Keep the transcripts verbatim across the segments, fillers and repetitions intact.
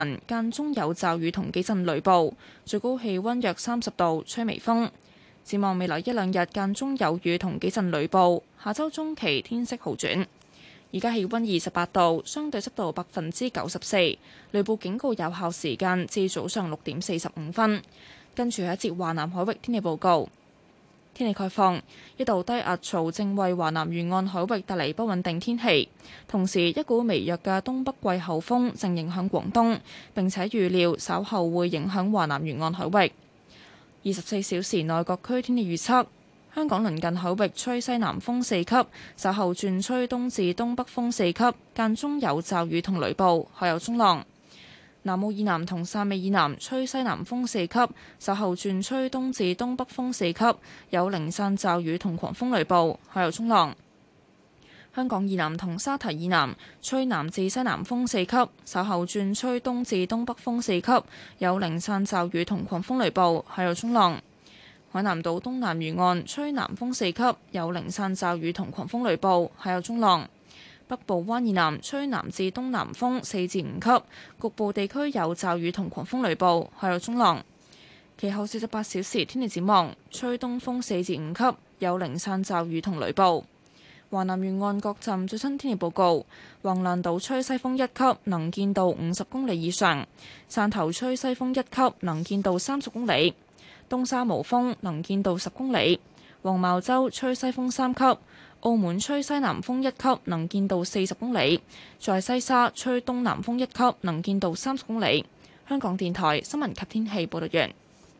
間中有驟雨同幾陣雷暴，最高氣溫約三十度，吹微風。展望未來一兩日間中有雨同幾陣雷暴，下週中期天色好轉。而家氣溫二十八度，相對濕度百分之九十四，雷暴警告有效時間至早上六點四十五分。跟住係一節華南海域天氣報告。天氣概況，一道低壓槽正為華南沿岸海域帶嚟不穩定天氣，同時一股微弱嘅東北季候風正影響廣東，並且預料稍後會影響華南沿岸海域。二十四小時內各區天氣預測：香港鄰近海域吹西南風四級，稍後轉吹東至東北風四級，間中有驟雨同雷暴，海有中浪。南澳以南同汕尾以南吹西南風四級，稍後轉吹東至東北風四級，有零散驟雨同狂風雷暴，海有中浪。香港以南同沙堤以南吹南至西南風四級，稍後轉吹東至東北風四級，有零散驟雨同狂風雷暴，海有中浪。海南島東南沿岸吹南風四級，有零散驟雨同狂風雷暴，海有中浪。北部灣以南吹南至東南風四至五級，局部地區有驟雨同狂風雷暴，海有中浪。其後四十八小時天氣展望，吹東風四至五級，有零散驟雨同雷暴。華南沿岸各站最新天氣報告：橫瀾島吹西風一級，能見度五十公里以上；汕頭吹西風一級，能見度三十公里；東沙無風，能見度十公里；黃茅洲吹西風三級。澳門吹西南風一級，能見度四十公里；在西沙吹東南風一級，能見度三十公里。香港電台新聞及天氣報道完。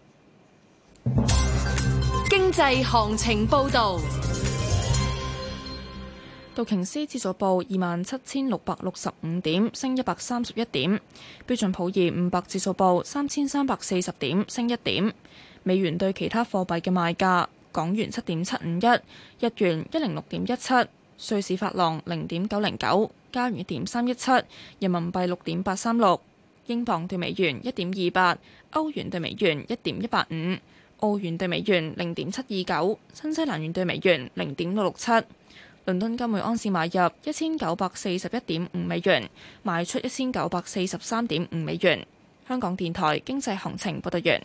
經濟行情報道。 道瓊斯指數報二萬七千六百六十五點，升一百三十一點。標準普爾五百指數報三千三百四十點，升一點。美元對其他貨幣嘅賣價。港元七點七五一，日元一零六點一七，瑞士法郎零點九零九，加元一點三一七，人民幣六點八三六，英鎊對美元一點二八，歐元對美元一點一八五，澳元對美元零點七二九，新西蘭元對美元零點六六七。倫敦金每安士買入一千九百四十一點五美元，賣出一千九百四十三點五美元。香港電台經濟行情報道完。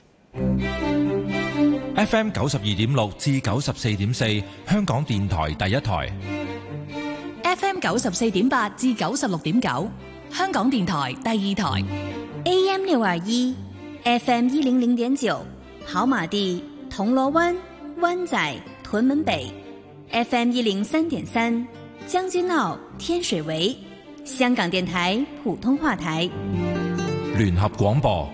F M 九十二點六至九十四點四，香港電台第一台。 F M 九十四點八至九十六點九，香港電台第二台。 A M 六二一，F M 一零零點九，跑馬地、銅鑼灣、灣仔、屯門北。F M 一零三點三，將軍澳、天水圍。香港電台普通話台。 聯合廣播。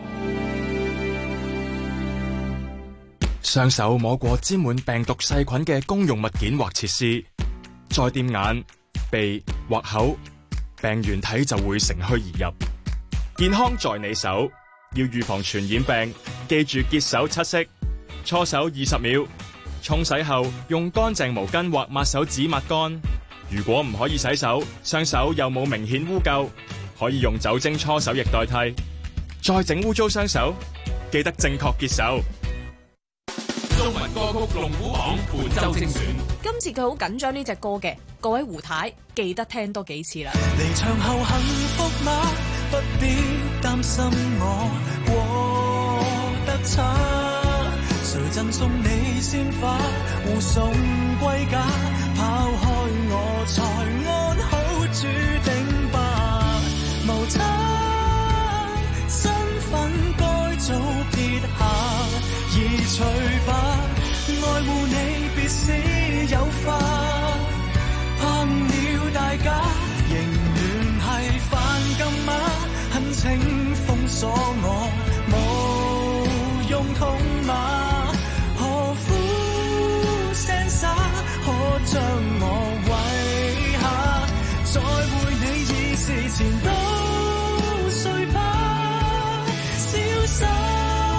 雙手摸過沾滿病毒細菌嘅公用物件或設施，再掂眼、鼻或口，病原體就會乘虛而入。健康在你手，要預防傳染病，記住潔手七式：搓手二十秒，沖洗後用乾淨毛巾或抹手紙抹乾。如果唔可以洗手，雙手又冇明顯污垢，可以用酒精搓手液代替。再整污糟雙手，記得正確潔手。 中文歌曲龍虎榜本周精選， 今次佢好緊張呢隻歌嘅，各位胡太記得聽多幾次啦。 離場後幸福嗎？不必擔心我過得差，誰贈送你鮮花，護送歸家，拋開我才安好注定吧。無差身份該早撇下，移除吧。愛護你別使有花，盼了大家仍聯繫犯禁嗎？恨情封鎖我無用痛罵，何苦聲灑，可將我遺下，再會你已是前度，誰怕消失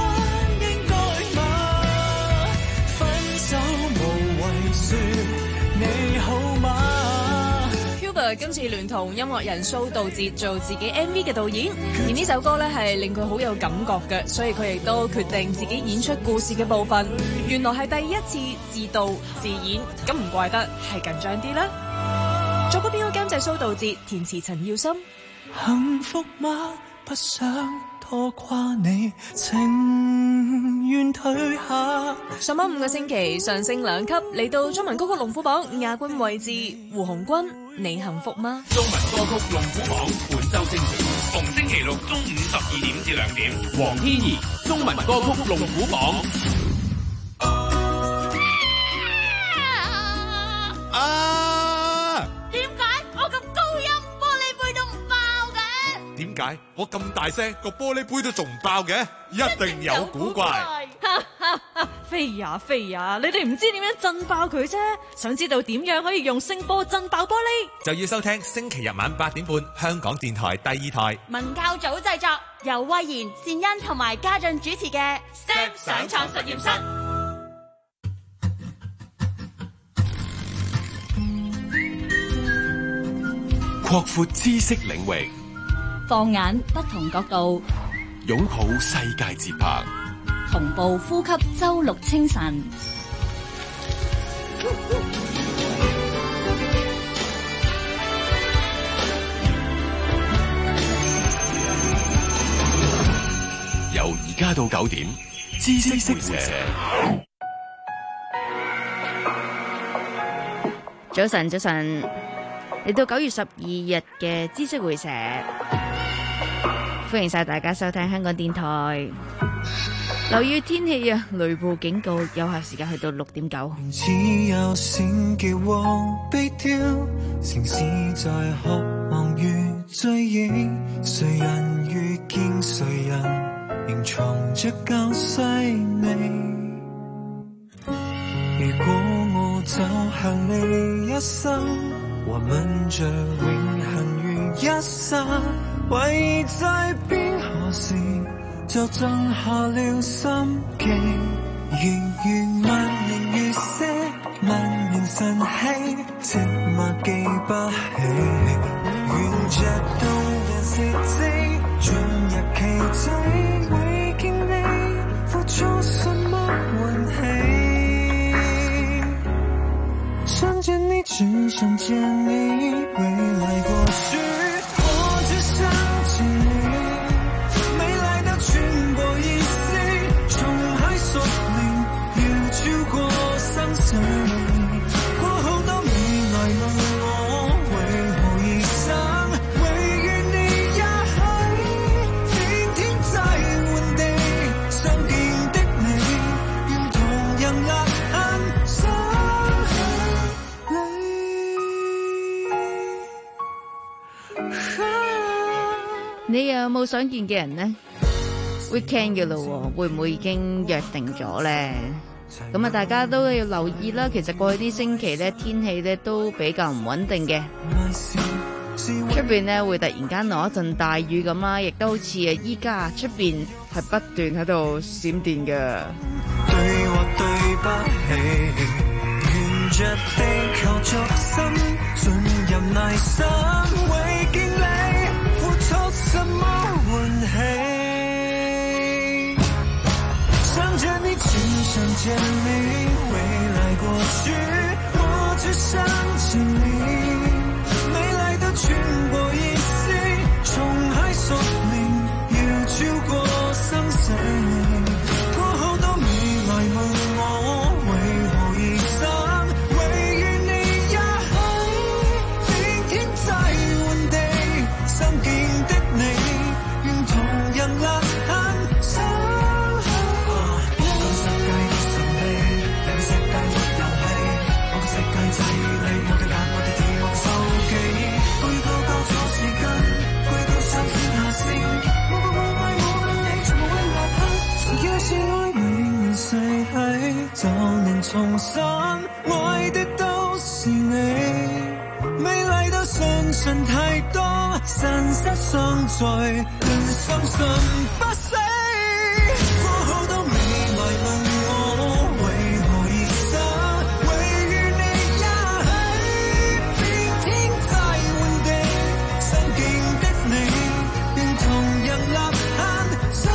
Cuba 今次聯同音樂人蘇道哲做自己 M V 嘅導演，而呢首歌咧係令佢好有感覺嘅，所以佢亦都決定自己演出故事嘅部分。原來係第一次自導自演，咁唔怪得係緊張啲啦。作曲編曲監製蘇道哲，填詞陳耀森。 幸福嗎？ 不想拖垮你，情願退下。 上咗五個星期，上升兩級，嚟到中文歌曲龍虎榜亞軍位置，胡鴻鈞，你幸福嗎？ 中文歌曲龍虎榜本周精選，逢星期六中午十二點至兩點，黃天怡中文歌曲龍虎榜。 啊！ 點解我咁高音玻璃杯都唔爆嘅？ 點解我咁大聲個玻璃杯都仲唔爆嘅？一定有古怪。 飛呀飛呀，你哋唔知點樣震爆佢啫？想知道點樣可以用聲波震爆玻璃， 就要收聽星期日晚八點半香港電台第二台文教組製作，由慧賢、善恩同埋家俊主持嘅《S T E P 上創實驗室》。 擴闊知識領域， 放眼不同角度， 擁抱世界節拍， 同步呼吸周六清晨。 由而家到九點，知識會社。 早晨，早晨。嚟到九月十二日嘅知識會社，歡迎晒大家收聽香港電台。留意天氣啊，雷暴警告有效時間去到六點九。 只有閃耀和悲調，城市在渴望與追憶，誰人遇見誰人，仍藏着教細你。如果我走向你一生，和吻着永恆如一剎，唯在邊何時就震下了心機，如如萬年月色，萬年晨曦，寂寞記不起，沿着動人事跡，進入奇蹟，為見你付出什麼運氣。想見你，只想見你，未來過去，我只想見你，沒來的全部意思，衝海索靈，要超過生死，過好多未來問我為何而生，唯願你也喺天天在換地，相見的你，願同樣吶喊你有冇想見嘅人呢？ weekend 嘅咯，會唔會已經約定咗呢？咁啊，大家都要留意啦。其實過去啲星期咧，天氣咧都比較唔穩定嘅，出邊咧會突然間落一陣大雨咁啦，亦都好似啊依家出邊係不斷喺度閃電嘅。 對或對不起，沿着地球作心，進入內心，為見你付出什麼換起。想見你，只想見你，未來過去，我只想見你，沒來的全部意思，衝海索靈，要超過生死。就能重新愛的都是你，美麗到相信太多，神失相聚，更相信不死。過好多未來問我為何而生，唯願你也喺變天際換地，相見的你，願同樣吶喊走。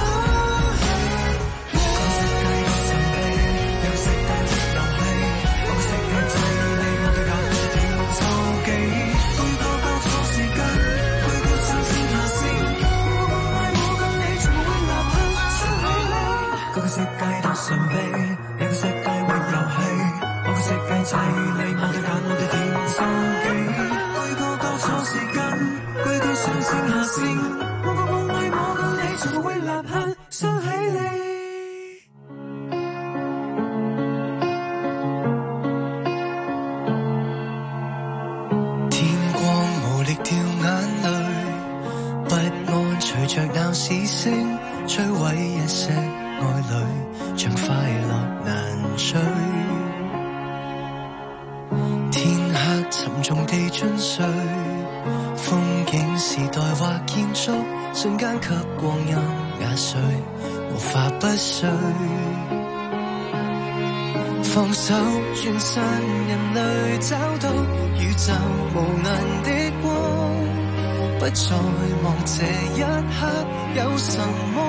氣聲，摧毀一些愛侶，像快樂難追。天黑沉重地進睡，風景時代或建築，瞬間給光陰壓碎，無法不碎。放手轉身，人類找到宇宙無垠的光，不再望這一刻有什麼，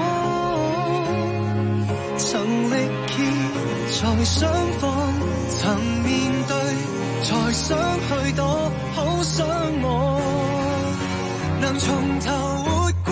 曾力竭才想放，曾面對才想去躲，好想我能從頭活過，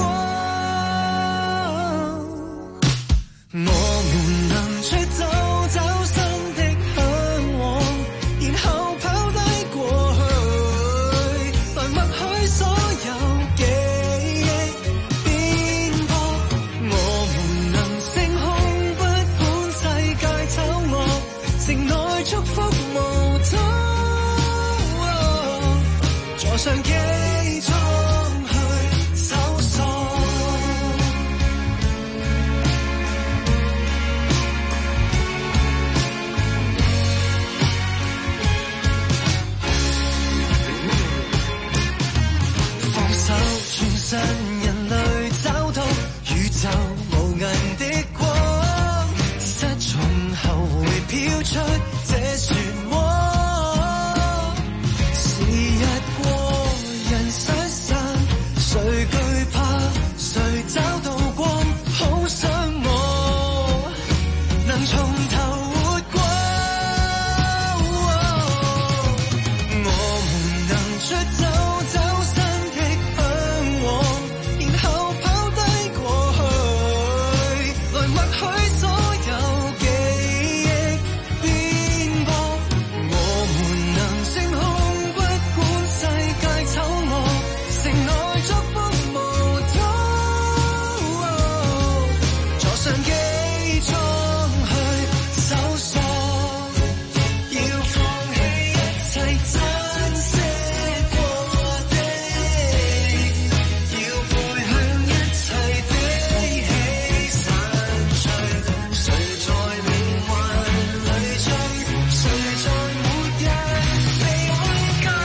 我們能出走走新的向往，然後拋低過去，來默許所有記憶變薄，我們能升空不管世界醜惡，城內祝福無阻，坐上機艙去搜索。放手轉身，人類找到宇宙無垠的光，失重後會飄出這漩渦。時日過，人失散，誰懼怕？誰找到光？好想我能從頭活過，我們能出走走新的向往，然後拋低過去，來默許所有記憶變薄，我們能升空不管世界醜惡，城內祝福無阻，坐上機艙去搜索，要放棄一切珍惜過的，要背向一切的犧牲罪，誰在命運裏追，誰在末日被歸家。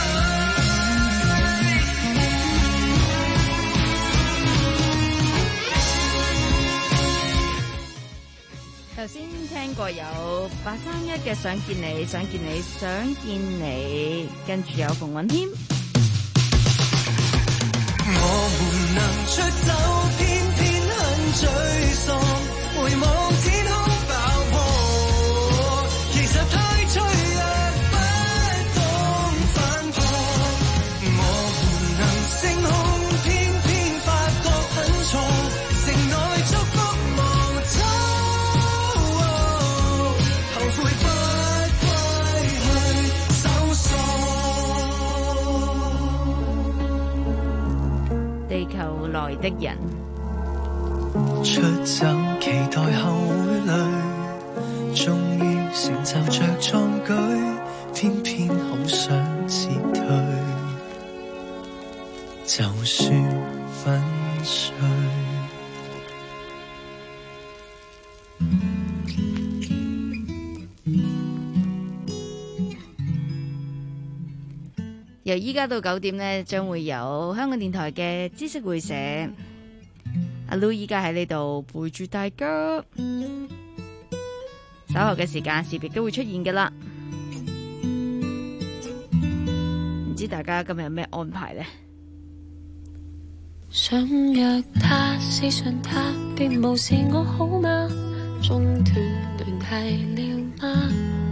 頭先聽過有八三一嘅想見你，想見你，想見你，跟住有馮允謙。 我們能出走，偏偏很沮喪，回望天空爆破，其實太脆弱，不懂反撲。我們能升空，偏偏發覺很錯，城內祝福無阻，後悔不歸去搜索。 地球來的人， 出走期待後會累，終於成就着壯舉，偏偏好想撤退，就算粉碎。 由依家到九點呢，將會有香港電台嘅知識會社。阿 Lu 依家喺呢度陪住大家，稍後嘅時間時亦都會出現㗎喇。唔知大家今日有咩安排呢？ 想約他，私信他，別無視我好嗎？中斷聯繫了嗎？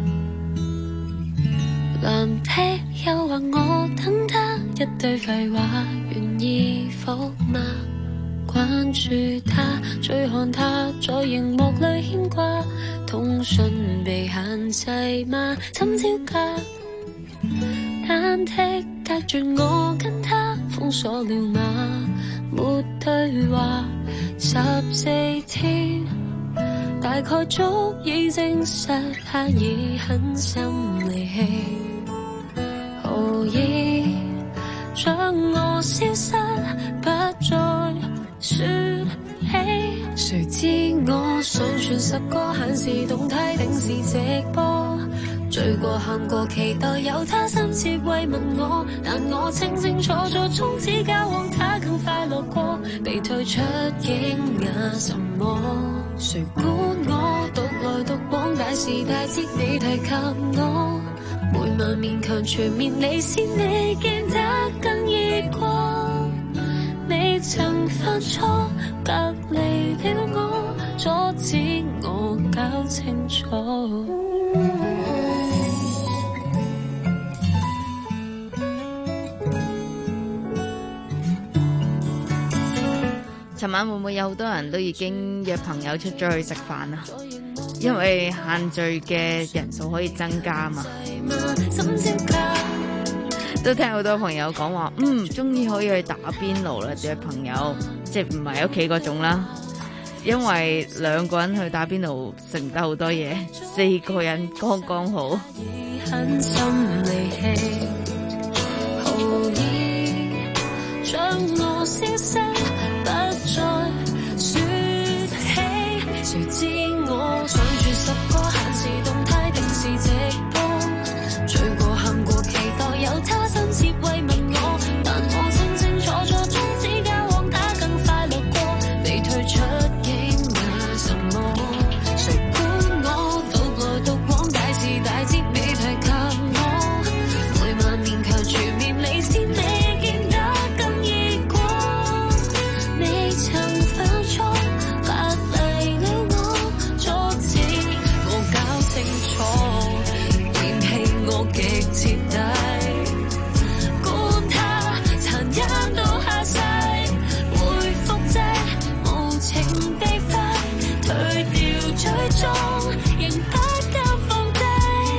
藍剔誘惑我等他，一堆廢話願意否嗎？關注他，追看他，在熒幕裏牽掛，通訊被限制嗎？怎招架？單剔隔絕我跟他，封鎖了嗎？沒對話，十四天，大概足以證實他已狠心離棄。無意將我消失，不再說起，誰知我上傳十個限時動態定時直播，醉過喊過期待有他深切慰問我，但我清清楚楚從此交往他更快樂過，被退出驚訝什麼？誰管我獨來獨往大時大節你提及我，每晚勉強全面離線你見得更熱過，未曾犯錯隔離了我，阻止我搞清楚。 尋晚會唔會有好多人都已經約朋友出咗去食飯啊？因為限聚嘅人數可以增加嘛。都聽好多朋友講話，嗯，終於可以去打邊爐啦！約朋友即係唔係喺屋企嗰種啦，因為兩個人去打邊爐食唔得好多嘢，四個人剛剛好。狠心離棄，好意將我消失。再說起，誰知我上傳十個限時動態定時直播，醉過喊過期待有他深切慰問我，但我清清楚楚從此交往他更快樂過，被退出驚訝什麼？誰管我獨來獨往大時大節未提及我，每晚勉強全面離線你見得更熱過。未曾犯錯，隔離了我，阻止我搞清楚，嫌棄我極徹底，管他殘忍到下世，回復這無情地快，退掉追蹤，仍不敢放低。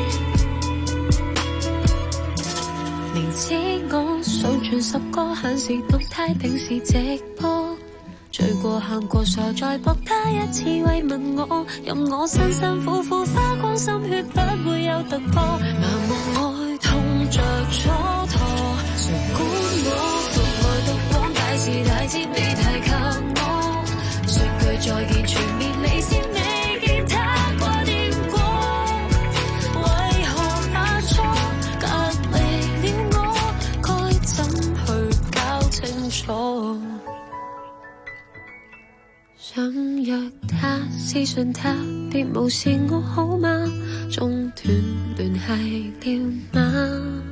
明知我上傳十個限時動態定時直播，醉過喊過傻再搏他一次慰問我，任我辛辛苦苦花光心血不會有突破，盲目愛痛着蹉跎，誰管我獨來獨往大時大節未提及我，說句再見全面離線未見他掛念過，為何發錯隔離了我，該怎去搞清楚？想約他，私信他，別無視我好嗎？中斷聯繫了嗎？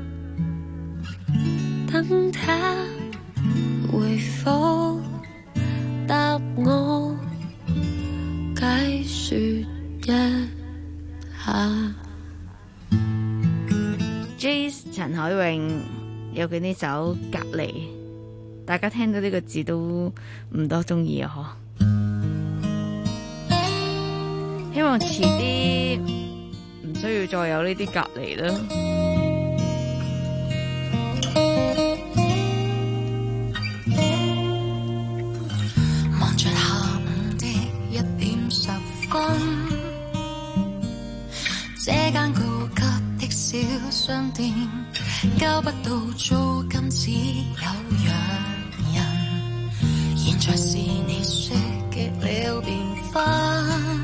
等他回覆答我，解說一下。Jace 陳海詠有佢呢首隔離，大家聽到呢個字都唔多中意啊！嗬。希望遲啲唔需要再有呢啲隔離啦。 望着下午的一點十分，這間高級的小商店交不到租金，只有洋人。現在是你說極了變分，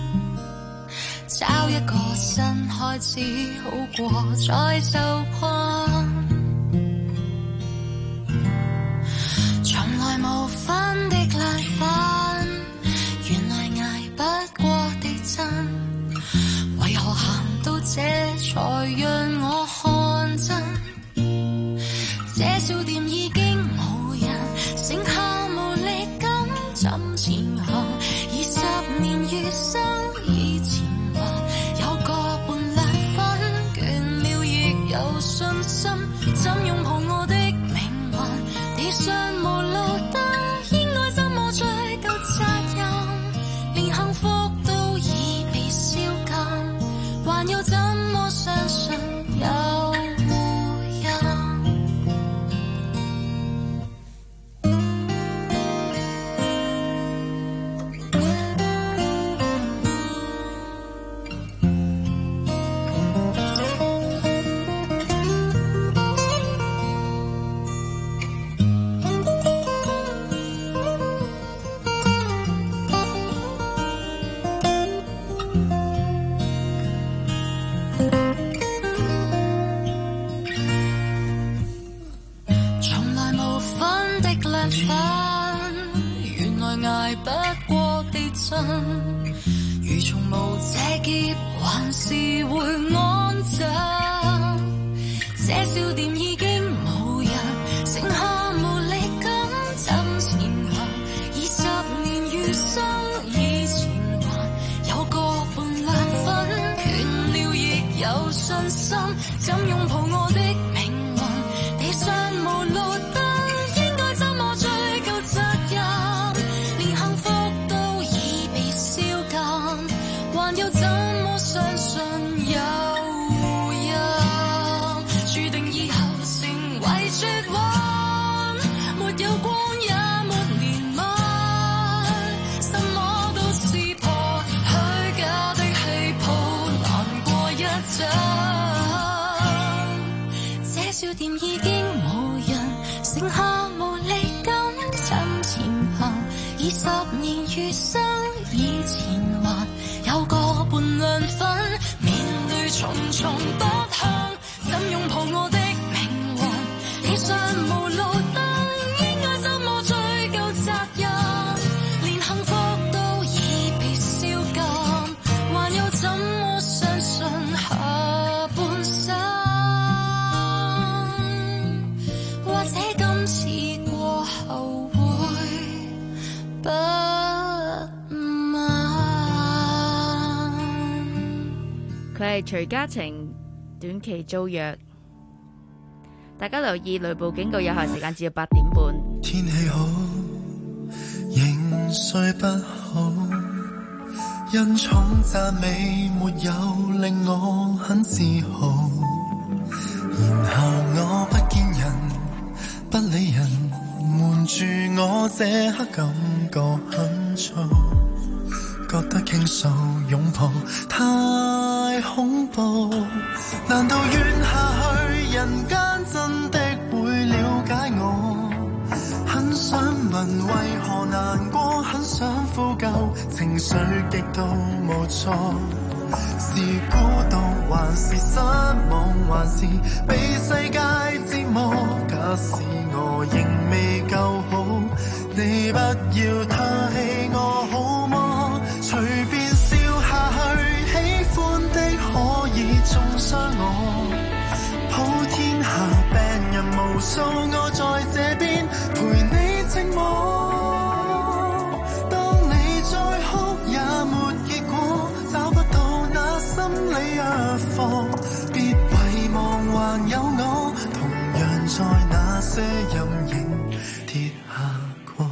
找一個新開始好過再受困，從來無分的辣粉，原來捱不過地震，為何行到這才讓我看真，這小店已經無人，剩下無力感怎前行，二十年月生以前有個伴辣粉，倦了亦有信心，怎擁抱我的命運？地上無路燈，應該怎麼追究責任？連幸福都已被燒盡，還要怎麼相信有回音？ 震，如從無這劫還是會安靜。這小店已經無人，剩下無力感怎前行？二十年餘生以前還有個伴兩分，倦了亦有信心，怎擁抱我的命運？地上無路燈，應該怎麼追究責任？連幸福都已被燒盡，還要怎麼相信有人？注定以後成為絕望，沒有光也沒憐憫，什麼都是破，虛假的氣泡，難過一陣。這小店已經無人，剩下無力感怎前行？二十年餘生以前還有個伴兩分，面對重重不幸，怎擁抱我的命運？地上無路燈，應該怎麼追究責任？連幸福都已被燒盡，還要怎麼相信下半生？或者今次過後會不佢係徐嘉晴，短期租約。大家留意雷暴警告有效時間至到八點半。 天氣好，仍睡不好，因重讚美沒有令我很自豪。然後我不見人，不理人，瞞住我這刻感覺很糟，覺得傾訴擁抱太恐怖。難道怨下去人間真的會了解我？很想問為何難過，很想呼救，情緒極度無助。是孤獨還是失望，還是被世界折磨？假使我仍未夠好，你不要唾棄我好嗎？隨便笑下去，喜歡的可以中傷我。普天下病人無數，我在這邊陪你寂寞。當你再哭也沒結果，找不到那心理藥方，別遺忘還有我，同樣在那些陰影跌下過。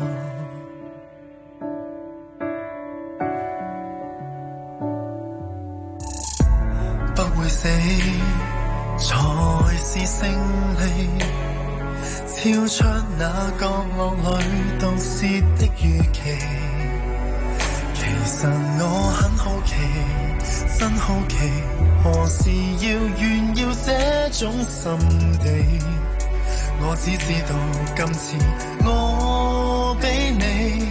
不會死才是勝利，超出那角落裏盜竊的預期。其實我很好奇，真好奇，何時要炫耀這種心地？我只知道今次我比你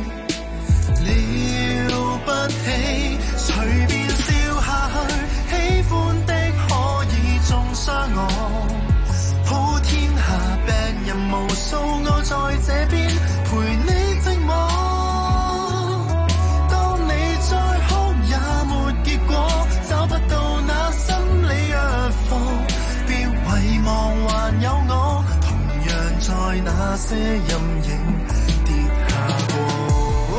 了不起，隨便笑下去，喜歡的可以中傷我。普天下病人無數，我在這邊陪你寂寞。當你再哭也沒結果，找不到那心理藥方，別遺忘還有我，同樣在那些陰影跌下過。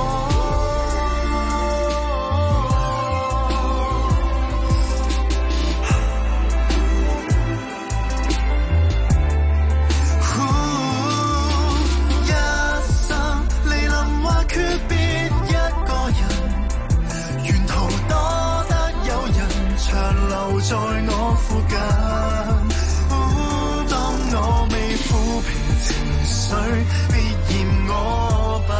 在我附近，哦，當我未撫平情緒，別嫌我笨。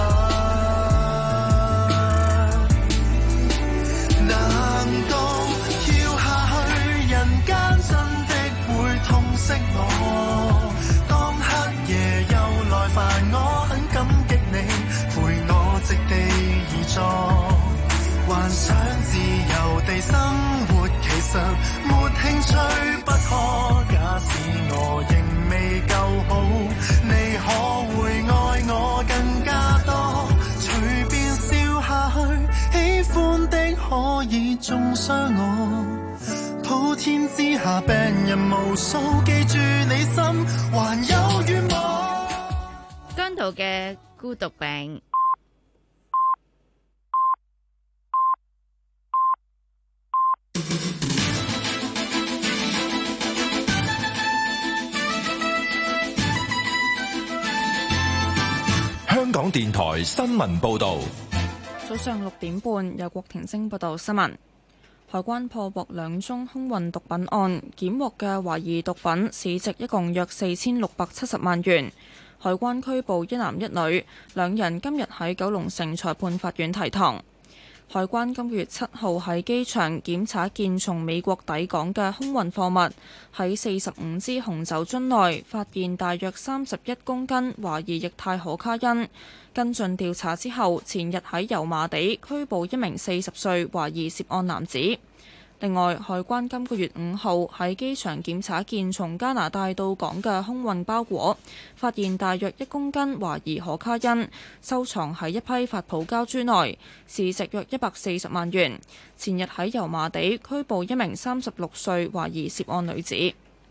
難道跳下去，人間真的會痛惜我？當黑夜又來煩我，很感激你陪我席地而坐。幻想自由地生活，其實沒興趣不可。假使我仍未夠好，你可會愛我更加多？隨便笑下去， 喜歡的可以中傷我，普天之下病人無數，記住你心還有願望。 姜濤嘅孤獨病。 香港電台新聞報道。 早上六點半，由郭婷晶報道新聞。海關破獲兩宗空運毒品案，檢獲嘅懷疑毒品市值一共約四千六百七十萬元。海關拘捕一男一女，兩人今日喺九龍城裁判法院提堂。海關今個月七號喺機場檢查一件從美國抵港嘅空運貨物，喺四十五支紅酒樽內發現大約三十一公斤懷疑液態可卡因。跟進調查之後，前日喺油麻地拘捕一名四十歲懷疑涉案男子。另外，海關今個月五號喺機場檢查一件從加拿大到港嘅空運包裹，發現大約一公斤懷疑可卡因，收藏喺一批發泡膠珠內，市值約一百四十萬元。前日喺油麻地拘捕一名三十六歲懷疑涉案女子。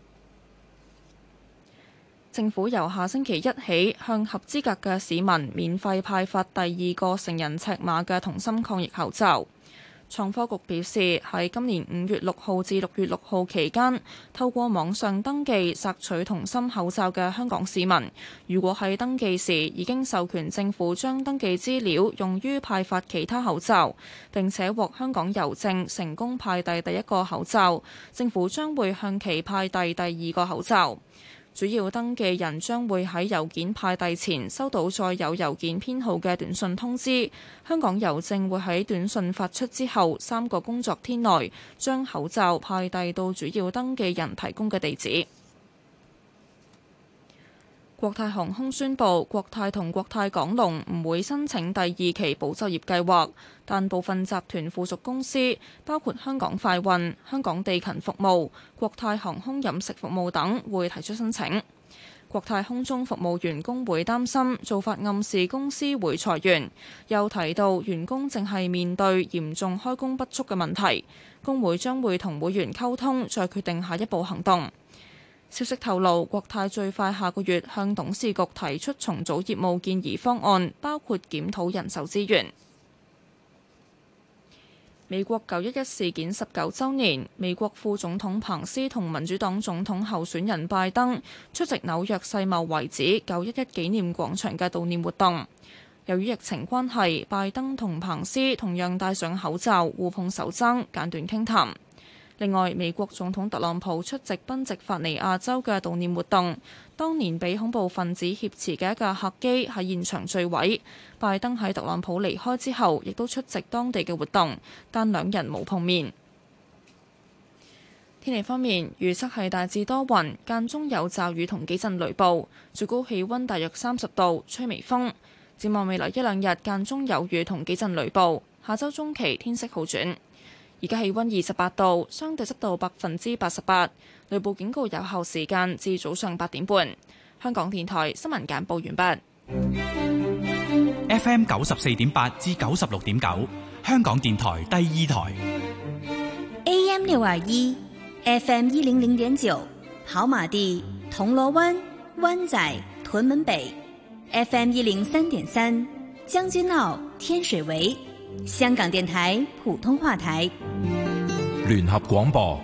政府由下星期一起向合資格嘅市民免費派發第二個成人尺碼嘅同心抗疫口罩。創科局表示，喺今年五月六號至六月六號期間，透過網上登記索取同心口罩嘅香港市民，如果喺登記時已經授權政府將登記資料用於派發其他口罩，並且獲香港郵政成功派遞第一個口罩，政府將會向其派遞第二個口罩。主要登記人將會喺郵件派遞前收到載有郵件編號嘅短信通知，香港郵政會喺短信發出之後三個工作天內將口罩派遞到主要登記人提供嘅地址。國泰航空宣布，國泰同國泰港龍唔會申請第二期保就業計劃，但部分集團附屬公司，包括香港快運、香港地勤服務、國泰航空飲食服務等，會提出申請。國泰空中服務員工會擔心做法暗示公司會裁員，又提到員工正係面對嚴重開工不足嘅問題，工會將會同會員溝通，再決定下一步行動。消息透露，國泰最快下個月向董事局提出重組業務建議方案，包括檢討人手資源。美國九一一事件十九週年，美國副總統彭斯同民主黨總統候選人拜登出席紐約世貿遺址九一一紀念廣場嘅悼念活動。由於疫情關係，拜登同彭斯同樣戴上口罩，互碰手踭，簡短傾談。另外，美國總統特朗普出席賓夕法尼亞州嘅悼念活動，當年被恐怖分子挾持嘅一架客機喺現場墜毀。拜登喺特朗普離開之後，亦都出席當地嘅活動，但兩人冇碰面。天氣方面，預測係大致多雲，間中有驟雨同幾陣雷暴，最高氣溫大約三十度，吹微風。展望未來一兩日，間中有雨同幾陣雷暴，下週中期天色好轉。而家氣溫二十八度，相對濕度百分之八十八，雷暴警告有效時間至早上八點半。香港電台新聞簡報完畢。 F M 九十四點八至九十六點九，香港電台第二台。 A M 六二一，F M 一零零點九，跑馬地、銅鑼灣、灣仔、屯門北；F M 一零三點三，將軍澳、天水圍。香港電台普通話台， 聯合廣播。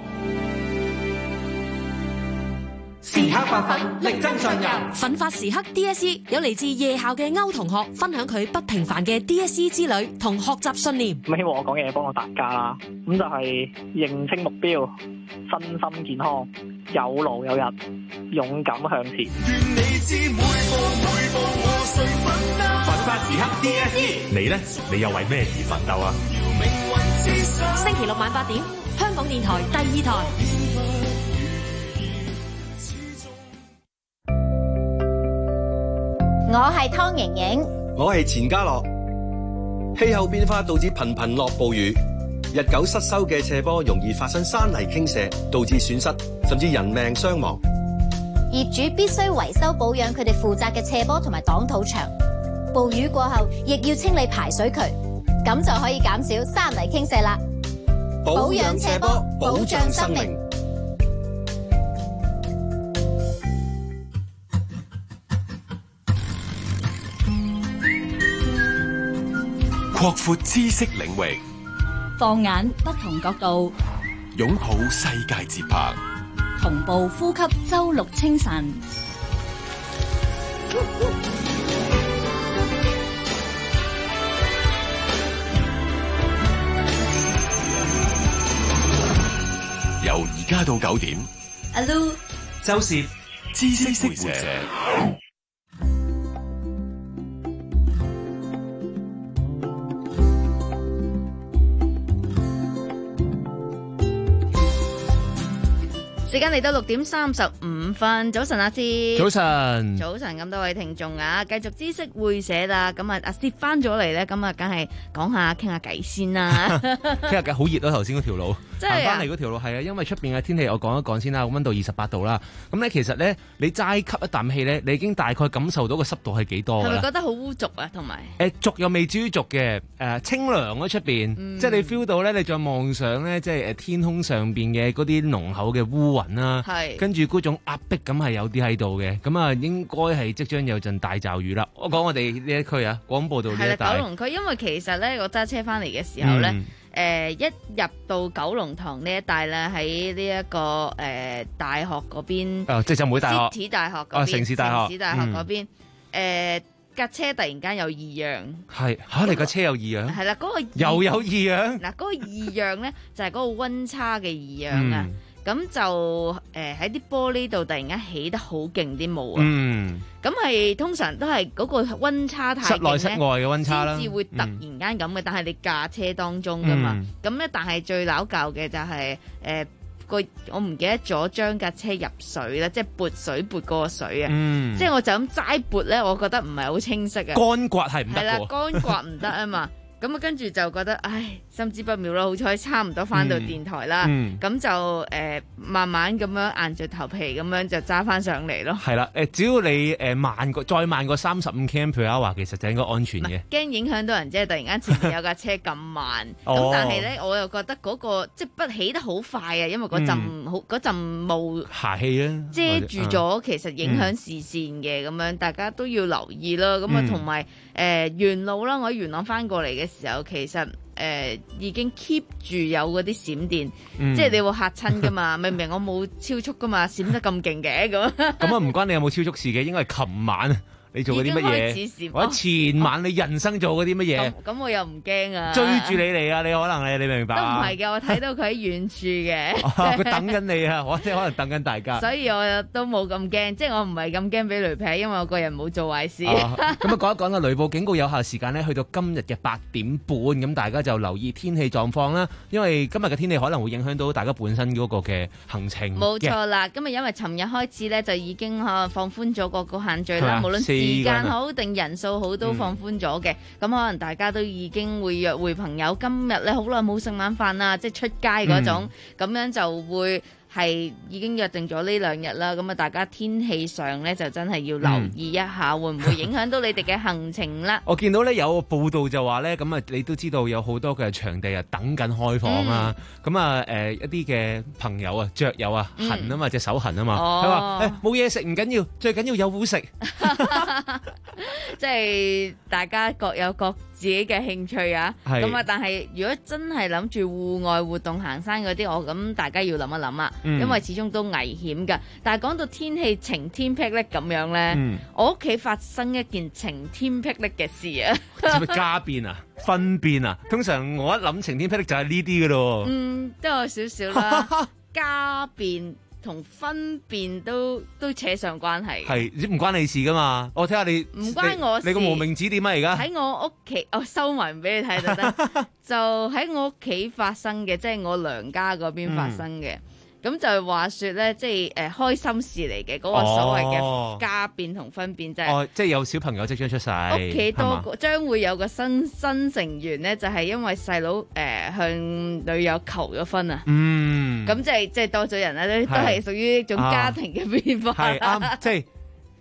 時刻發奮，力爭上游。奮發時刻 D S E 有嚟自夜校嘅歐同學分享佢不平凡嘅 D S E 之旅同學習信念。 咁希望我講嘅嘢幫到大家啦。咁就係認清目標，身心健康，有路有日，勇敢向前。願你知每步每步我誰奮鬥。 奮發時刻 D S E， 你呢？你又為咩而奮鬥啊？ 星期六晚八點，香港電台第二台。 我係湯盈盈， 我係錢家樂。氣候變化導致頻頻落暴雨，日久失修嘅斜坡容易發生山泥傾瀉，導致損失甚至人命傷亡。 業主必須維修保養佢哋負責嘅斜坡同埋擋土牆。暴雨過後，亦要清理排水渠， 咁就可以減少山泥傾瀉啦。保養斜坡，保障生命。 擴闊知識領域， 放眼不同角度， 擁抱世界節拍， 同步呼吸周六清晨。 由而家到九點， 阿 Lu、 周攝知識會社。 時間嚟到六點三十五分，早晨阿師， 早晨， 早晨咁多位聽眾啊，繼續知識會社啦。咁啊，阿師翻咗嚟咧，咁啊，梗係講下傾下偈先啦。 傾下偈好熱咯，頭先嗰條路， 行翻嚟嗰條路係啊，因為出邊嘅天氣我講一講先啦，溫度二十八度啦。咁咧其實咧，你齋吸一啖氣咧，你已經大概感受到個濕度係幾多㗎啦。 係咪覺得好污濁啊？同埋誒濁又未至於濁嘅，誒清涼喺出邊，即係你 feel 到咧，你再望上咧，即係誒天空上邊嘅嗰啲濃厚嘅烏雲啦，跟住嗰種壓迫感係有啲喺度嘅，咁啊應該係即將有陣大驟雨啦。我講我哋呢一區啊，廣播道呢一帶。 係啦，九龍區，因為其實咧，我揸車翻嚟嘅時候咧。嗯誒、呃、一入到九龍塘呢一帶咧，喺呢一個誒、呃、大學嗰邊， 哦，即係浸會大學、 City 大學嗰邊、 哦，城市大學、 城市大學嗰邊，誒架、嗯呃、車突然間有異樣，係嚇你架車有異樣， 係啦，嗰、那個又有異樣， 嗱嗰、那個異樣咧就係嗰個溫差嘅異樣啊。嗯咁就誒喺啲玻璃度突然間起得好勁啲霧啊！嗯，咁係通常都係嗰個溫差太勁咧， 室內室外嘅溫差啦， 先至會突然間咁嘅。嗯、但係你駕車當中噶嘛，咁咧、嗯，但係最撈教嘅就係誒個我唔記得咗將架車入水啦，即係撥水撥嗰個水啊！嗯、即係我就咁齋撥咧，我覺得唔係好清晰啊！ 乾刮係唔得喎， 係啦，乾刮唔得啊嘛！咁啊，跟住就覺得，唉，心知不妙啦。好彩差唔多翻到電台啦，咁、嗯嗯、就誒、呃、慢慢咁樣硬着頭皮咁樣就揸翻上嚟咯。 係啦，誒只要你誒慢過再慢過三十五 kilometres per hour，其實就應該安全嘅。 驚影響到人，即係突然間前面有架車咁慢，咁、哦、但係咧我又覺得嗰、那個即係不起得好快啊，因為嗰陣好嗰陣霧霞氣啊遮住咗，其實影響視線嘅咁、嗯、樣，大家都要留意啦。咁啊同埋誒沿路啦，我喺元朗翻過嚟嘅時候，其實誒、呃、已經 keep 住有嗰啲閃電，嗯、即係你會嚇親噶嘛？明明我冇超速噶嘛，閃得咁勁嘅咁。咁啊唔關你有冇超速事嘅，應該係琴晚你做過啲乜嘢？或者前晚你人生做過啲乜嘢？ 咁、哦、我又唔驚啊！ 追住你嚟啊！你可能你你明唔明白啊？都唔係嘅，我睇到佢喺遠處嘅。 佢、哦、等緊你啊！我即係可能等緊大家。 所以我都冇咁驚，即係我唔係咁驚俾雷劈，因為我個人冇做壞事。咁啊，講一講啦，雷暴警告有效時間咧，去到今日嘅八點半，咁大家就留意天氣狀況啦。因為今日嘅天氣可能會影響到大家本身嗰個嘅行程。 冇錯啦，今日因為尋日開始咧就已經放寬咗個個限聚啦，無論時間好定人數好都放寬咗嘅，咁、嗯、可能大家都已經會約會朋友，今日咧好耐冇食晚飯啦，即係出街嗰種，咁、嗯、樣就會係已經約定咗呢兩日啦。咁啊，大家天氣上咧就真係要留意一下，嗯、會唔會影響到你哋嘅行程啦？ 我見到咧有個報道就話咧，咁啊你都知道有好多嘅場地啊等緊開放啊，咁啊誒一啲嘅朋友啊雀友啊痕啊嘛，隻、嗯、手痕啊嘛，佢話誒冇嘢食唔緊要，最緊要有糊食。 即係大家各有各自己嘅興趣啊，咁啊，但係如果真係諗住戶外活動行山嗰啲，我咁大家要諗一諗啊，嗯、因為始終都危險噶。但係講到天氣晴天霹靂咁樣咧，嗯、我屋企發生一件晴天霹靂嘅事啊， 係咪家變啊、分變啊？通常我一諗晴天霹靂就係呢啲噶咯， 嗯，都有少少啦，家變。同分辨都都扯上關係， 係唔關你事噶嘛？我睇下你唔關我事， 你個無名指點啊？而家喺我屋企，我收埋唔俾你睇就得。就喺我屋企發生嘅，即係我娘家嗰邊發生嘅。咁、嗯、就係話說咧，即係誒、呃、開心事嚟嘅，嗰、那個所謂嘅家變同分辨，即係哦，即係有小朋友即將出世， 屋企多個將會有個新新成員咧，就係、是、因為細佬誒向女友求咗婚啊。嗯，咁即係即係多咗人啦，都都係屬於一種家庭嘅變化。 係啱，即係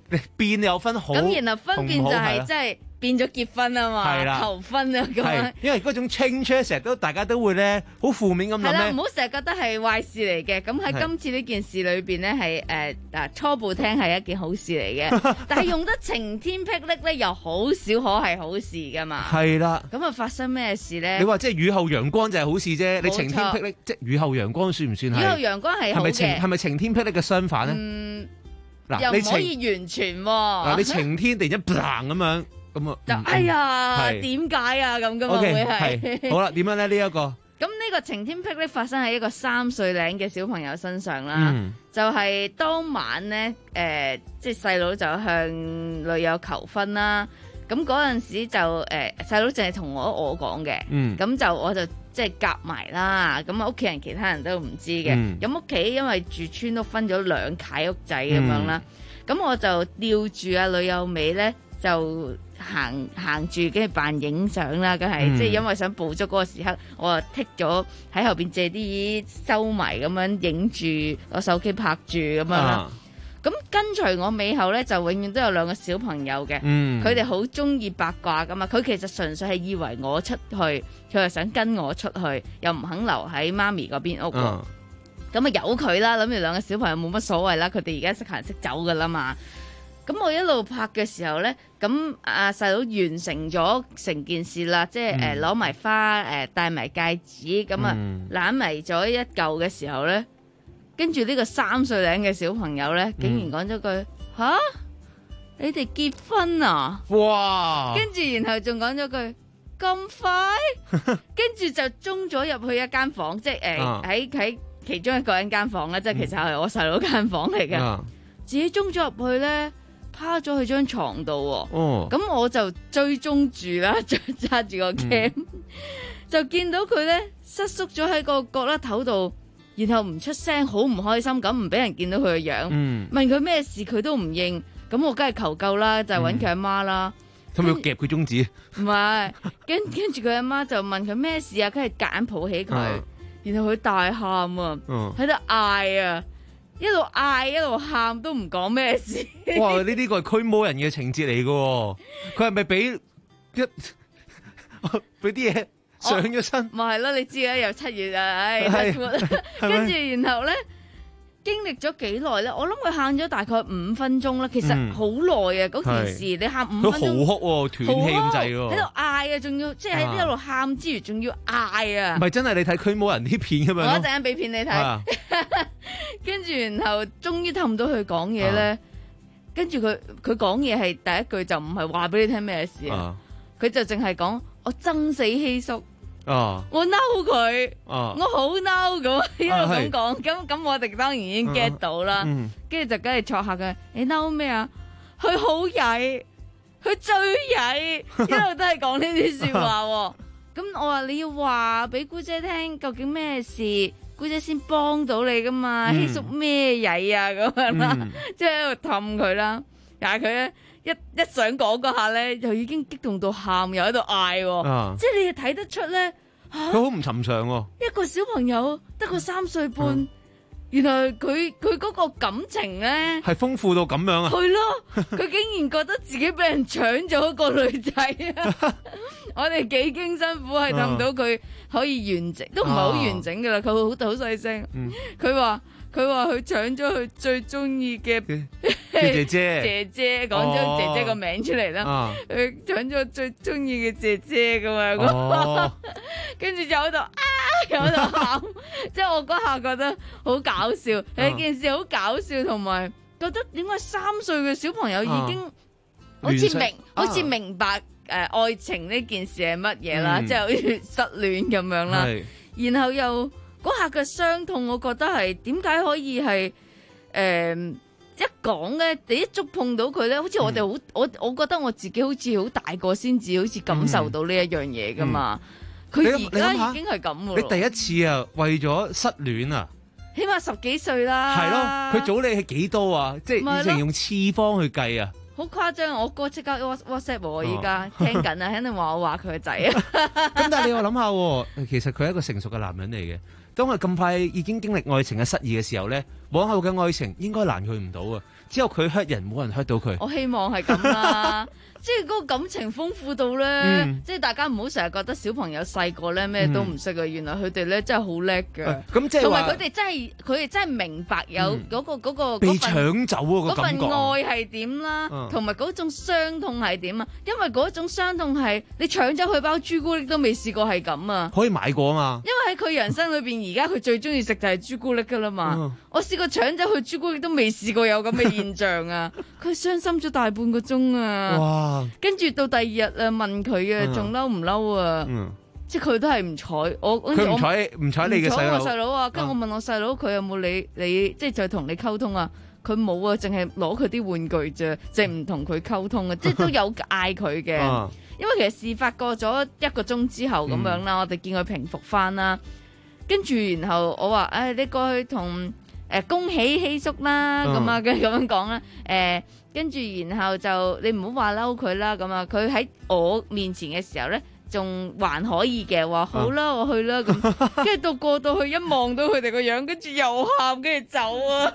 變有分好， 咁然後分辨就係即係變咗結婚啊嘛，求婚啊咁樣。 因為嗰種 change 成日都大家都會咧好負面咁諗咧。 係啦，唔好成日覺得係壞事嚟嘅。咁喺今次呢件事裏邊咧係誒嗱初步聽係一件好事嚟嘅，但係用得晴天霹靂咧又好少可係好事㗎嘛。 係啦。 咁啊發生咩事咧？ 你話即係雨後陽光就係好事啫，你晴天霹靂即係雨後陽光算唔算係？ 雨後陽光係好嘅。係咪晴係咪晴天霹靂嘅相反咧？ 嗯。 嗱， 又唔可以完全喎。 嗱，你晴天突然間嘭咁樣，咁啊， 就哎呀，點解啊咁噶嘛會係？ 好啦，點樣咧呢一個？ 咁呢個晴天霹靂發生喺一個三歲零嘅小朋友身上啦，就係當晚咧，誒，即係細佬就向女友求婚啦。咁嗰陣時就誒細佬淨係同我我講嘅，咁就我就即係夾埋啦。咁啊屋企人其他人都唔知嘅。咁屋企因為住村屋分咗兩契屋仔咁樣啦，咁我就吊住阿女友尾咧，就行行住跟住扮影相啦，梗係即係因為想捕捉嗰個時刻，我就剔咗喺後邊借啲收埋咁樣影住個手機拍住咁樣啦。咁跟隨我尾後咧，就永遠都有兩個小朋友嘅，佢哋好中意八卦噶嘛。佢其實純粹係以為我出去，佢係想跟我出去，又唔肯留喺媽咪嗰邊屋。咁啊由佢啦，諗住兩個小朋友冇乜所謂啦，佢哋而家識行識走噶啦嘛。咁我一路拍嘅時候咧，咁阿細佬完成咗成件事啦，即係誒攞埋花，誒戴埋戒指，咁啊攬埋咗一嚿嘅時候咧。跟住呢個三歲零嘅小朋友咧，竟然講咗句吓、嗯，你哋結婚啊！哇！跟住然後仲講咗句咁快，跟住就衝咗入去一間房，即係誒喺喺其中一個人間房咧，即係其實係我細佬間房嚟嘅，嗯、自己衝咗入去咧，趴咗去張床度。哦，咁我就追蹤住啦，揸住個 cam，、嗯、就見到佢咧瑟縮咗喺個角落頭度。然後唔出聲，好唔開心咁，唔俾人見到佢個樣。嗯、問佢咩事，佢都唔應。咁我梗係求救啦，就係揾佢阿媽啦。 咁咪、嗯、夾佢中指？ 唔係，跟跟住佢阿媽就問佢咩事啊，跟住夾硬抱起佢，嗯、然後佢大喊啊，喺度嗌啊，一路嗌一路喊，都唔講咩事。 哇！呢啲個係驅魔人嘅情節嚟㗎，佢係咪俾一俾啲嘢？上咗身， 咪係咯，你知啦，又七月啊，唉，跟住然後咧，經歷咗幾耐咧？我諗佢喊咗大概五分鐘啦，其實好耐啊！嗰件事你喊五分鐘， 佢嚎哭，斷氣咁滯喎， 喺度嗌啊，仲要即係喺呢度喊之餘，仲要嗌啊！ 唔係真係你睇驅魔人啲片咁樣， 我一陣間俾片你睇，跟住然後終於氹到佢講嘢咧，跟住佢佢講嘢係第一句就唔係話俾你聽咩事啊，佢就淨係講。我憎死希叔，啊、我嬲佢，啊、我好嬲咁一路咁講，咁咁、啊、我哋當然已經 get 到啦，跟住、啊嗯、就梗係戳下佢，你嬲咩啊？佢好曳，佢最曳，一路都係講呢啲說話。咁我話你要話俾姑姐聽，究竟咩事，姑姐先幫到你噶嘛？希叔咩曳啊咁樣啦，即係喺度氹佢啦，但係佢咧。一一想講嗰下咧，又已經激動到喊，又喺度嗌，啊、即係你睇得出咧， 佢好唔尋常喎，啊。 一個小朋友得個三歲半，嗯、原來佢佢嗰個感情咧係豐富到咁樣啊！ 係咯，佢竟然覺得自己俾人搶咗個女仔啊！我哋幾經辛苦係氹到佢可以完整，都唔係好完整噶啦，佢好好細聲，佢話。嗯佢話佢搶咗佢最中意嘅姐姐， 姐姐講咗姐姐個名出嚟啦。佢搶咗最中意嘅姐姐咁樣，跟住就喺度啊，又喺度喊。即係我嗰下覺得好搞笑，呢件事好搞笑，同埋覺得點解三歲嘅小朋友已經好似明，好似明白誒愛情呢件事係乜嘢啦，即係好似失戀咁樣啦，然後又。嗰下嘅傷痛，我覺得係點解可以係誒、呃、一講咧，你一觸碰到佢咧，好似我哋好、嗯、我我覺得我自己好似好大個先至好似感受到呢一樣嘢噶嘛。佢而家已經係咁喎。 你第一次啊，為咗失戀啊， 起碼十幾歲啦。 係咯，佢早你係幾多啊？即係以前用次方去計啊。 好誇張！我哥即刻 WhatsApp 我，而家聽緊啊，肯定話我話佢個仔啊。 咁但係你又諗下，其實佢係一個成熟嘅男人嚟嘅。 當佢咁快已經經歷愛情嘅失意嘅時候咧，往後嘅愛情應該難佢唔到啊！之後佢 hurt 人，冇人 hurt 到佢。 我希望係咁啦，即係嗰個感情豐富到咧， 嗯、 即係大家唔好成日覺得小朋友細個咧咩都唔識啊，嗯、原來佢哋咧真係好叻嘅。 咁即係同埋佢哋真係佢哋真係明白有嗰、嗰個嗰、嗯嗰個被搶走嗰個感覺， 嗰份愛係點啦，同埋嗰種傷痛係點啊？因為嗰種傷痛係你搶走佢包朱古力都未試過係咁啊！ 可以買過啊嘛？ 因為喺佢人生裏邊，而家佢最中意食就係朱古力噶啦嘛。嗯、我試過搶走佢朱古力都未試過有咁嘅現象啊！佢傷心咗大半個鐘啊！哇！跟住到第二日啊，問佢啊，仲嬲唔嬲啊？嗯、即係佢都係唔睬我。 佢唔睬唔睬你嘅細佬。 我細佬啊，跟住我問我細佬，佢有冇理你？即係再同你溝通啊？佢冇啊，淨係攞佢啲玩具啫，淨係唔同佢溝通啊！即係都有嗌佢嘅。啊、因為其實事發過咗一個鐘之後咁樣啦，嗯、我哋見佢平復翻啦。跟住然後我話：，誒、哎，你過去同。誒、呃、恭喜希叔啦，咁啊跟住咁樣講啦，誒跟住然後就你唔好話嬲佢啦，咁啊佢喺我面前嘅時候咧，仲還可以嘅，話好啦，我去啦，咁跟住到過到去一望到佢哋個樣，跟住又喊，跟住走啊，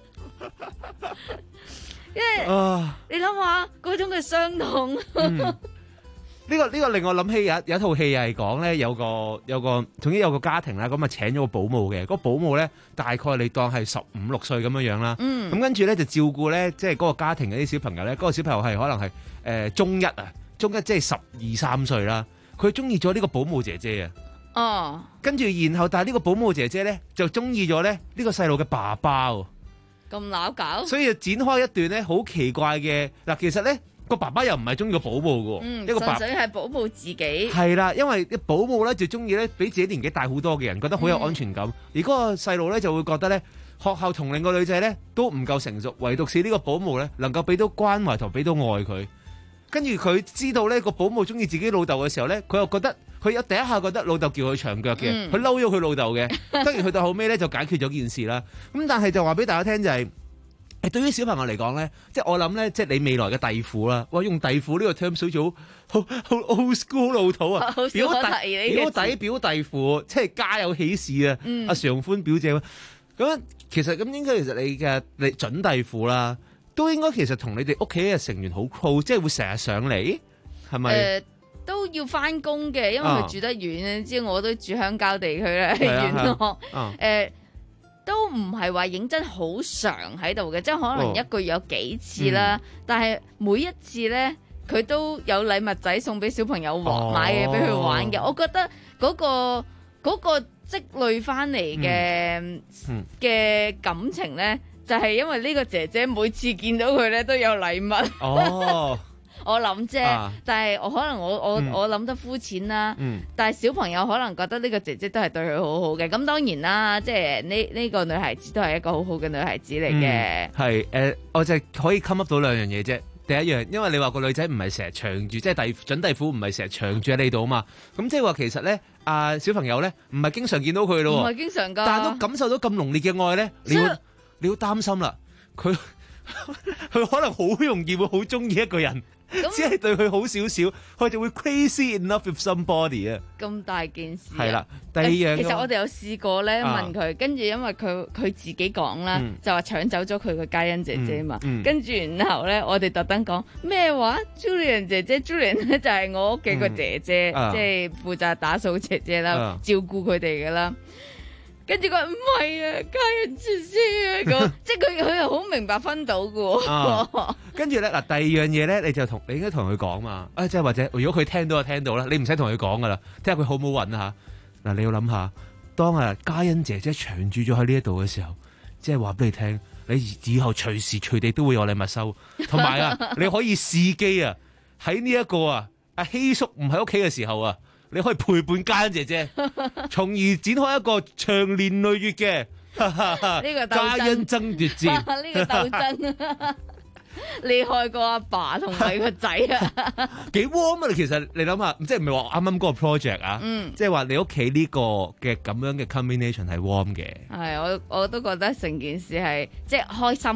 因為、啊、你諗下嗰種嘅傷痛。嗯呢、這個呢、這個令我諗起有有一套戲係講咧，有個有個總之有個家庭啦，咁啊請咗個保姆嘅，嗰、那個保姆咧大概你當係十五六歲咁樣樣啦，咁、嗯、跟住咧就照顧咧，即係嗰個家庭嘅啲小朋友咧，嗰、那個小朋友係可能係誒、呃、中一啊，中一即係十二三歲啦，佢中意咗呢個保姆姐姐啊，哦，跟住然後但係呢個保姆姐姐咧就中意咗咧呢個細路嘅爸爸喎， 咁鬧搞， 所以就展開一段咧好奇怪嘅嗱，其實咧。個爸爸又唔係中意個保姆嘅， 嗯、 一個爸純粹係保姆自己。 係啦，因為啲保姆咧就中意咧比自己年紀大好多嘅人，覺得好有安全感。嗯、而嗰個細路咧就會覺得咧，學校同齡個女仔咧都唔夠成熟，唯獨是呢個保姆咧能夠俾到關懷同俾到愛佢。跟住佢知道咧個保姆中意自己老豆嘅時候咧，佢又覺得佢有第一下覺得老豆叫佢長腳嘅，佢嬲咗佢老豆嘅。當然去到後尾咧就解決咗件事啦。咁但係就話俾大家聽就係、是。誒對於小朋友嚟講咧，即係我諗咧，即係你未來嘅弟婦啦。哇，用弟婦呢個 term 好似好好好 old school 老土啊！表弟表弟表弟婦，即係家有喜事啊！阿常歡表姐咁，其實咁應該其實你嘅你準弟婦啦，都應該其實同你哋屋企嘅成員好 close，即係會成日上嚟，係咪？ 誒都要翻工嘅，因為佢住得遠，你知我都住鄉郊地區咧，遠咯。誒。都唔係話認真好常喺度嘅，即係可能一個月有幾次啦。哦嗯、但係每一次咧，佢都有禮物仔送俾小朋友玩，哦、買嘢俾佢玩嘅。我覺得嗰、嗰個嗰、嗰個積累翻嚟嘅嘅感情咧，就係、係、因為呢個姐姐每次見到佢咧都有禮物。哦我諗啫，啊、但係我可能我我、嗯、我諗得膚淺啦。嗯、但係小朋友可能覺得呢個姐姐都係對佢好好嘅。咁當然啦，即係呢呢個女孩子都係一個好好嘅女孩子嚟嘅。係誒、 嗯呃，我就可以 come up 到兩樣嘢啫。第一樣，因為你話個女仔唔係成日長住，即係弟準弟婦唔係成日長住喺呢度啊嘛。咁即係話其實咧，啊小朋友咧唔係經常見到佢咯， 唔係經常噶， 但係都感受到咁濃烈嘅愛咧，你要你要擔心啦，佢佢可能好容易會好中意一個人。只係對佢好少少，佢就會 crazy in love with somebody 啊！ 咁大件事係啦，第二樣其實我哋有試過咧問佢，跟住因為佢佢自己講啦，就話搶走咗佢個嘉欣姐姐嘛，跟住然後咧我哋特登講咩話 Julian 姐姐 Julian 咧就係我屋企個姐姐，即係負責打掃姐姐啦，照顧佢哋噶啦。跟住佢唔係啊，家人姐姐啊，咁即係佢佢又好明白分到嘅、啊。 跟住咧嗱，第二樣嘢咧，你就同你應該同佢講嘛。啊，即係或者如果佢聽到就聽到啦，你唔使同佢講噶啦，睇下佢好唔好運啊吓。嗱，你要諗下，當啊嘉欣姐姐長住咗喺呢一度嘅時候，即係話俾你聽，你以後隨時隨地都會有禮物收，同埋啊，你可以試機啊，喺呢一個啊阿希叔唔喺屋企嘅時候啊。你可以陪伴嘉欣姐姐，從而展開一個長年累月嘅嘉欣爭奪戰。 呢個鬥爭厲害過阿爸同埋個仔啊！ 幾 warm 啊！其實你諗下，即係唔係話啱啱嗰個 project 啊？嗯，即係話你屋企呢個嘅咁樣嘅 combination 係 warm 嘅。 係，我我都覺得成件事係即係開心嘅，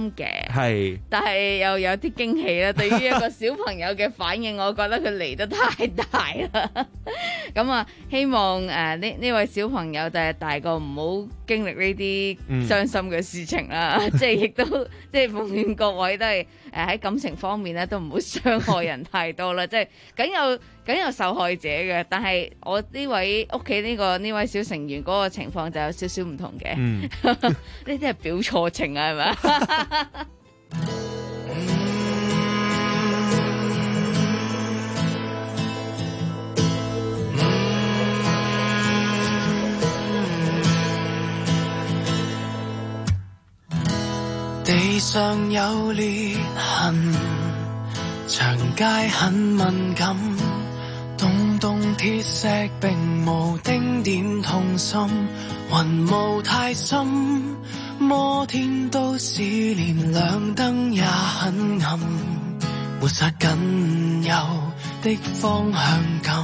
係， 但係又有啲驚喜啦。對於一個小朋友嘅反應，我覺得佢嚟得太大啦。咁啊，希望誒呢呢位小朋友第日大個唔好經歷呢啲傷心嘅事情啦。嗯、即係亦都即係奉勸各位都係誒喺感情方面咧都唔好傷害人太多啦。即係梗有梗有受害者嘅，但係我呢位屋企呢個呢位小成員嗰個情況就有少少唔同嘅。呢啲係表錯情啊，係咪啊？ 地上有裂痕，長街很敏感，咚咚鐵石並無丁點痛心，雲霧太深，摩天都市連亮燈也很暗，抹殺僅有的方向感。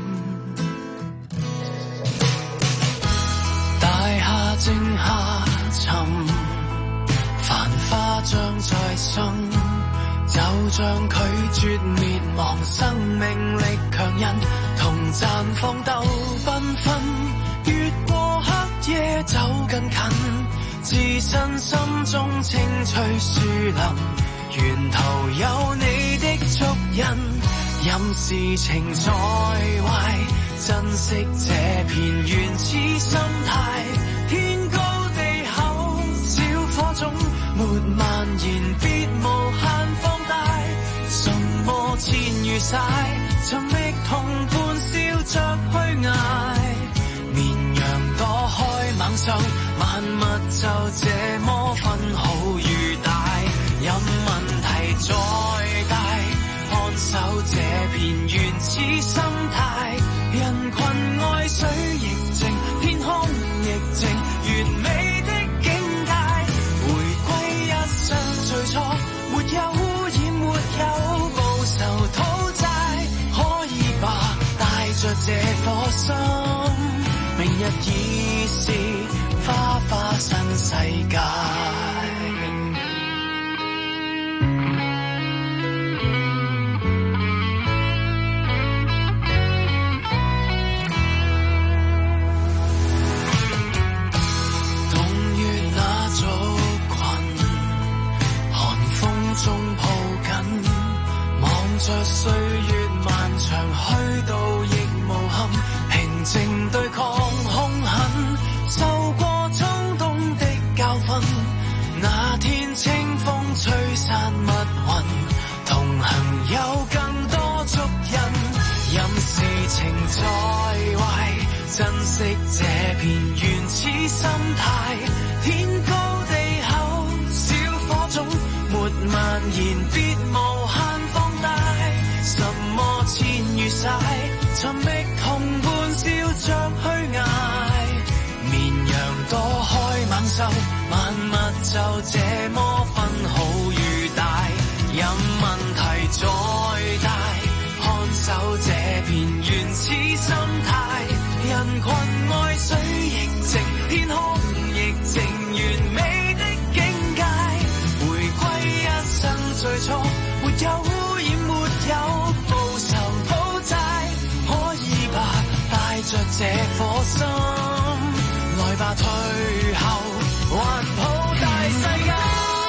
大廈正下沉，繁花將再生，就像拒絕滅亡，生命力強人同綻放鬥繽紛，越過黑夜走更近，自身心中青翠樹林，源頭有你的足印，任事情再壞，珍惜這片原始心態，天高地厚，小火種沒蔓延，別無限放大，什麼千餘晒，尋覓同伴笑着虛偽，綿羊躲開猛獸，萬物就這麼分好與大，任問題再大，看守這片原始心態，人群愛水亦靜，天空亦靜，完美的境界，回歸一生最初，沒有污染，沒有報仇討債，可以吧，帶着這顆心，明日已是花花新世界。着歲月漫長，虛度亦無憾，平靜對抗兇狠，受過衝動的教訓，那天清風吹散密雲，同行有更多足印，任事情再壞，珍惜這片原始心態，天高地厚，小火種沒蔓延，別無限放大，什麼千餘晒，尋覓同伴笑着虛偽，綿羊躲開猛獸，萬物就這麼分好與大，任問題再大，看守這片原始心態，人群愛水亦靜，天空亦靜，完美的境界，回歸一生最初，沒有污染，沒有報仇討債，可以吧，帶着這顆心，來吧，退後環抱大世界。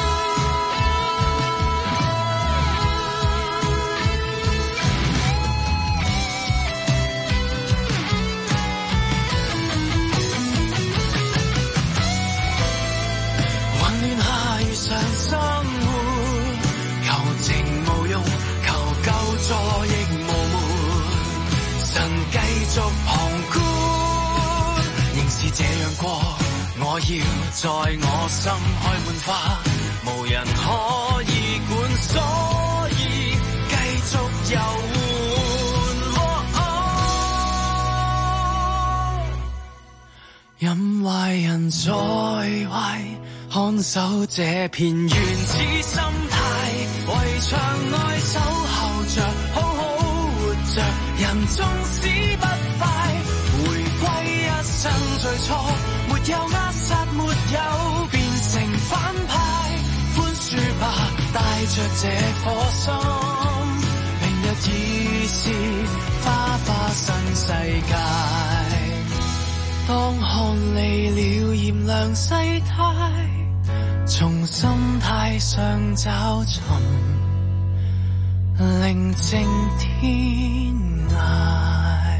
混亂下遇上生活，求情無用，求救助亦無門，神繼續旁觀，仍是這樣過，我要在我心開滿花，無人可以管，所以繼續遊玩，哦哦，任壞人再壞，看守這片原始心態，圍牆內守候着，好好活着，人縱使不快，回歸一生最初，沒有扼殺，沒有變成反派，寬恕吧， 着這顆心，明日已是花花新世界。當看膩了炎涼世態，從心態上找尋寧靜天涯。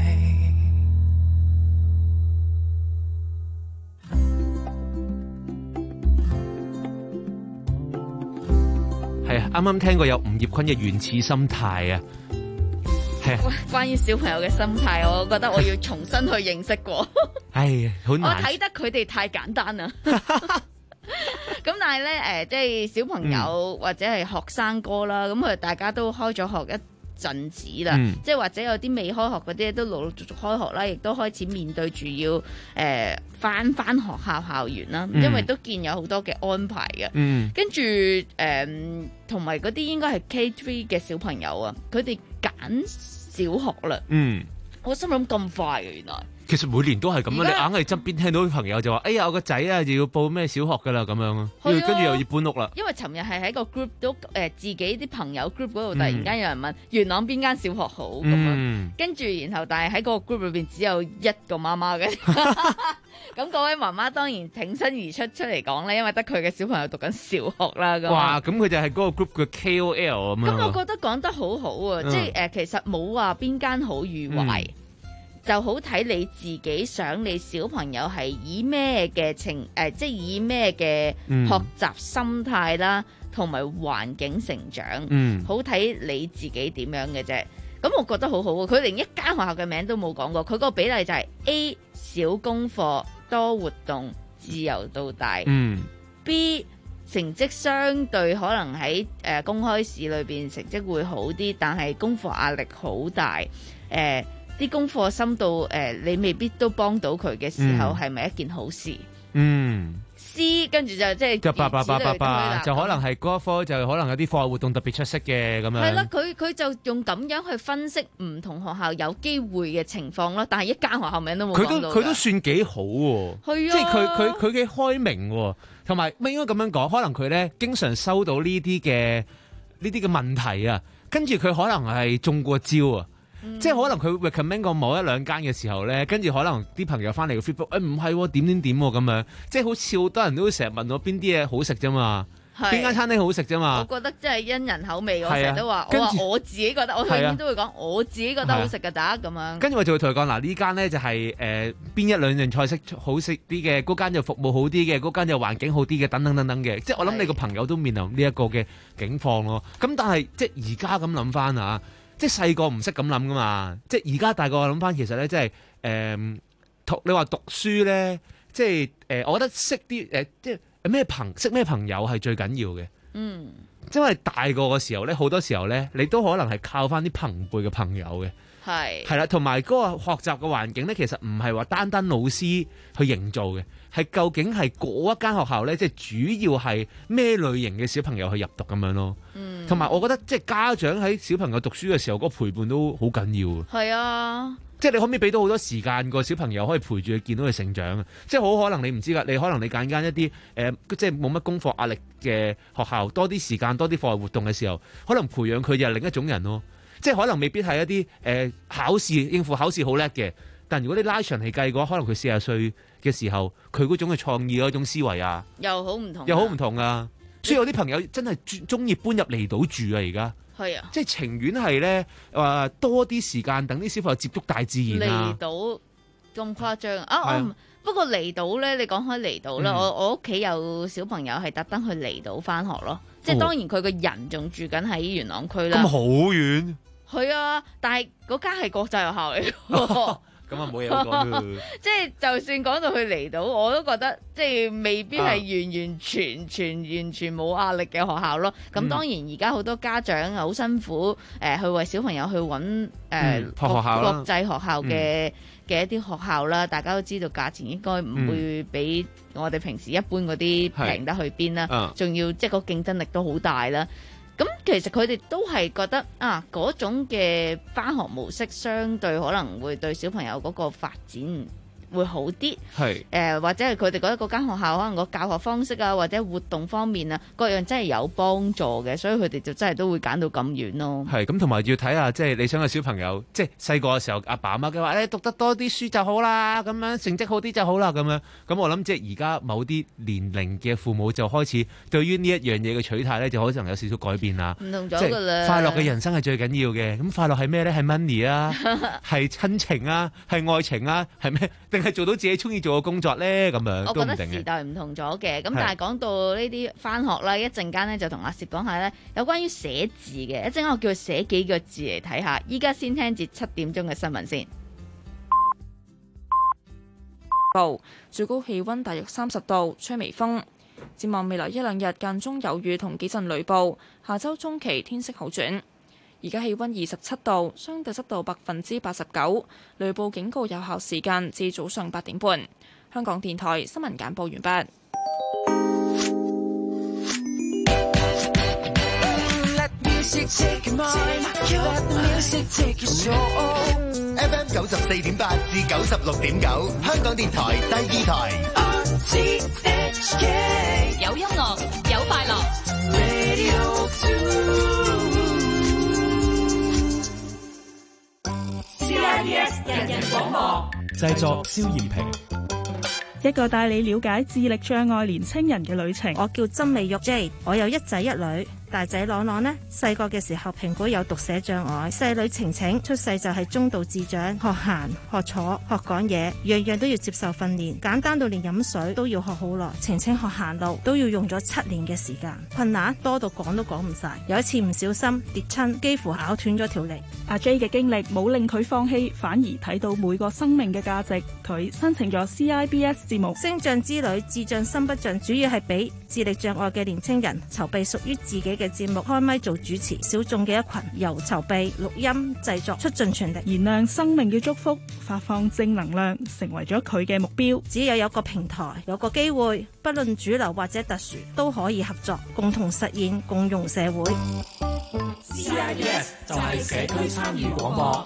係啊，啱啱聽過有吳業坤嘅原始心態啊，係啊。 關於小朋友嘅心態，我覺得我要重新去認識過。 唉，好難。 我睇得佢哋太簡單啦。咁但係咧，誒、呃，即係小朋友或者係學生哥啦，咁佢大家都開咗學一陣子啦，嗯、即係或者有啲未開學嗰啲都陸陸續續開學啦，亦都開始面對住要誒翻翻學校校園啦，嗯、因為都見有好多嘅安排嘅，嗯、跟住誒同埋嗰啲應該係 K 三嘅小朋友啊，佢哋揀小學啦，嗯、我心諗咁快嘅原來。 其實每年都係咁樣，你硬係側邊聽到啲朋友就話：哎呀，我個仔啊，就要報咩小學噶啦咁樣啊，跟住又要搬屋啦。 因為尋日係喺個 group 都誒、呃、自己啲朋友 group 嗰度，突然間有人問、嗯、元朗邊間小學好咁樣，嗯、跟住然後但係喺嗰個 group 裏邊只有一個媽媽嘅，咁嗰位媽媽當然挺身而出出嚟講咧，因為得佢嘅小朋友讀緊小學啦。咁哇，咁佢就係嗰個 group 嘅 K O L 咁樣。 咁我覺得講得好好啊，嗯、即係誒、呃、其實冇話邊間好與壞。嗯就好睇你自己想你小朋友係以咩嘅情誒、呃，即係以咩嘅學習心態啦，同埋環境成長，嗯、好睇你自己點樣嘅啫。咁我覺得好好啊！佢連一間學校嘅名都冇講過，佢個比例就係 A 少功課多活動自由到大，嗯、B 成績相對可能喺誒、呃、公開試裏邊成績會好啲，但係功課壓力好大，誒、呃。啲功課深度誒、呃，你未必都幫到佢嘅時候，係咪、嗯、一件好事？嗯，C 跟住就即係就八八八八八，就可能係嗰一科就可能有啲課外活動特別出色嘅咁樣。 係啦，佢佢就用咁樣去分析唔同學校有機會嘅情況咯，但係一間學校名都冇講到。 佢都佢都算幾好喎，係啊，即係佢佢佢幾開明喎，同埋咪應該咁樣講，可能佢咧經常收到呢啲嘅呢啲嘅問題啊，跟住佢可能係中過招啊。嗯、即係可能佢 recommend 過某一兩間嘅時候咧，跟住可能啲朋友翻嚟嘅 feedback，誒唔係點點點咁樣，即係好似好多人都成日問我邊啲嘢好食啫嘛，邊間是餐廳好食啫嘛。我覺得真係因人口味，我成日都話，我話我自己覺得，我永遠都會講我自己覺得好食㗎咋咁樣。 跟住我就會同佢講嗱，呢間咧就係誒邊一兩樣菜式好食啲嘅，嗰間就服務好啲嘅，嗰間就環境好啲嘅，等等等等嘅。即係我諗你個朋友都面臨呢一個嘅境況咯。咁但係即係而家咁諗翻啊。即係細個唔識咁諗噶嘛，即係而家大個諗翻，其實咧即係誒，讀你話讀書咧，即係誒、呃，我覺得識啲誒、呃，即係咩朋識咩朋友係最緊要嘅。嗯，因為大個嘅時候咧，好多時候咧，你都可能係靠翻啲朋輩嘅朋友嘅。係係啦，同埋嗰個學習嘅環境咧，其實唔係話單單老師去營造嘅，係究竟係嗰一間學校咧，即係主要係咩類型嘅小朋友去入讀咁樣咯。嗯，同埋我覺得即係家長喺小朋友讀書嘅時候，嗰個陪伴都好緊要。係啊，即係你可唔可以俾到好多時間個小朋友可以陪住佢見到佢成長啊？即係好可能你唔知㗎，你可能你揀間一啲誒、呃，即係冇乜功課壓力嘅學校，多啲時間多啲課外活動嘅時候，可能培養佢就係另一種人咯。即係可能未必係一啲誒、呃、考試應付考試好叻嘅，但如果你拉長期計嘅話，可能佢四十歲嘅時候，佢嗰種嘅創意嗰種思維啊， 又好唔同， 又好唔同啊！所以有啲朋友真係中意搬入離島住啊！而家係啊， 即係情願係咧話多啲時間等啲小朋友接觸大自然啊！ 離島咁誇張啊！啊我不過離島咧，你講開離島啦，嗯、我我屋企有小朋友係特登去離島返學咯，即係當然佢個人仲住緊喺元朗區啦。 咁好遠？ 係啊，但係嗰間係國際學校嚟嘅。 咁啊冇嘢講。 即係就算講到去離島，我都覺得即係未必係完完全全完全冇壓力嘅學校咯。咁、嗯、當然而家好多家長好辛苦，誒、呃、去為小朋友去揾誒、呃嗯、國國際學校嘅嘅、嗯、一啲學校啦。大家都知道價錢應該唔會比我哋平時一般嗰啲平得去邊啦。仲、嗯、要即係個競爭力都好大啦。咁其實佢哋都係覺得啊，嗰種嘅返學模式相對可能會對小朋友嗰個發展會好啲。 係誒、呃、或者係佢哋覺得嗰間學校可能個教學方式啊，或者活動方面啊，各樣真係有幫助嘅，所以佢哋就真係都會揀到咁遠咯。 係咁，同埋要睇下即係你想個小朋友，即係細個嘅時候，阿爸阿媽嘅話咧，讀得多啲書就好啦，咁樣成績好啲就好啦，咁樣。咁我諗即係而家某啲年齡嘅父母就開始對於呢一樣嘢嘅取態咧，就可能有少少改變啦。 唔同咗㗎啦。 快樂嘅人生係最緊要嘅。咁快樂係咩咧？係 money 啊，係親情啊，係愛情啊，係咩？定係做到自己中意做嘅工作咧？咁樣我覺得都唔定嘅。 時代唔同咗嘅，咁但係講到呢啲返學啦，一陣間咧就同阿攝講下咧，有關於寫字嘅，一陣間我叫佢寫幾個字嚟睇下。依家先聽至七點鐘嘅新聞先。 最高氣溫大約三十度，吹微風。展望未來一兩日間中有雨同幾陣雷暴，下周中期天色好轉。而家氣溫二十七度，相對濕度百分之八十九，雷暴警告有效時間至早上八點半。香港電台新聞簡報完畢。 F M 九十四點八至九十六點九，香港電台第二台。 有音樂，有快樂。 C I B S 人人廣播， 製作蕭艷平。 一個帶你了解智力障礙年青人嘅旅程。 我叫曾美玉 J， 我有一仔一女。大仔朗朗呢，細個嘅時候評估有讀寫障礙，細女晴晴出世就係中度智障，學行、學坐、學講嘢，樣樣都要接受訓練，簡單到連飲水都要學好耐。晴晴學行路都要用咗七年嘅時間，困難多到講都講唔晒。有一次唔小心跌親，幾乎咬斷咗條脷。 阿 J 嘅經歷冇令佢放棄，反而睇到每個生命嘅價值。佢申請咗 C I B S 節目星象之旅，智障心不障，主要係俾智力障礙嘅年青人籌備屬於自己嘅節目，開咪做主持，小眾嘅一群，由籌備、錄音、製作，出盡全力， 燃亮生命嘅祝福，發放正能量，成為咗佢嘅目標。 只要有個平台，有個機會，不論主流或者特殊，都可以合作，共同實現共融社會。 C I B S 就係社區參與廣播。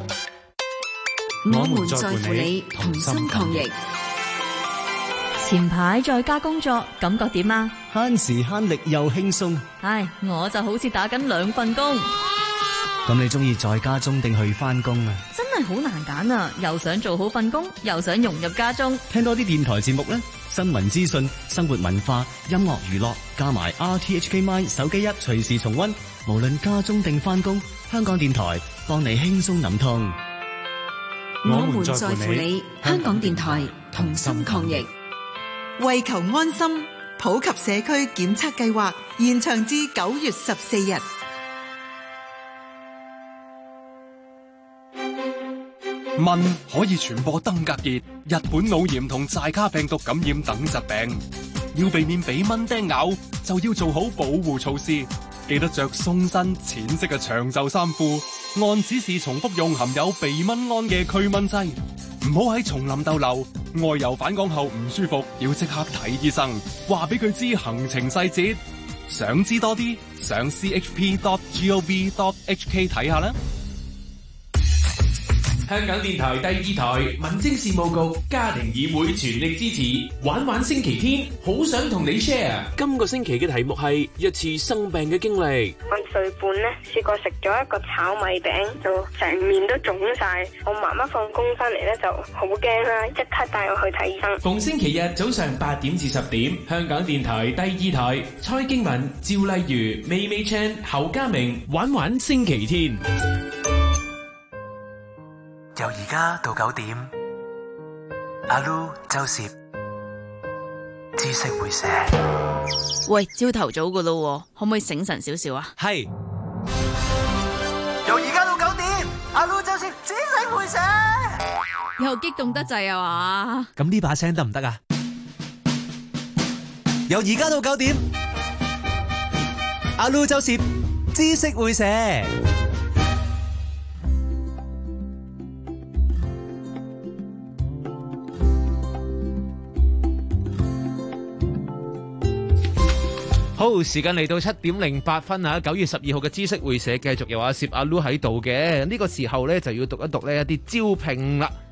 我們在乎你，同心抗疫。 前排在家工作，感覺點啊？ 慳時慳力又輕鬆。 唉，我就好似打緊兩份工。 咁你中意在家中定去返工啊？ 真係好難揀啊！又想做好份工，又想融入家中。 聽多啲電台節目啦，新聞資訊、生活文化、音樂娛樂，加埋 R T H K Mine 手機一，隨時重溫。無論家中定返工，香港電台幫你輕鬆諗通。 我們在乎你，香港電台同心抗疫。 為求安心，普及社區檢測計劃延長至九月十四日。 蚊可以傳播登革熱、日本腦炎同寨卡病毒感染等疾病。要避免俾蚊叮咬，就要做好保護措施。記得着鬆身淺色嘅長袖衫褲，按指示重複用含有避蚊胺嘅驅蚊劑。唔好喺叢林逗留，外遊返港後唔舒服，要即刻睇醫生。話俾佢知行程細節。想知多啲，上 c h p dot gov dot h k 睇下啦。 香港電台第二台民政事務局家庭議會全力支持玩玩星期天，好想同你 share。今個星期嘅題目係一次生病嘅經歷。 我歲半呢，試過食咗一個炒米餅，就成面都腫晒。我媽媽放工翻嚟呢，就好驚啦，即刻帶我去睇醫生。 逢星期日早上八點至十點，香港電台第二台，蔡經文、趙麗如、美美 Chan、侯家明玩玩星期天。 由而家到九點，阿 Lu、周攝知識會寫。 喂，朝頭早噶咯，可唔可以醒神少少啊？ 係。 由而家到九點，阿 Lu、周攝知識會寫。 又激動得滯啊嘛？ 咁呢把聲得唔得啊？由而家到九點，阿 Lu、周攝知識會寫。好，時間嚟到七點零八分啊！九月十二號嘅知識會社繼續有阿攝阿 Lu 喺度嘅，呢個時候咧就要讀一讀呢一啲招聘啦。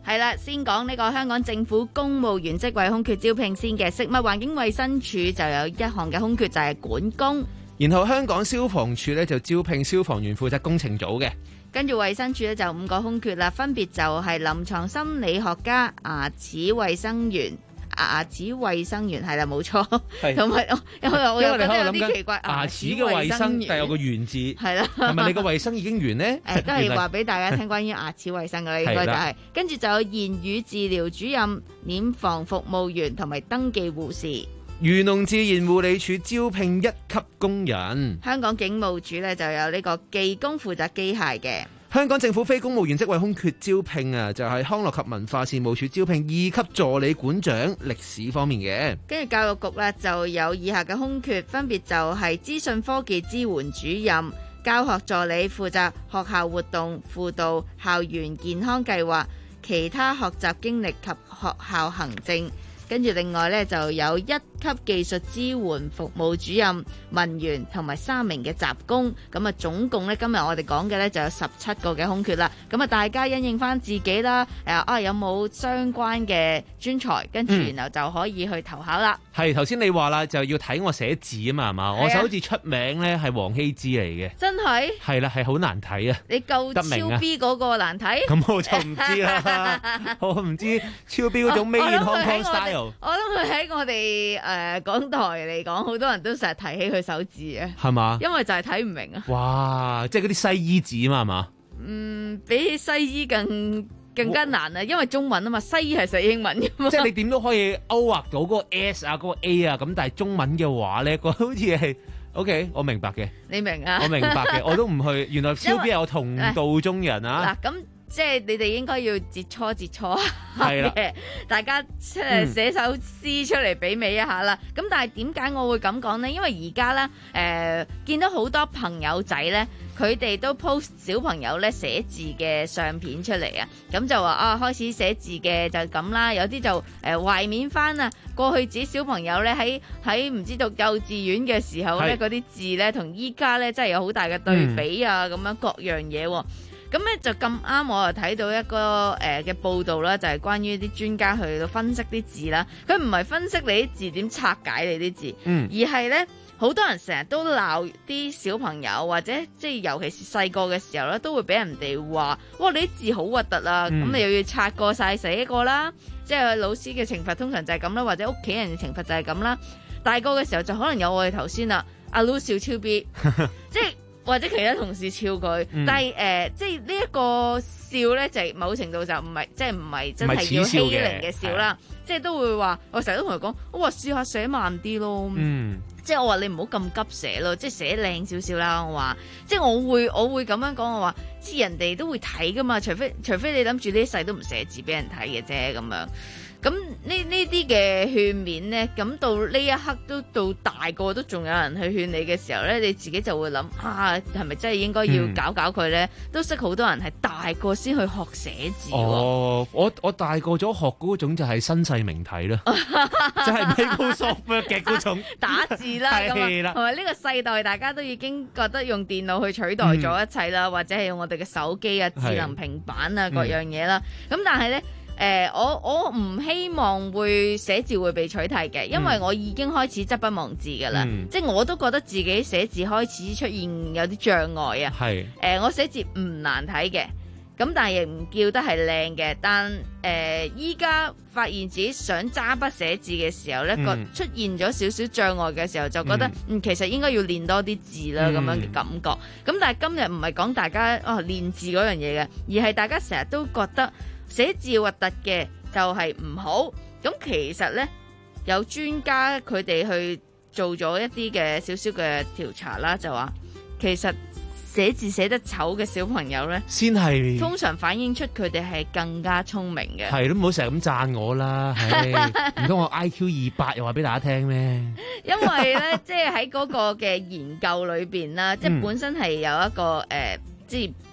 係啦，先講呢個香港政府公務員職位空缺招聘先嘅，食物環境衛生署就有一項嘅空缺就係管工， 然後香港消防處咧就招聘消防員負責工程組嘅， 跟住衛生署咧就五個空缺啦，分別就係臨床心理學家、牙齒衛生員。牙齒衛生員係啦，冇錯，同埋因為我又覺得有啲奇怪， 牙齒嘅衛生但有個員字，係啦，係咪你個衛生已經完呢？ 誒，都係話俾大家聽關於牙齒衛生嘅啦，應該就係、是。跟住就有言語治療主任、殮房服務員同埋登記護士。 漁農自然護理署招聘一級工人。 香港警務處咧就有呢個技工負責機械嘅。 香港政府非公務員職位空缺招聘啊，就係康樂及文化事務署招聘二級助理館長歷史方面嘅。 跟住教育局咧就有以下嘅空缺，分別就係資訊科技支援主任、教學助理負責學校活動輔導、校園健康計劃、其他學習經歷及學校行政。跟住另外咧就有一級技術支援服務主任、文員同埋三名嘅雜工，咁啊總共咧今日我哋講嘅咧就有十七個嘅空缺啦。咁啊大家因應翻自己啦，誒啊有冇相關嘅專才，跟住然後就可以去投考啦。 係頭先你話啦，就要睇我寫字啊嘛，係嘛？我手字出名咧係黃羲之嚟嘅，真係係啦，係好難睇啊！ 你夠超 B 嗰個難睇？ 咁我就唔知啦，我唔知超 B 嗰種 Made in Hong Kong style。 我諗佢喺我哋誒、呃、港台嚟講，好多人都成日提起佢手字啊，係嘛？因為就係睇唔明啊！ 哇，即係嗰啲西醫字啊嘛，係嘛？ 嗯，比起西醫更更加難啊，因為中文啊嘛，西醫係寫英文嘅嘛。 即係你點都可以勾畫到嗰個 S 啊，嗰個 A 啊，咁但係中文嘅話咧，個好似係 OK，我明白嘅。你明啊？我明白嘅，我都唔去。原來超 B 有同道中人啊！ 嗱咁。即係你哋應該要節初節初嘅，大家即係寫首詩出嚟媲美一下啦。咁、嗯、但係點解我會咁講呢？因為而家咧誒見到好多朋友仔咧，佢哋都 post 小朋友咧寫字嘅相片出嚟啊。咁就話啊開始寫字嘅就咁啦，有啲就誒、呃、懷緬翻啊過去自己小朋友咧喺喺唔知讀幼稚園嘅時候咧嗰啲字咧，同依家咧真係有好大嘅對比啊！咁、嗯、樣各樣嘢喎。咁咧就咁啱，我又睇到一個誒嘅報道啦，就係關於啲專家去到分析啲字啦。佢唔係分析你啲字點拆解你啲字，嗯、而係咧好多人成日都鬧啲小朋友，或者即係尤其是細個嘅時候咧，都會俾人哋話：哇，你啲字好核突啊！咁、嗯、你又要拆過晒寫過啦。即係老師嘅懲罰通常就係咁啦，或者屋企人嘅懲罰就係咁啦。大個嘅時候就可能有我哋頭先啦，阿 Lu 笑超 B， 即係。或者其他同事笑佢，嗯、但係誒、呃，即係呢一個笑咧，就係某程度就唔係，即係唔係真係要欺凌嘅笑啦。即係都會話，我成日都同佢講，我話試下寫慢啲咯。嗯，即係我話你唔好咁急寫咯，即係寫靚少少啦。我話，即係我會我會咁樣講，我話，即係人哋都會睇噶嘛，除非除非你諗住呢一世都唔寫字俾人睇嘅啫咁樣。咁呢呢啲嘅勸勉呢，咁到呢一刻都到大個都仲有人去勸你嘅時候呢，你自己就會諗啊，係咪真係應該要搞搞佢呢？嗯、都識好多人係大個先去學寫字。 哦，我我大個咗學嗰種就係新細明體啦，就係 Microsoft 嘅嗰種打字啦。係啦，同埋呢個世代大家都已經覺得用電腦去取代咗一切啦，嗯、或者係用我哋嘅手機啊、智能平板啊各樣嘢啦。咁、嗯、但係呢。誒、呃，我我唔希望會寫字會被取替嘅，因為我已經開始執筆忘字㗎啦，嗯、即係我都覺得自己寫字開始出現有啲障礙啊。係誒、呃，我寫字唔難睇嘅，咁但係亦唔叫得係靚嘅。但誒，依家發現自己想揸筆寫字嘅時候咧，個、嗯、出現咗少少障礙嘅時候，就覺得嗯，嗯，其實應該要練多啲字啦，咁、嗯、樣嘅感覺。咁但係今日唔係講大家哦練字嗰樣嘢嘅，而係大家成日都覺得。寫字核突嘅就係唔好，咁其實呢，有專家佢哋去做咗一啲嘅少少嘅調查啦，就話其實寫字寫得醜嘅小朋友呢，先係通常反映出佢哋係更加聰明嘅。係都唔好成日咁讚我啦，唔通我 I Q 二百又話俾大家聽咩？因為呢，即係喺嗰個嘅研究裏邊啦，即係本身係有一個誒、呃，即係。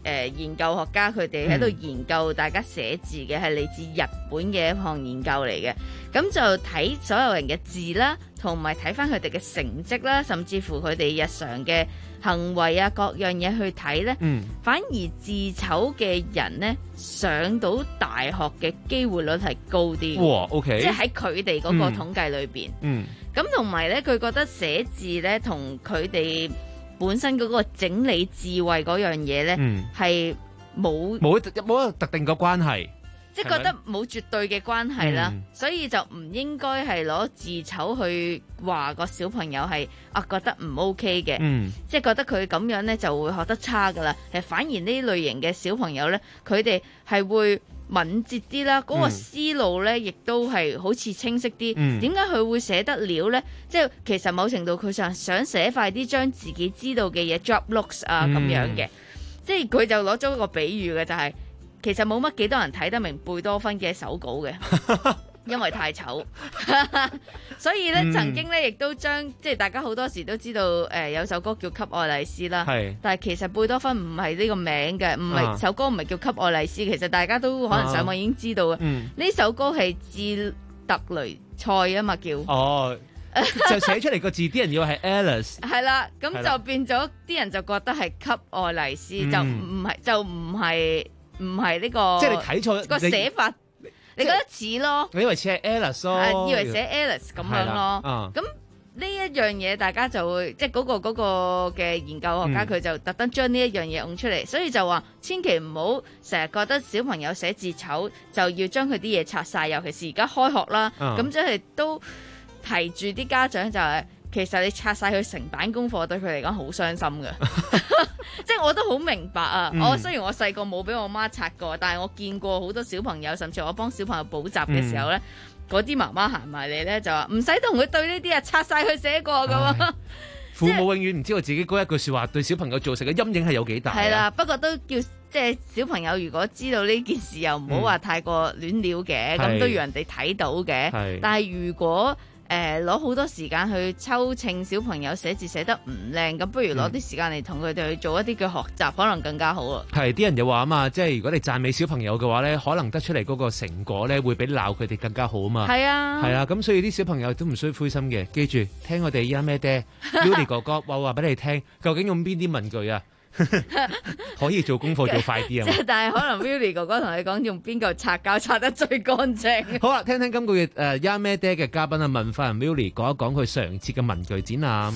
呃、研究學家佢哋喺度研究大家寫字嘅，係嚟自日本嘅一項研究嚟嘅。咁就睇所有人嘅字啦，同埋睇翻佢哋嘅成績啦，甚至乎佢哋日常嘅行為啊，各樣嘢去睇呢。嗯、反而字醜嘅人呢，上到大學嘅機會率係高啲。 哇 OK， 即係喺佢哋嗰個統計裏邊。 嗯， 咁同埋呢，佢覺得寫字呢，同佢哋本身嗰個整理智慧嗰樣嘢呢，係冇冇冇一個特定嘅關係。 即係覺得冇絕對嘅關係啦， 嗯、 所以就唔應該係攞字醜去話個小朋友係啊覺得唔 OK 嘅，嗯、即係覺得佢咁樣呢就會學得差噶啦。誒，反而呢類型嘅小朋友呢，佢哋係會敏捷啲啦，嗰、嗰個思路呢亦都係好似清晰啲。點解佢會寫得了呢？即係其實某程度佢想想寫快啲將自己知道嘅嘢 drop looks 啊咁樣嘅，嗯、即係佢就攞咗一個比喻嘅就係、是。其實冇乜幾多人睇得明貝多芬嘅手稿嘅，因為太醜。所以咧，嗯、曾經咧亦都將即係大家好多時都知道，誒、呃、有首歌叫《給愛麗絲》啦。係。但係其實貝多芬唔係呢個名嘅，唔係、啊、首歌唔係叫《給愛麗絲》。其實大家都可能上網已經知道嘅。呢、啊嗯、首歌係致特雷塞啊嘛，叫。哦。 就寫出嚟個字，啲人以為係 Alice。 係啦，咁就變咗啲人就覺得係給愛麗絲，嗯、就唔係就唔係。唔係呢個， 即係你睇錯個寫法，你，你覺得似咯？ 你以為似係 Alice 咯？ 以為寫 Alice 咁樣咯。咁呢一樣嘢，大家就會即係嗰個嗰個嘅研究學家，佢、嗯、就特登將呢一樣嘢掹出嚟，所以就話千祈唔好成日覺得小朋友寫字醜，就要將佢啲嘢拆晒。尤其是而家開學啦，咁即係都提住啲家長就係、是。其實你拆晒佢成版功課，對佢嚟講好傷心嘅。即係我都好明白啊！嗯、我雖然我細個冇俾我媽拆過，但係我見過好多小朋友，甚至我幫小朋友補習嘅時候咧，嗰啲、嗯、媽媽行埋嚟咧就話唔使同佢對呢啲啊，拆晒佢寫過咁。 父母永遠唔知道自己嗰一句説話對小朋友造成嘅陰影係有幾大。 係啦，不過都叫即係小朋友如果知道呢件事，又唔好話太過亂了嘅，咁、嗯、都要人哋睇到嘅。是但係如果誒攞好多時間去抽稱小朋友寫字寫得唔靚，咁不如攞啲時間嚟同佢哋去做一啲嘅學習，可能更加好啊！ 係啲人就話啊嘛，即係如果你讚美小朋友嘅話咧，可能得出嚟嗰個成果咧，會比鬧佢哋更加好啊嘛！係啊，係啊，咁所以啲小朋友都唔需要灰心嘅，記住聽我哋依家咩爹 Willie 哥哥話話俾你聽，究竟用邊啲文具啊？可以做功課做快啲啊！ 即係但係可能 Willie 哥哥同你講用邊嚿擦膠擦得最乾淨。 好啦，聽聽今個月誒呀咩爹嘅嘉賓啊，文化人 Willie 講一講佢常設嘅文具展覽。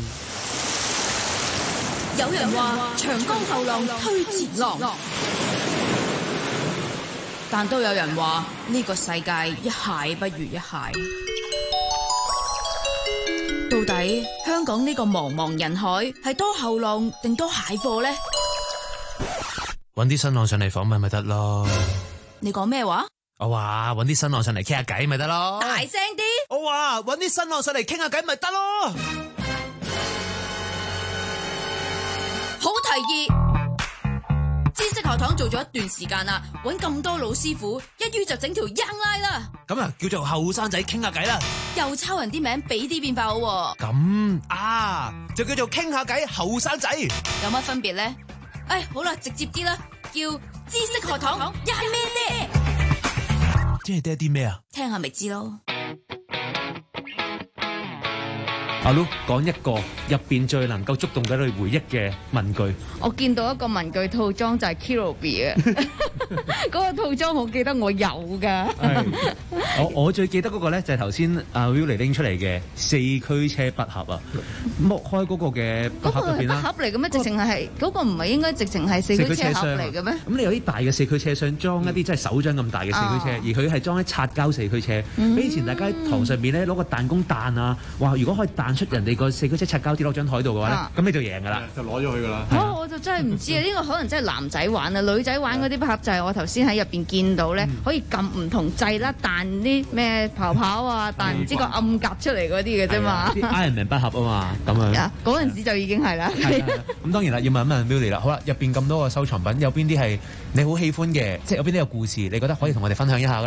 有人話長江後浪推前浪，但都有人話呢個世界一蟹不如一蟹。到底香港呢個茫茫人海係多後浪定多蟹貨呢？ 搵啲新浪上嚟訪問咪得咯。 你講咩話？ 我話搵啲新浪上嚟傾下偈咪得咯。 大聲啲！ 我話搵啲新浪上嚟傾下偈咪得咯。 好提議！知識學堂做咗一段時間啦，搵咁多老師傅，一於就整條 Young Line 啦。 咁啊，叫做後生仔傾下偈啦。 又抄人啲名，俾啲變化好喎。 咁啊，就叫做傾下偈後生仔。 有乜分別咧？哎，好啦，直接啲啦，叫知識學堂 Young 咩爹？ 即係爹啲咩啊？ 聽下咪知咯。 阿 Lu 講一個入邊最能夠觸動到你回憶嘅文具。 我見到一個文具套裝就係 Kirobi 啊，嗰個套裝我記得我有㗎。 我我最記得嗰個咧就係頭先阿 Willie 拎出嚟嘅四驅車筆盒啊，剝開嗰個嘅筆盒入邊啦。 嗰個係筆盒嚟嘅咩？直情係嗰個唔係應該直情係四驅車盒嚟嘅咩？ 咁你有啲大嘅四驅車廂裝一啲真係手掌咁大嘅四驅車，而佢係裝喺擦膠四驅車。比以前大家喺堂上面咧攞個彈弓彈啊，哇！如果可以彈出人哋個四驅車擦膠跌落張台度嘅話咧，咁你就贏㗎啦，就攞咗佢㗎啦。 哦，我就真係唔知啊！呢個可能真係男仔玩啊，女仔玩嗰啲筆盒就係我頭先喺入邊見到咧，可以撳唔同掣啦，彈啲咩跑跑啊，彈唔知個暗格出嚟嗰啲嘅啫嘛。 啲 Iron Man 筆盒啊嘛，咁樣。 嗰陣時就已經係啦。 咁當然啦，要問一問 Willie 啦。好啦，入邊咁多個收藏品，有邊啲係你好喜歡嘅？即係有邊啲有故事，你覺得可以同我哋分享一下嘅咧？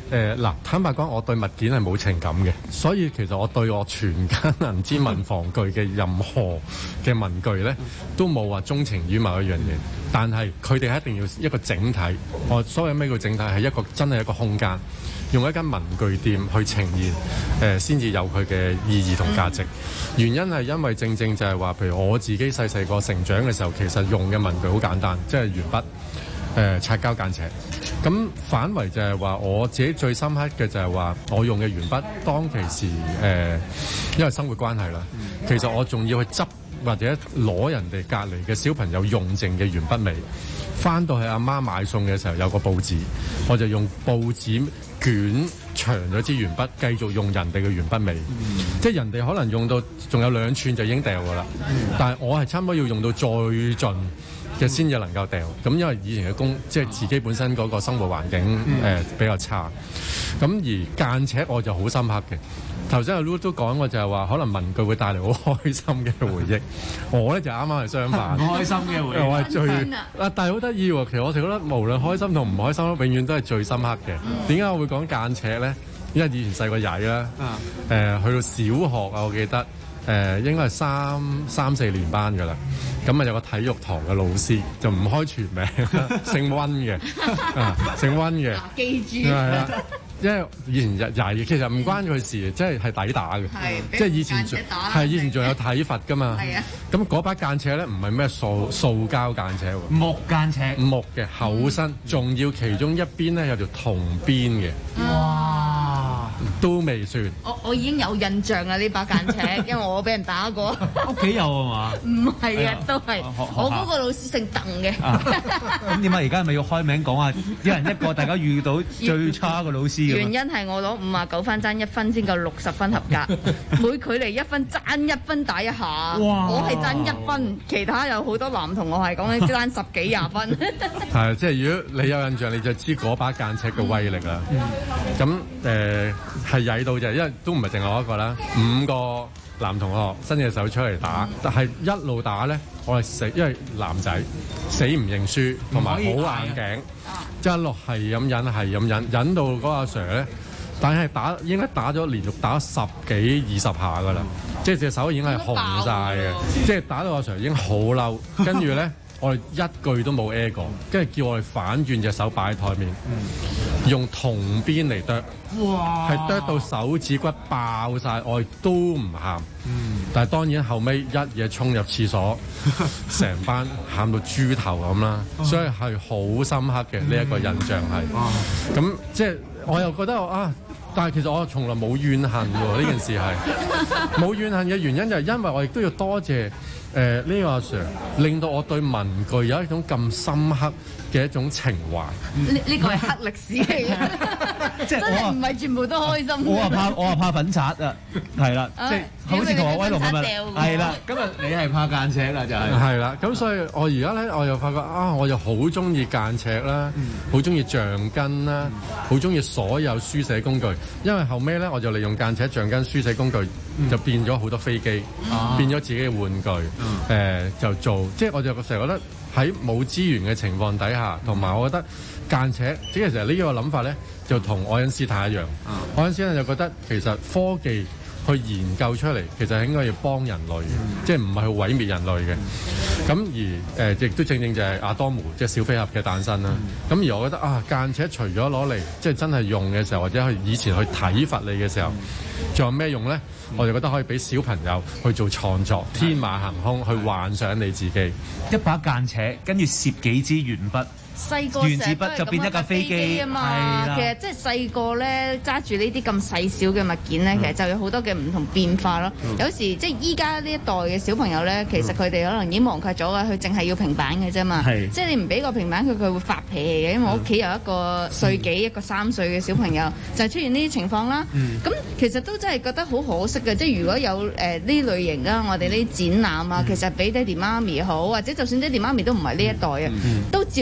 誒嗱，坦白講，我對物件係冇情感嘅，所以其實我對我全間銀之文房具嘅任何嘅文具咧，都冇話鐘情於某一樣嘢。但係佢哋係一定要一個整體。我所謂咩叫整體？係一個真係一個空間，用一間文具店去呈現誒，先、呃、至有佢嘅意義同價值。原因係因為正正就係話，譬如我自己細細個成長嘅時候，其實用嘅文具好簡單，即係鉛筆、誒、呃、擦膠、間尺。咁反為就係話，我自己最深刻嘅就係話，我用嘅鉛筆當其時誒、呃，因為生活關係啦，其實我仲要去執或者攞人哋隔離嘅小朋友用剩嘅鉛筆尾，翻到去阿媽買餸嘅時候有個報紙，我就用報紙捲長咗支鉛筆，繼續用人哋嘅鉛筆尾，嗯、即係人哋可能用到仲有兩寸就已經掉㗎啦，嗯、但係我係差唔多要用到最盡嘅先至能夠掉，咁因為以前嘅工即係自己本身嗰個生活環境誒、嗯呃、比較差，咁而間尺我就好深刻嘅。頭先阿 Lu 都講過就係話，可能文具會帶嚟好開心嘅回憶，我咧就啱啱係相反， 唔開心嘅回憶。 我係最啊，但係好得意喎。其實我哋覺得無論開心同唔開心，永遠都係最深刻嘅。點解我會講間尺咧？因為以前細個曳啦，誒、呃、去到小學啊，我記得。誒、呃、應該係三三四年班㗎啦，咁啊有個體育堂嘅老師就唔開全名，姓温嘅，啊姓温嘅， 記住，係啦， 因為以前日曳，其實唔關佢事，即係係抵打嘅，即係以前仲係以前仲有體罰㗎嘛，咁嗰把間尺咧唔係咩塑塑膠間尺喎， 木間尺， 木嘅厚身，仲、嗯、要其中一邊咧有條銅邊嘅，哇，都未算。 我我已經有印象啦呢把間尺，因為我俾人打過。 屋企有啊嘛？ 唔係啊，都係我嗰個老師姓鄧嘅。 咁點解而家係咪要開名講啊？一人一個，大家遇到最差嘅老師。 原因係我攞五啊九分爭一分先夠六十分合格，每距離一分爭一分打一下。哇！我係爭一分，其他有好多男同學係講緊爭十幾廿分。 係，即係如果你有印象，你就知嗰把間尺嘅威力啦。咁誒係曳到就，因為都唔係淨係我一個啦，五個男同學伸隻手出嚟打，但係一路打咧，我係死，因為男仔死唔認輸，同埋好硬頸，即係一路係咁忍，係咁忍，忍到嗰阿 Sir 咧，但係打應該打咗連續打十幾二十下㗎啦，即係隻手已經係紅晒嘅，即係打到阿 Sir 已經好嬲，跟住咧。我哋一句都冇 air 過，跟住叫我哋反轉隻手擺喺台面，嗯、用銅邊嚟剁，係剁到手指骨爆晒，我哋都唔喊。嗯、但係當然後尾一嘢衝入廁所，成班喊到豬頭咁啦，所以係好深刻嘅呢一個印象係。咁、嗯、即係我又覺得啊，但係其實我從來冇怨恨喎，呢件事係冇怨恨嘅原因就係因為我亦都要多謝。誒呢、呃這個阿 Sir 令到我對文具有一種咁深刻嘅一種情懷。 呢呢個係黑歷史嚟嘅，即係真係唔係全部都開心。 我話怕，我話怕粉刷啊，係啦，即係好似同阿威龍咁樣，係啦。今日你係怕間尺啦，就係係啦。咁所以我而家咧，我又發覺啊，我又好中意間尺啦，好中意橡筋啦，好中意所有書寫工具。因為後尾咧，我就利用間尺、橡筋、書寫工具，嗯、就變咗好多飛機，啊、變咗自己嘅玩具。誒、嗯呃、就做，即係我就成日覺得喺冇資源嘅情況底下，同埋我覺得間尺，即係其實呢個諗法咧，就同愛因斯坦一樣。嗯、愛因斯坦就覺得其實科技去研究出嚟，其實係應該要幫人類嘅，嗯、即係唔係去毀滅人類嘅。咁、嗯、而誒亦、呃、都正正就係亞當姆即係小飛俠嘅誕生啦。咁、嗯、而我覺得啊，間尺除咗攞嚟即係真係用嘅時候，或者去以前去體罰你嘅時候，仲、嗯、有咩用咧？我就覺得可以俾小朋友去做創作，天馬行空去幻想你自己。 一把間尺，跟住攝幾支鉛筆。 細個原子筆就變一架飛機啊嘛，其實即係細個咧揸住呢啲咁細小嘅物件咧，嗯、其實就有好多嘅唔同變化咯。嗯、有時即係依家呢一代嘅小朋友咧，其實佢哋可能已經忘卻咗㗎，佢淨係要平板嘅啫嘛。是即係你唔俾個平板佢，佢會發脾氣嘅。因為我屋企有一個歲幾、嗯、一個三歲嘅小朋友，就係出現呢啲情況啦。咁、嗯、其實都真係覺得好可惜嘅。即係如果有誒呢、呃、類型啦，我哋呢啲展覽啊，嗯、其實俾爹哋媽咪好，或者就算爹哋媽咪都唔係呢一代啊，嗯嗯、都照帶佢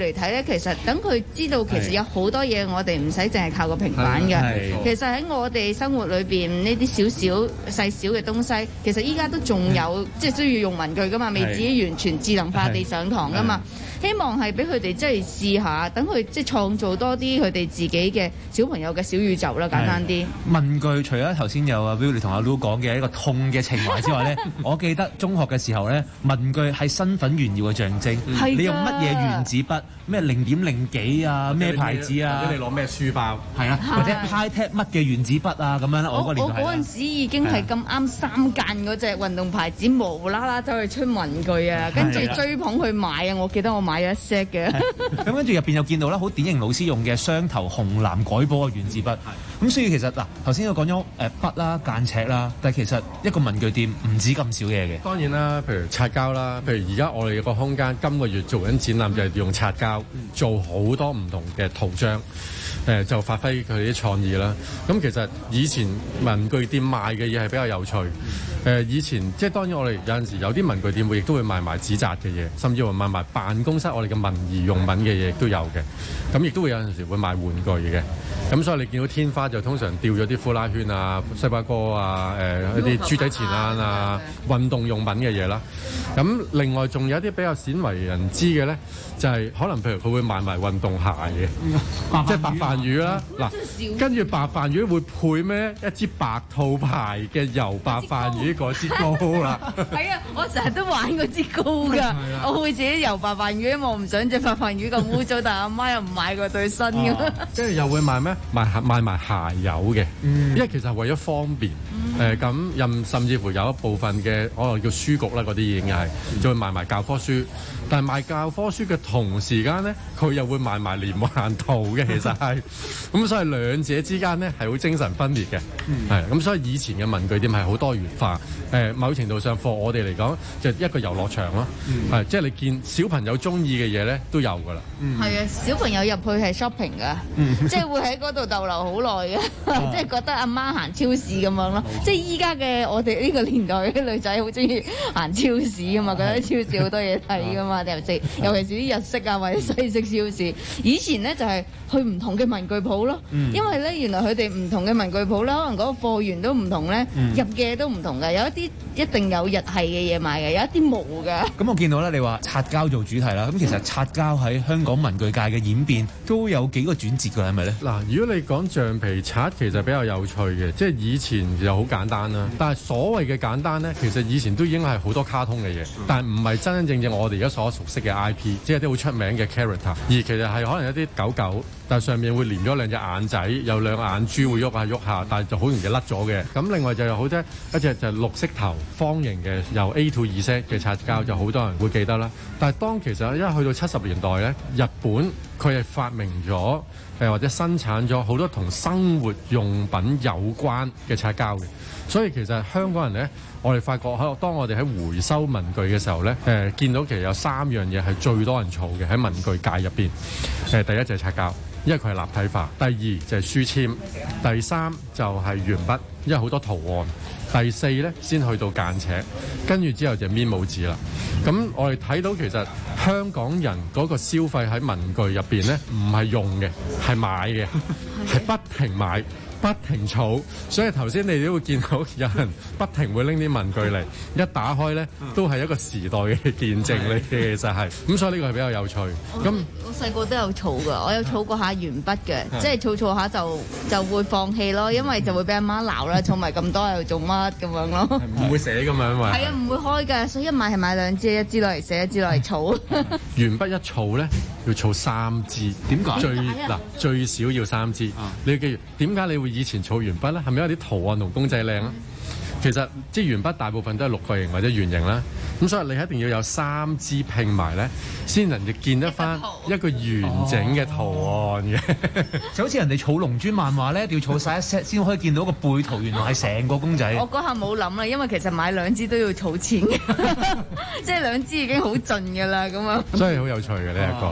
嚟睇咧，其實等佢知道其實有好多嘢我哋唔使淨係靠個平板嘅。其實喺我哋生活裏邊呢啲少少細小嘅東西，其實依家都仲有即係需要用文具噶嘛，未至於完全智能化地上堂噶嘛。希望係俾佢哋即係試下，等佢即係創造多啲佢哋自己嘅小朋友嘅小宇宙啦，簡單啲。 文具除咗頭先有阿 Willie 同阿 Loo 講嘅一個痛嘅情懷之外咧，我記得中學嘅時候咧，文具係身份炫耀嘅象徵。你用乜嘢原子筆？咩零點零幾啊？咩牌子啊？ 或者你攞咩書包？ 係啊，或者 high-tech 乜嘅原子筆啊？咁樣我嗰年我嗰陣時已經係咁啱三間嗰隻運動牌子無啦啦走去出文具啊，跟住追捧去買啊！我記得我買咗一 set 嘅。 咁跟住入邊又見到啦，好典型老師用嘅雙頭紅藍改簿嘅原子筆。咁所以其實嗱，頭先我講咗誒筆啦、間尺啦，但係其實一個文具店唔止咁少嘢嘅。 當然啦，譬如擦膠啦，譬如而家我哋個空間今個月做緊展覽就係用擦膠做好多唔同嘅圖章，誒、呃、就發揮佢啲創意啦。咁其實以前文具店賣嘅嘢係比較有趣。誒、呃、以前即係當然我哋有陣時有啲文具店會亦都會賣埋紙紮嘅嘢，甚至乎賣埋辦公室我哋嘅文儀用品嘅嘢亦都有嘅。咁亦都會有陣時會賣玩具嘅。咁所以你見到天花就通常吊咗啲呼啦圈啊、西瓜哥啊、誒一啲豬仔錢罌啊、運動用品嘅嘢啦。咁另外仲有一啲比較鮮為人知嘅咧，就係、是、可能譬如佢會賣埋運動鞋嘅，即係白飯魚啦。嗱，跟住白飯魚會配咩？一支白兔牌嘅油白飯魚嗰支膏啦。 係啊，我成日都玩嗰支膏㗎。我會自己油白飯魚，因為我唔想隻白飯魚咁污糟，但係阿媽又唔買過對新㗎。 跟住又會賣咩？賣賣埋鞋油嘅，因為其實係為咗方便。誒咁任甚至乎有一部分嘅我哋叫書局啦，嗰啲已經係就會賣埋教科書。但係賣教科書嘅同時間咧，佢又會賣埋連環圖嘅，其實係咁，所以兩者之間咧係好精神分裂嘅。係咁、嗯，所以以前嘅文具店係好多元化。誒、呃，某程度上，課我哋嚟講就一個遊樂場咯。係、嗯，即係你見小朋友中意嘅嘢咧都有㗎啦。 係啊、嗯，小朋友入去係 shopping 㗎，嗯、即係會喺嗰度逗留好耐嘅，即係覺得阿媽行超市咁樣咯。即係依家嘅我哋呢個年代啲女仔好中意行超市㗎嘛，覺得超市好多嘢睇㗎嘛，尤其尤其是啲日式啊或者西式超市。以前咧就係、是、去唔同嘅文具鋪咯，嗯、因為咧原來佢哋唔同嘅文具鋪咧，可能嗰個貨源都唔同咧，嗯、入嘅都唔同嘅，有一啲一定有日系嘅嘢賣嘅，有一啲冇嘅。 咁我見到咧，你話擦膠做主題啦，咁其實擦膠喺香港文具界嘅演變都有幾個轉折㗎，係咪咧？ 嗱，如果你講橡皮擦，其實比較有趣嘅，即係以前就好簡單啦。但係所謂嘅簡單咧，其實以前都已經係好多卡通嘅嘢，但係唔係真真正正我哋而家所熟悉嘅 I P， 即係啲好出名嘅 character，而其實係可能一啲狗狗，但係上面會連咗兩隻眼仔，有兩個眼珠會喐下喐下，但係就好容易甩咗嘅。咁另外就有好多一隻就係綠色頭方形嘅由 A to Z 嘅擦膠，就好多人會記得啦。但係當其實一去到七十年代咧，日本佢係發明咗誒或者生產咗好多同生活用品有關嘅擦膠嘅，所以其實香港人咧，我哋發覺喺當我哋喺回收文具嘅時候咧，誒、呃、見到其實有三樣嘢係最多人儲嘅喺文具界入邊。誒、呃、第一就係擦膠，因為佢係立體化；第二就係書籤；第三就係鉛筆，因為好多圖案；第四咧先去到間尺，跟住之後就係面冇紙啦。咁我哋睇到其實香港人嗰個消費喺文具入邊咧，唔係用嘅，係買嘅，係不停買。不停儲，所以頭先你都會見到有人不停會拎啲文具嚟，一打開咧都係一個時代嘅見證嚟嘅，其實係咁，所以呢個係比較有趣。咁我細個都有儲㗎，我有儲過下鉛筆嘅，即係儲儲下就就會放棄咯，因為就會俾阿媽鬧啦，儲埋咁多又做乜咁樣咯？ 唔會寫咁樣嘛？ 係啊，唔會開㗎，所以一買係買兩支，一支攞嚟寫，一支攞嚟儲。 鉛筆一儲咧要儲三支，點解？最嗱最少要三支。啊、你要記住點解你會以前儲鉛筆咧？係咪因為啲圖案同公仔靚啊？其實即係鉛筆大部分都係六角形或者圓形啦，咁所以你一定要有三支拼埋咧，先能夠見得翻一個完整嘅圖案嘅。 就好似人哋儲龍珠漫畫咧，一定要儲晒一 set 先可以見到個背圖，原來係成個公仔。 我嗰下冇諗啦，因為其實買兩支都要儲錢嘅，即係兩支已經好盡㗎啦，咁啊。 所以好有趣嘅呢一個係啊。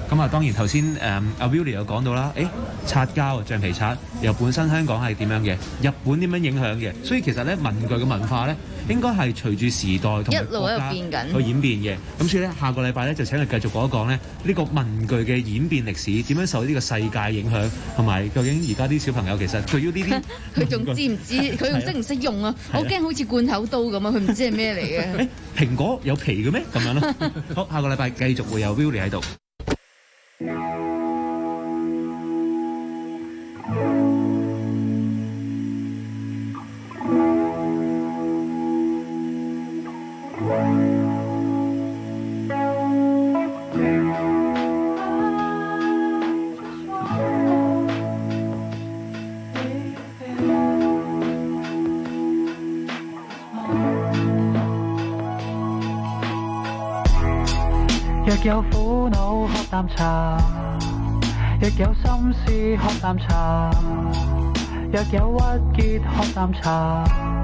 咁啊，當然頭先誒阿 Willie 有講到啦，誒擦膠橡皮擦由本身香港係點樣嘅，日本點樣影響嘅，所以其實咧文具嘅文化咧應該係隨住時代同埋國家去演變嘅。咁所以咧下個禮拜咧就請佢繼續講一講咧呢個文具嘅演變歷史，點樣受呢個世界影響，同埋究竟而家啲小朋友其實對於呢啲佢仲知唔知？佢仲識唔識用啊？我驚好似罐頭刀咁啊！佢唔知係咩嚟嘅。 誒蘋果有皮嘅咩？咁樣咯。好，下個禮拜繼續會有 Willie 喺度。 若有苦惱喝啖茶，若有心事喝啖茶，若有鬱結喝啖茶，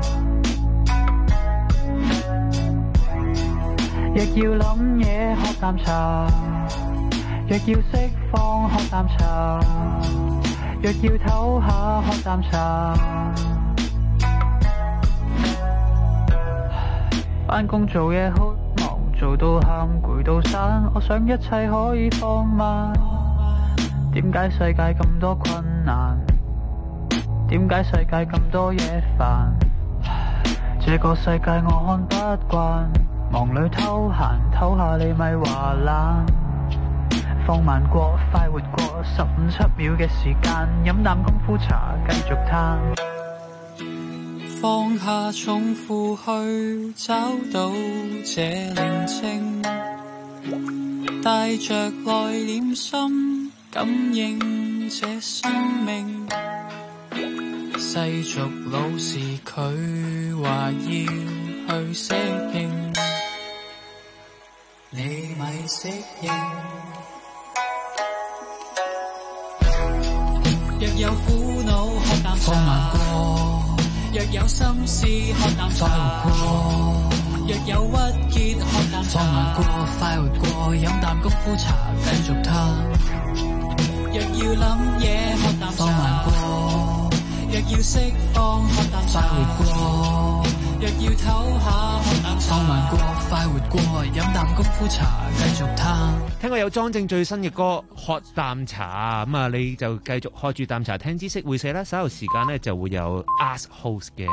若要諗嘢喝啖茶，若要釋放喝啖茶，若要唞下喝啖茶。返工做嘢好忙，做到喊攰到散，我想一切可以放慢。點解世界咁多困難？點解世界咁多嘢煩？這個世界我看不慣，忙裏偷閒唞下你咪話懶。放慢過快活過十五七秒嘅時間，飲啖功夫茶繼續嘆。放下重負去找到這寧靜，帶着內斂心感應這生命。世俗老是佢話要去適應，你咪適應。若有苦惱喝啖茶，放慢過；若有心事喝啖茶，快活過；若有鬱結喝啖茶，放慢過，快活過，飲啖功夫茶繼續嘆。若要諗嘢喝啖茶，放慢過；若要釋放喝啖茶，快活過；若要唞下喝啖茶，放慢過，快活過，飲啖功夫茶繼續嘆。 聽過有莊正最新嘅歌《喝啖茶》，咁啊你就繼續喝住啖茶聽知識會社啦。稍後時間呢就會有 Ask Host 嘅。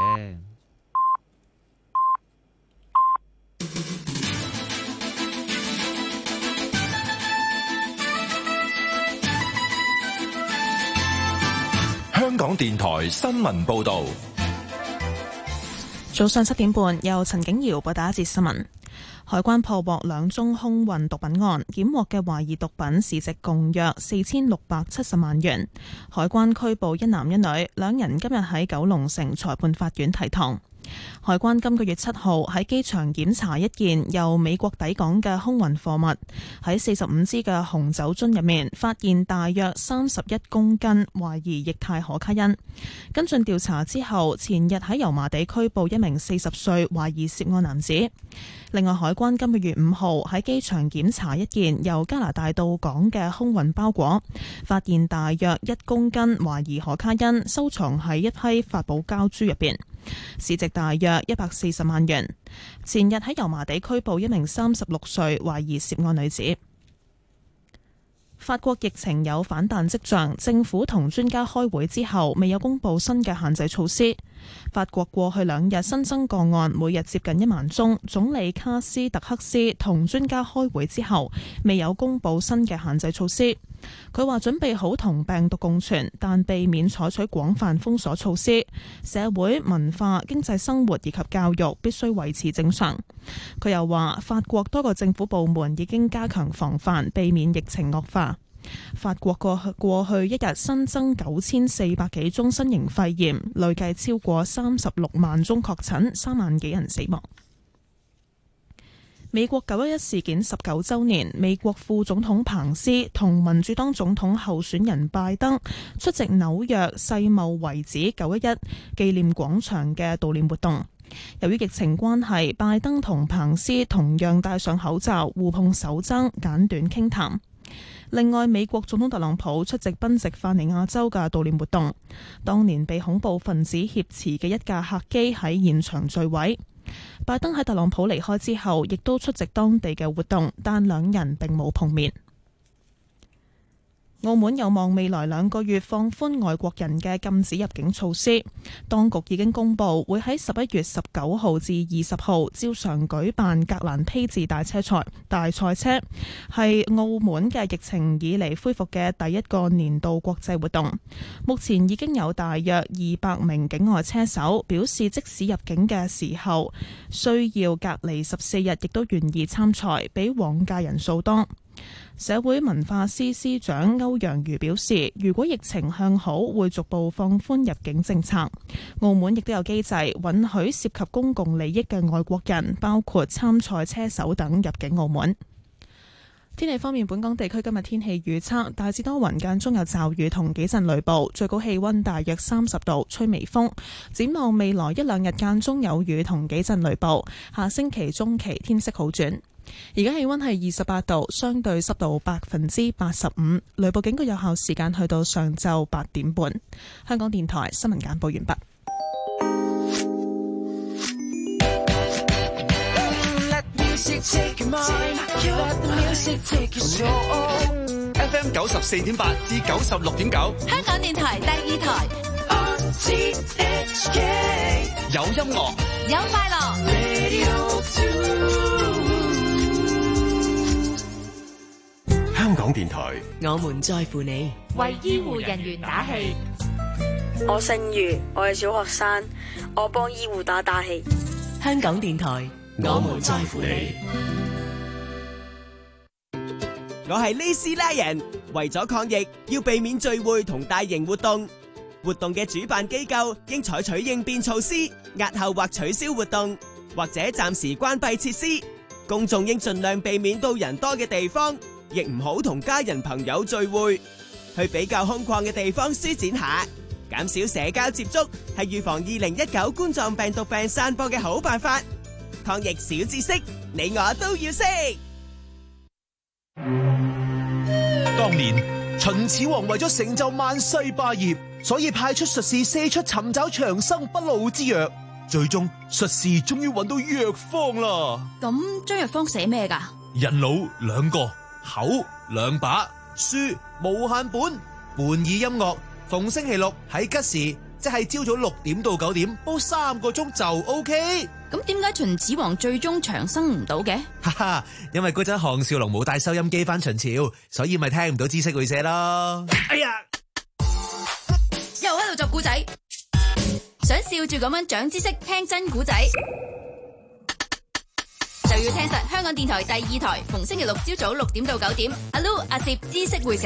香港電台新聞報導， 早上七點半，由陳景瑤報道一節新聞。海關破獲兩宗空運毒品案，檢獲嘅懷疑毒品市值共約四千六百七十萬元。海關拘捕一男一女，兩人今日喺九龍城裁判法院提堂。海關今個月七號喺機場檢查一件由美國抵港嘅空運貨物，喺四十五支嘅紅酒樽入面發現大約三十一公斤懷疑液態可卡因。跟進調查之後，前日喺油麻地拘捕一名四十歲懷疑涉案男子。另外，海關今個月五號喺機場檢查一件由加拿大到港嘅空運包裹，發現大約一公斤懷疑可卡因，收藏喺一批發泡膠珠入邊，市值大約一百四十萬元。前日喺油麻地拘捕一名三十六歲懷疑涉案女子。法國疫情有反彈跡象，政府同專家開會之後未有公布新嘅限制措施。法國過去兩日新增個案每日接近一萬宗，總理卡斯特克斯同專家開會之後未有公布新嘅限制措施。佢話準備好同病毒共存，但避免採取廣泛封鎖措施。社會、文化、經濟生活以及教育必須維持正常。佢又話法國多個政府部門已經加強防範，避免疫情惡化。法國過去過去一日新增九千四百幾宗新型肺炎，累計超過三十六萬宗確診，三萬幾人死亡。美國九一一事件十九週年，美國副總統彭斯同民主黨總統候選人拜登出席紐約世貿遺址九一一紀念廣場嘅悼念活動。由於疫情關係，拜登同彭斯同樣戴上口罩，互碰手踭，簡短傾談。 另外，美國總統特朗普出席賓夕法尼亞州嘅悼念活動，當年被恐怖分子挾持嘅一架客機喺現場墜毀。拜登喺特朗普離開之後，亦都出席當地嘅活動，但兩人並冇碰面。澳門有望未來兩個月放寬外國人嘅禁止入境措施，當局已經公布會喺十一月十九號至二十號照常舉辦格蘭披治大車賽。大賽車係澳門嘅疫情以嚟恢復嘅第一個年度國際活動。目前已經有大約二百名境外車手表示，即使入境嘅時候需要隔離十四日，亦都願意參賽，比往屆人數多。社會文化司司長歐陽瑜表示，如果疫情向好，會逐步放寬入境政策。澳門亦都有機制允許涉及公共利益嘅外國人，包括參賽車手等入境澳門。天氣方面，本港地區今日天氣預測大致多雲，間中有驟雨同幾陣雷暴，最高氣溫大約三十度，吹微風。展望未來一兩日間中有雨同幾陣雷暴，下星期中期天色好轉。而家氣溫係二十八度，相對濕度百分之八十五，雷暴警告有效時間去到上晝八點半。香港電台新聞簡報完畢。 F M 九十四點八至九十六點九， 香港電台第二台。 有音樂， 有快樂。 香港電台， 我們在乎你， 為醫護人員打氣。 我姓余，我係小學生，我幫醫護打打氣。 香港電台， 我們在乎你。 我係呢斯拉人，為咗抗疫，要避免聚會同大型活動。活動嘅主辦機構應採取應變措施，押後或取消活動，或者暫時關閉設施。公眾應盡量避免到人多嘅地方，亦唔好同家人朋友聚會。去比較空曠嘅地方舒展下，減少社交接觸，係預防二零一九冠狀病毒病散播嘅好辦法。抗疫小知識，你我都要識。 當年秦始皇為咗成就萬世霸業，所以派出術士四出尋找長生不老之藥。最終術士終於揾到藥方啦。 咁張藥方寫咩噶？ 人腦兩個，口兩把，書無限本，伴以音樂。逢星期六喺吉時，即係朝早六點到九點，煲三個鐘就 OK。 咁點解秦始皇最終長生唔到嘅？ 哈哈，因為嗰陣項少龍冇帶收音機返秦朝，所以咪聽唔到知識會社咯。哎呀， 又喺度作古仔，想笑住咁樣長知識，聽真古仔就要聽實香港電台第二台，逢星期六朝早六點到九點，阿 Lu 阿攝知識會社。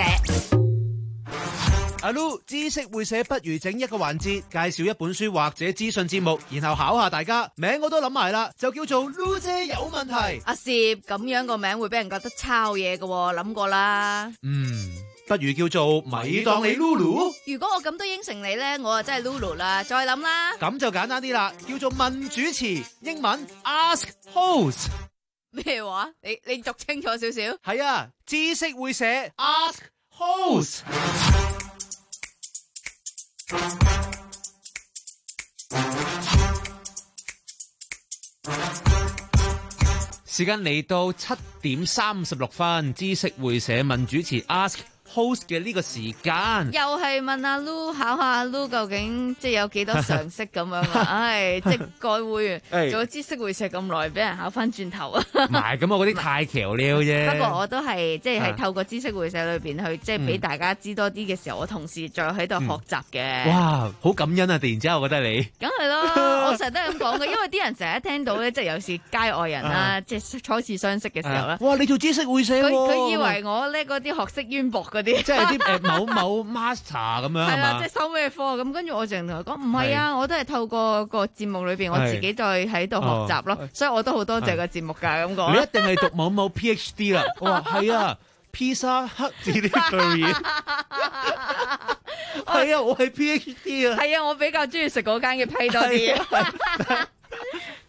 阿 Lu 知識會社不如整一個環節，介紹一本書或者資訊節目，然後考下大家。名我都諗埋啦，就叫做 Lu 姐有問題。 阿攝咁樣個名會俾人覺得抄嘢嘅，諗過啦。 嗯，不如叫做咪當你 Lulu。 如果我咁都應承你咧，我就真係 Lulu 啦。再諗啦。 咁就簡單啲啦，叫做問主持，英文 Ask Host。 咩話？你你讀清楚少少。 係啊，知識會社 Ask Host。時間嚟到七點三十六分，知識會社問主持 Ask Host 嘅呢個時間， 又係問阿 Lu 考下阿 Lu 究竟即係有幾多常識咁樣啊？唉，即係該會員做咗知識會社咁耐，俾人考翻轉頭啊！ 唔係咁，我嗰啲太橋撩啫。 不過我都係即係透過知識會社裏邊去，即係俾大家知多啲嘅時候，我同時再喺度學習嘅。 哇，好感恩啊！突然之間，我覺得你梗係咯，我成日都係咁講嘅，因為啲人成日聽到咧，即係有時街外人啦，即係初次相識嘅時候咧。 哇！你做知識會社， 佢佢以為我咧嗰啲學識淵博嗰啲。 即係啲誒某某 master 咁樣係嘛？ 即係收咩科咁？跟住我淨同佢講唔係啊，我都係透過個節目裏邊，我自己再喺度學習咯。所以我都好多謝個節目㗎咁講。 你一定係讀某某 PhD 啦。我話係啊，披薩黑字呢句嘢。係啊，我係 PhD 啊。 係啊，我比較中意食嗰間嘅批多啲。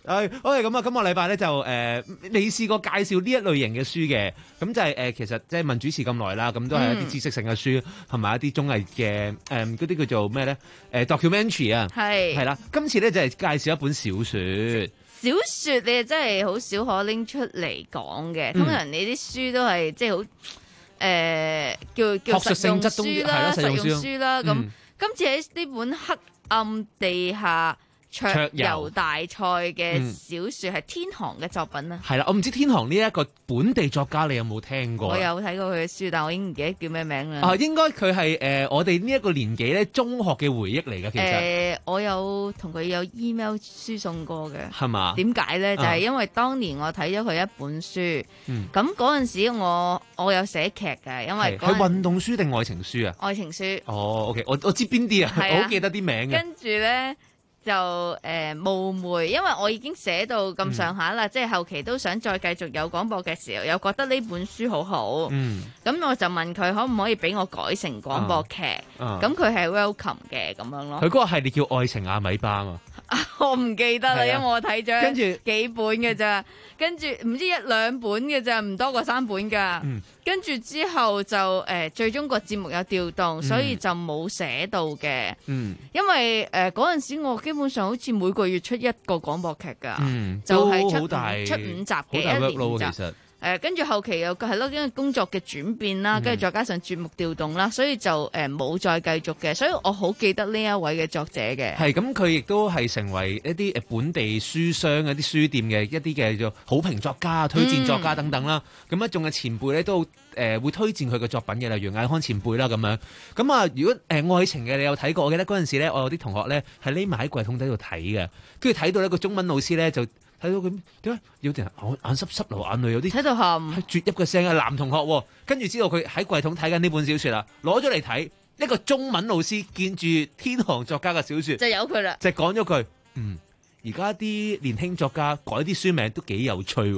誒，OK，咁啊，今個禮拜咧就誒未試過介紹呢一類型嘅書嘅，咁就係、是、誒、呃、其實即係問主持咁耐啦，咁都係一啲知識性嘅書，同埋、嗯、一啲綜藝嘅誒嗰啲叫做咩咧？誒、呃、documentary 啊，係係啦，今次咧就係、是、介紹一本小説。 小説你真係好少可拎出嚟講嘅，通常你啲書都係即係好誒叫叫實用書啦、實用書啦。咁、嗯、今次喺呢本《黑暗地下桌遊大賽》嘅小説係天航嘅作品啊。係啦，我唔知天航呢一個本地作家你有冇聽過？我有睇過佢嘅書，但我已經唔記得叫咩名啦。啊，應該佢係誒我哋呢一個年紀咧中學嘅回憶嚟嘅。其實誒、呃，我有同佢有 email 輸送過嘅。係嘛？點解咧？就係、是、因為當年我睇咗佢一本書，咁嗰陣時我我有寫劇嘅，因為係運動書定愛情書啊？愛情書。哦 ，OK， 我我知邊啲啊？我好記得啲名嘅。跟住咧。就誒、呃、冒昧，因為我已經寫到咁上下啦，嗯、即係後期都想再繼續有廣播嘅時候，又覺得呢本書好好，咁、嗯、我就問佢可唔可以俾我改成廣播劇，咁佢係 welcome 嘅咁樣咯。佢嗰個系列叫《愛情阿米巴》嘛。我唔記得啦，啊、因為我睇咗跟住幾本嘅咋，跟住唔知一兩本嘅咋，唔多過三本噶。嗯、跟住之後就誒、呃，最終個節目有調動，嗯、所以就冇寫到嘅。嗯，因為誒嗰陣時我基本上好似每個月出一個廣播劇噶，嗯、就係出出五集嘅一年集。誒跟住後期又係咯，因為工作嘅轉變啦，跟住再加上節目調動啦，所以就誒冇再繼續嘅。所以我好記得呢一位嘅作者嘅。係咁，佢亦都係成為一啲誒本地書商、一啲書店嘅一啲嘅叫好評作家、推薦作家等等啦。咁啊、嗯，仲有前輩咧都誒、呃、會推薦佢嘅作品嘅，例如艾康前輩啦咁樣。咁啊，如果誒、呃、愛情嘅你有睇過？我記得嗰陣時咧，我有啲同學咧係匿埋喺櫃桶底度睇嘅，跟住睇到一個中文老師咧就。睇到佢點解有啲人眼眼濕濕流眼淚，有啲睇到喊，係啜泣嘅聲嘅男同學，跟住知道佢喺櫃桶睇緊呢本小説啦，攞咗嚟睇，一個中文老師見住天航作家嘅小説，就有佢啦，就講咗句，嗯，而家啲年輕作家改啲書名都幾有趣喎，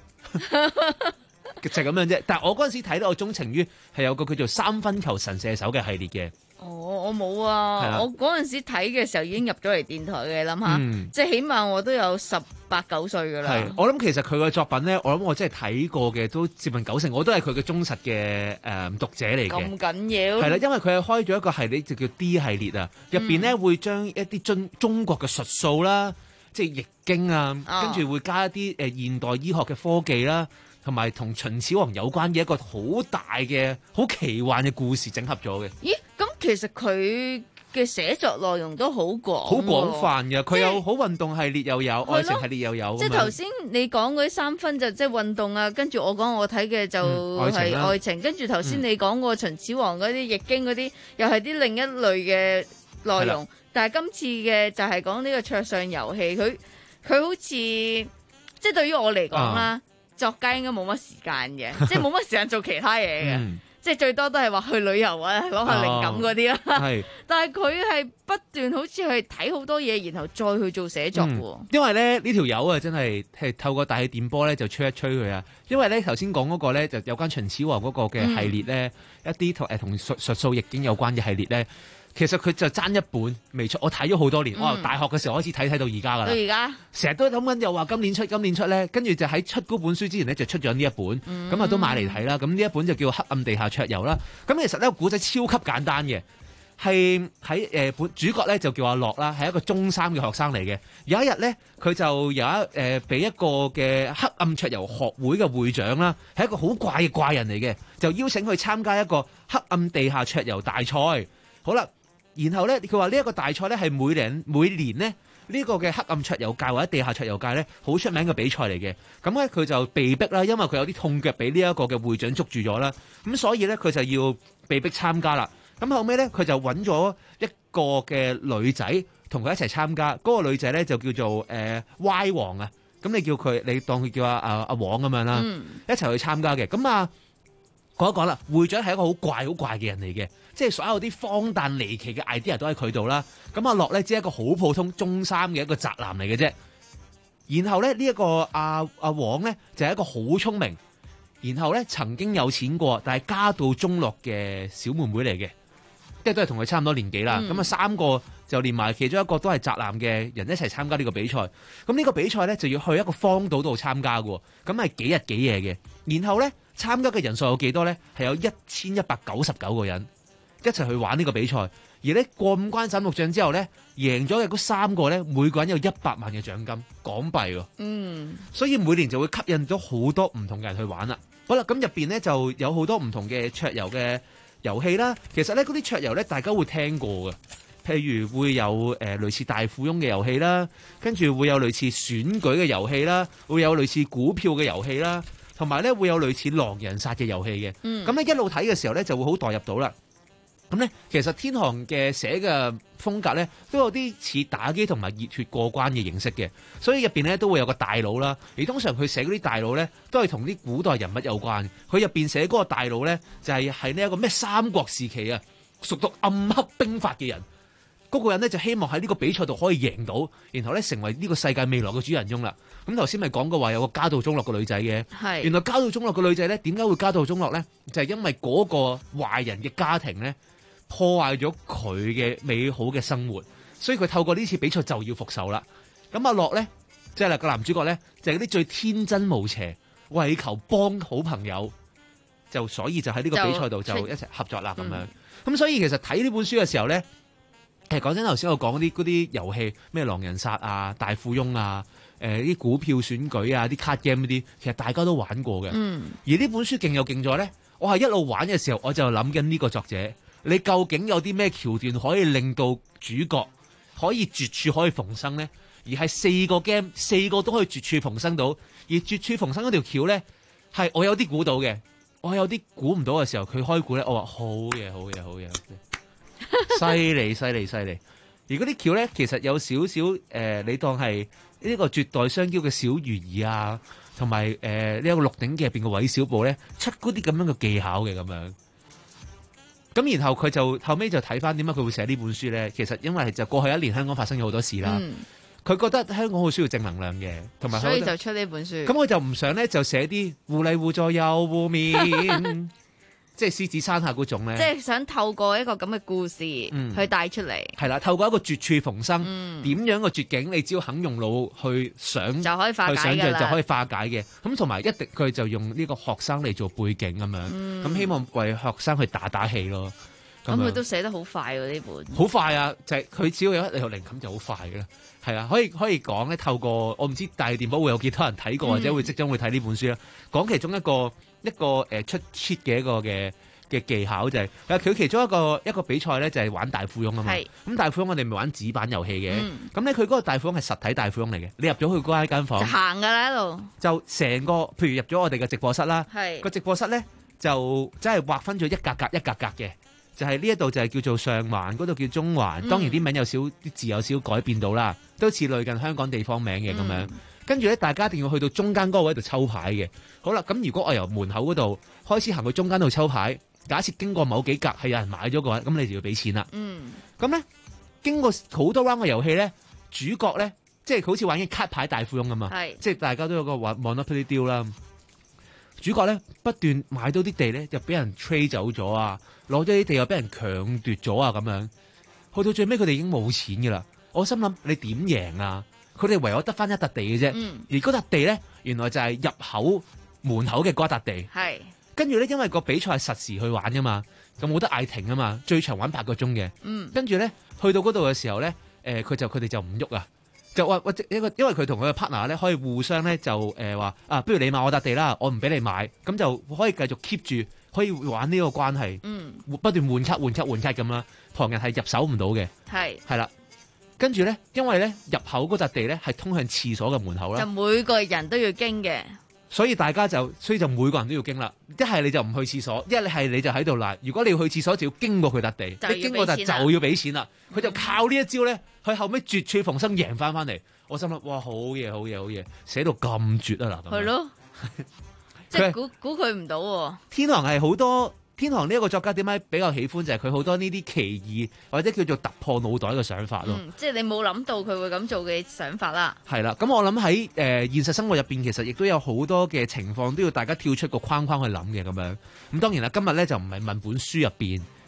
就係咁樣啫。但係我嗰陣時睇到我鍾情於係有個叫做三分球神射手嘅系列嘅。哦，我冇啊！啊我嗰陣時睇嘅時候已經入咗嚟電台嘅，諗下，嗯、即係起碼我都有十八九歲噶啦。係，我諗其實佢嘅作品咧，我諗我真係睇過嘅都接近九成，我都係佢嘅忠實嘅誒、呃、讀者嚟嘅。咁緊要？係啦，因為佢係開咗一個系列，就叫 D 系列啊，入邊咧會將一啲中中國嘅術數啦，即係易經啊，哦、跟住會加一啲誒、呃、現代醫學嘅科技啦。同埋同秦始皇有關嘅一個好大嘅、好奇幻嘅故事整合咗嘅。咦？咁其實佢嘅寫作內容都好廣，好廣泛嘅。佢有好運動系列又有，愛情系列又有。即係頭先你講嗰啲三分就即係運動啊，跟住我講我睇嘅就係愛情，跟住頭先你講過秦始皇嗰啲易經嗰啲，又係啲另一類嘅內容。但係今次嘅就係講呢個桌上遊戲，佢佢好似即係對於我嚟講啦。作家應該冇乜時間嘅，即係冇乜時間做其他嘢嘅，嗯、即係最多都係話去旅遊啊，攞下靈感嗰啲啦。係、哦，但係佢係不斷好似去睇好多嘢，然後再去做寫作喎、嗯。因為咧呢條友啊，真係係透過大氣電波咧就吹一吹佢啊。因為咧頭先講嗰個咧就有關秦始皇嗰個嘅系列咧，嗯、一啲同誒同術術數易經有關嘅系列咧。其實佢就爭一本未出，我睇咗好多年，嗯、我由大學嘅時候開始睇，睇到而家噶啦。到而家成日都諗緊，又話今年出，今年出咧，跟住就喺出嗰本書之前咧，就出咗呢一本，咁啊、嗯、都買嚟睇啦。咁呢一本就叫《黑暗地下桌遊》啦。咁其實呢個古仔超級簡單嘅，係喺誒本主角咧就叫阿樂啦，係一個中三嘅學生嚟嘅。有一日咧，佢就有一誒俾、呃、一個嘅黑暗桌遊學會嘅會長啦，係一個好怪嘅怪人嚟嘅，就邀請佢參加一個黑暗地下桌遊大賽。好啦。然後咧，佢話呢一個大賽咧係每年每年呢，呢、這個嘅黑暗桌遊界或者地下桌遊界咧好出名嘅比賽嚟嘅。咁咧佢就被逼啦，因為佢有啲痛腳俾呢一個嘅會長捉住咗啦。咁所以咧佢就要被逼參加啦。咁後尾咧佢就揾咗一個嘅女仔同佢一齊參加。嗰、那個女仔咧就叫做誒、呃、Y 王啊。咁你叫佢，你當佢叫阿阿阿王咁樣啦，嗯、一齊去參加嘅。咁啊講一講啦，會長係一個好怪好怪嘅人嚟嘅。即係所有啲荒誕離奇嘅 idea 都喺佢度啦。咁阿樂咧只係一個好普通中三嘅一個宅男嚟嘅啫。然後咧呢一、這個阿阿黃咧就係、是、一個好聰明，然後咧曾經有錢過，但係家道中落嘅小妹妹嚟嘅，即係都係同佢差唔多年紀啦。咁啊、嗯、三個就連埋其中一個都係宅男嘅人一齊參加呢個比賽。咁呢個比賽咧就要去一個荒島度參加嘅，咁係幾日幾夜嘅。然後咧參加嘅人數有幾多咧？係有一千一百九十九個人一齊去玩呢個比賽。而咧過五關斬六將之後咧，贏咗嘅嗰三個咧，每個人有一百萬嘅獎金港幣喎。 嗯， 所以每年就會吸引咗好多唔同嘅人去玩啦。好啦，咁入邊咧就有好多唔同嘅桌遊嘅遊戲啦。其實咧嗰啲桌遊咧，大家會聽過嘅，譬如會有誒、呃、類似大富翁嘅遊戲啦，跟住會有類似選舉嘅遊戲啦，會有類似股票嘅遊戲啦，同埋咧會有類似狼人殺嘅遊戲嘅。咁咧、嗯、一路睇嘅時候咧，就會好代入到啦。咁咧，其實天航嘅寫嘅風格咧，都有啲似打機同埋熱血過關嘅形式嘅，所以入邊咧都會有個大佬啦。而通常佢寫嗰啲大佬咧，都係同啲古代人物有關。佢入邊寫嗰個大佬咧，就係係呢一個咩三國時期啊，熟讀暗黑兵法嘅人。嗰、那個人咧就希望喺呢個比賽度可以贏到，然後咧成為呢個世界未來嘅主人翁啦。咁頭先咪講過話有個家道中落嘅女仔嘅， 係原來家道中落嘅女仔咧，點解會家道中落咧？就係、是、因為嗰個壞人嘅家庭咧，破壞咗佢嘅美好嘅生活，所以佢透過呢次比賽就要復仇啦。咁阿樂咧，即係個男主角咧，就係嗰啲最天真無邪，為求幫好朋友，就所以就喺呢個比賽度就一齊合作啦咁樣。咁、嗯、所以其實睇呢本書嘅時候咧，誒講真頭先我講啲嗰啲遊戲，咩狼人殺啊、大富翁啊、誒、呃、啲股票選舉啊、啲卡 game 嗰啲，其實大家都玩過嘅。嗯、而呢本書勁又勁在咧，我係一路玩嘅時候，我就諗緊呢個作者。你究竟有啲咩橋段可以令到主角可以絕處可以逢生呢？而係四個 game 四個都可以絕處逢生到，而絕處逢生嗰條橋呢，係我有啲估到嘅，我有啲估唔到嘅時候，佢開估呢，我話好嘢，好嘢，好嘢，犀利，犀利，犀利。而嗰啲橋呢，其實有少少誒，你當係呢個絕代雙驕嘅小魚兒啊，同埋誒呢一個鹿鼎記入邊嘅韋小寶呢，出嗰啲咁樣嘅技巧嘅咁樣。咁然後佢就後尾就睇翻點解佢會寫呢本書咧？其實因為就過去一年香港發生咗好多事啦。佢、嗯、覺得香港好需要正能量嘅，同埋所以就出呢本書。咁我就唔想咧就寫啲互利互助又互勉，即係獅子山下嗰種咧。即係想透過一個咁嘅故事去帶出嚟。係啦、嗯，透過一個絕處逢生，點、嗯、樣個絕境，你只要肯用腦去想，就可以化解，去想像就可以化解嘅。咁同埋一定佢就用呢個學生嚟做背景咁樣，咁、嗯、希望為學生去打打氣咯。咁佢都寫得好快喎呢本。好快啊！就係、是、佢只要有一條靈感就好快嘅啦。係啊，可以可以講咧，透過我唔知大電波會有幾多人睇過，嗯、或者會即將會睇呢本書啦。講其中一個一個誒、呃、出 cheat 嘅一個嘅嘅技巧就係、是，佢其中一個一個比賽咧就係玩大富翁啊嘛。咁大富翁我哋咪玩紙板遊戲嘅。咁咧佢嗰個大富翁係實體大富翁嚟嘅。你入咗去嗰間房，行㗎啦喺度。就成個譬如入咗我哋嘅直播室啦，個直播室咧就真係劃分咗一格格一格格嘅。就係呢一度就係叫做上環，嗰度叫中環。嗯、當然啲名有少啲字有少改變到啦，都似類近香港地方名嘅咁、嗯、樣。跟住咧，大家一定要去到中間嗰個位度抽牌嘅。好啦，咁如果我由門口嗰度開始行去中間度抽牌，假設經過某幾格係有人買咗嘅話，咁你就要俾錢啦。嗯。咁咧，經過好多 round 嘅遊戲咧，主角咧即係好似玩緊卡牌大富翁咁嘛，即係大家都有個玩 Monopoly deal 啦。主角咧不斷買到啲地咧，就俾人 trade 走咗啊！攞咗啲地又俾人強奪咗啊！咁樣去到最尾，佢哋已經冇錢噶啦。我心諗你點贏啊？佢哋唯有得翻一笪地嘅啫。嗯、而嗰笪地咧，原來就係入口門口嘅嗰笪地。係跟住咧，因為個比賽係實時去玩噶嘛，就冇得嗌停啊嘛。最長玩八個鐘嘅。嗯，跟住咧去到嗰度嘅時候咧，誒、呃、佢就佢哋就唔喐啊。就話或者一個，因為佢同佢嘅 partner 咧可以互相咧就誒話、呃、啊，不如你買我笪地啦，我唔俾你買，咁就可以繼續 keep 住可以玩呢個關係，嗯，不斷換卡換卡換卡咁啦，旁人係入手唔到嘅，係係啦，跟住咧，因為咧入口嗰笪地咧係通向廁所嘅門口啦，就每個人都要經嘅。所以大家就，所以就每個人都要經啦。一係你就唔去廁所，一係你就喺度賴。如果你要去廁所，就要經過佢笪地，你經過笪就要俾錢啦。佢、嗯、就靠呢一招咧，佢後尾絕處逢生贏翻翻嚟。我心諗，哇，好嘢，好嘢，好嘢，寫到咁絕啊嗱！係咯，即係估估佢唔到喎。天航係好多。天航呢一個作家點解比較喜歡就係佢好多呢啲奇異或者叫做突破腦袋嘅想法咯、嗯，即係你冇諗到佢會咁做嘅想法啦。係啦，咁我諗喺誒現實生活入邊，其實亦都有好多嘅情況都要大家跳出個框框去諗嘅咁樣。咁當然啦，今日咧就唔係問本書入邊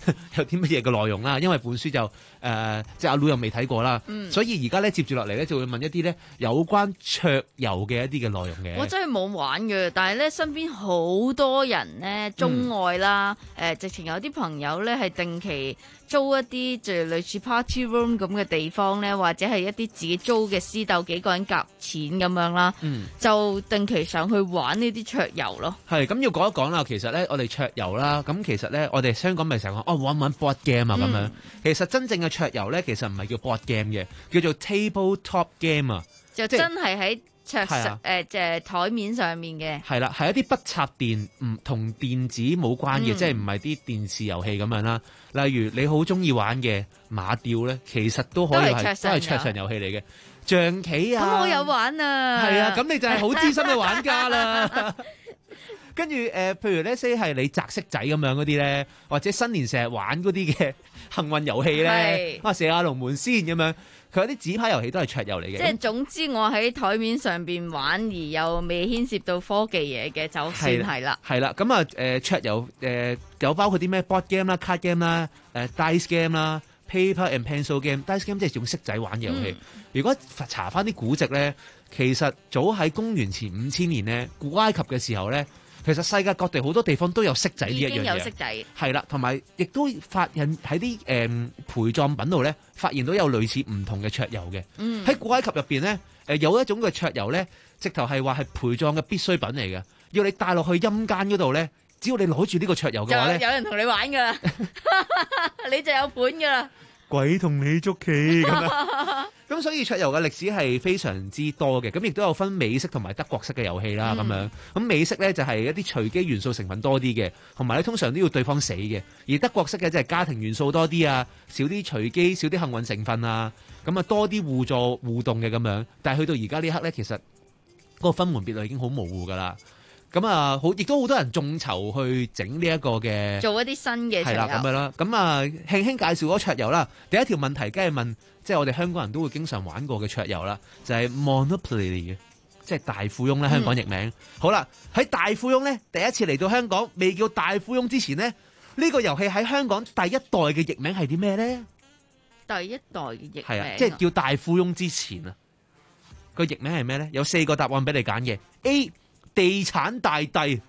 有啲乜嘢嘅內容啦。因為本書就誒、呃、即係阿 Lu 又未睇過啦，嗯、所以而家咧接住落嚟咧就會問一啲咧有關桌遊嘅一啲嘅內容嘅。 我真係冇玩嘅，但係咧身邊好多人咧鍾愛啦，誒、嗯呃、直情有啲朋友咧係定期租一啲就類似 party room 咁嘅地方咧，或者係一啲自己租嘅私竇，幾個人夾錢咁樣啦，嗯、就定期上去玩呢啲桌遊咯。係咁要講一講啦，其實咧我哋桌遊啦，咁其實咧我哋香港咪成日講哦玩玩 board game 啊咁、嗯、樣，其實真正嘅桌遊咧其實唔係叫 board game 嘅，叫做 tabletop game 啊，就真係喺桌上誒即係台面上面嘅。係啦，係一啲不插電唔同電子冇關嘅，嗯、即係唔係啲電視遊戲咁樣啦。例如你好中意玩嘅馬吊咧，其實都可以係都係桌上遊戲嚟嘅。象棋啊，咁我有玩啊。係啊，咁你就係好資深嘅玩家啦。跟住誒，譬如咧 say 係你擲色仔咁樣嗰啲咧，或者新年成日玩嗰啲嘅幸運遊戲咧，啊射下龍門先咁樣，佢有啲紙牌遊戲都係桌遊嚟嘅。即係總之，我喺台面上邊玩而又未牽涉到科技嘢嘅，就算係啦。係啦，咁啊誒桌遊誒有包括啲咩 board game 啦、card game 啦、誒 dice game 啦、paper and pencil game。dice game 即係用色仔玩嘅遊戲。嗯、如果查翻啲古籍咧，其實早喺公元前五千年咧，古埃及嘅時候咧。其實世界各地好多地方都有骰仔呢一樣嘢，已經有骰仔，係啦，同埋亦都發現喺啲誒陪葬品度咧，發現到有類似唔同嘅桌遊嘅。喺、嗯、古埃及入邊咧，誒有一種嘅桌遊咧，直頭係話係陪葬嘅必需品嚟嘅，要你帶落去陰間嗰度咧，只要你攞住呢個桌遊嘅話咧，有人同你玩噶啦，你就有本噶啦。鬼同你捉棋咁樣，咁所以桌遊嘅歷史係非常之多嘅，咁亦都有分美式同埋德國式嘅遊戲啦，咁、嗯、樣，咁美式咧就係一啲隨機元素成分多啲嘅，同埋咧通常都要對方死嘅，而德國式嘅就係家庭元素多啲啊，少啲隨機，少啲幸運成分啊，咁啊多啲互助互動嘅咁樣，但係去到而家呢刻咧，其實嗰個分門別類已經好模糊噶啦。咁啊，好，亦都好多人眾籌去整呢一個嘅，做一啲新嘅桌遊。係啦，咁樣啦。咁啊，輕輕介紹嗰桌遊啦。第一條問題，梗係問，即係我哋香港人都會經常玩過嘅桌遊啦，就係 Monopoly 嘅，即係大富翁咧。香港譯名。嗯、好啦，喺大富翁咧，第一次嚟到香港，未叫大富翁之前呢，呢、呢個遊戲喺香港第一代嘅譯名係啲咩咧？第一代嘅譯名係啊，即係叫大富翁之前啊，個譯名係咩咧？有四個答案俾你揀嘅。A地產大帝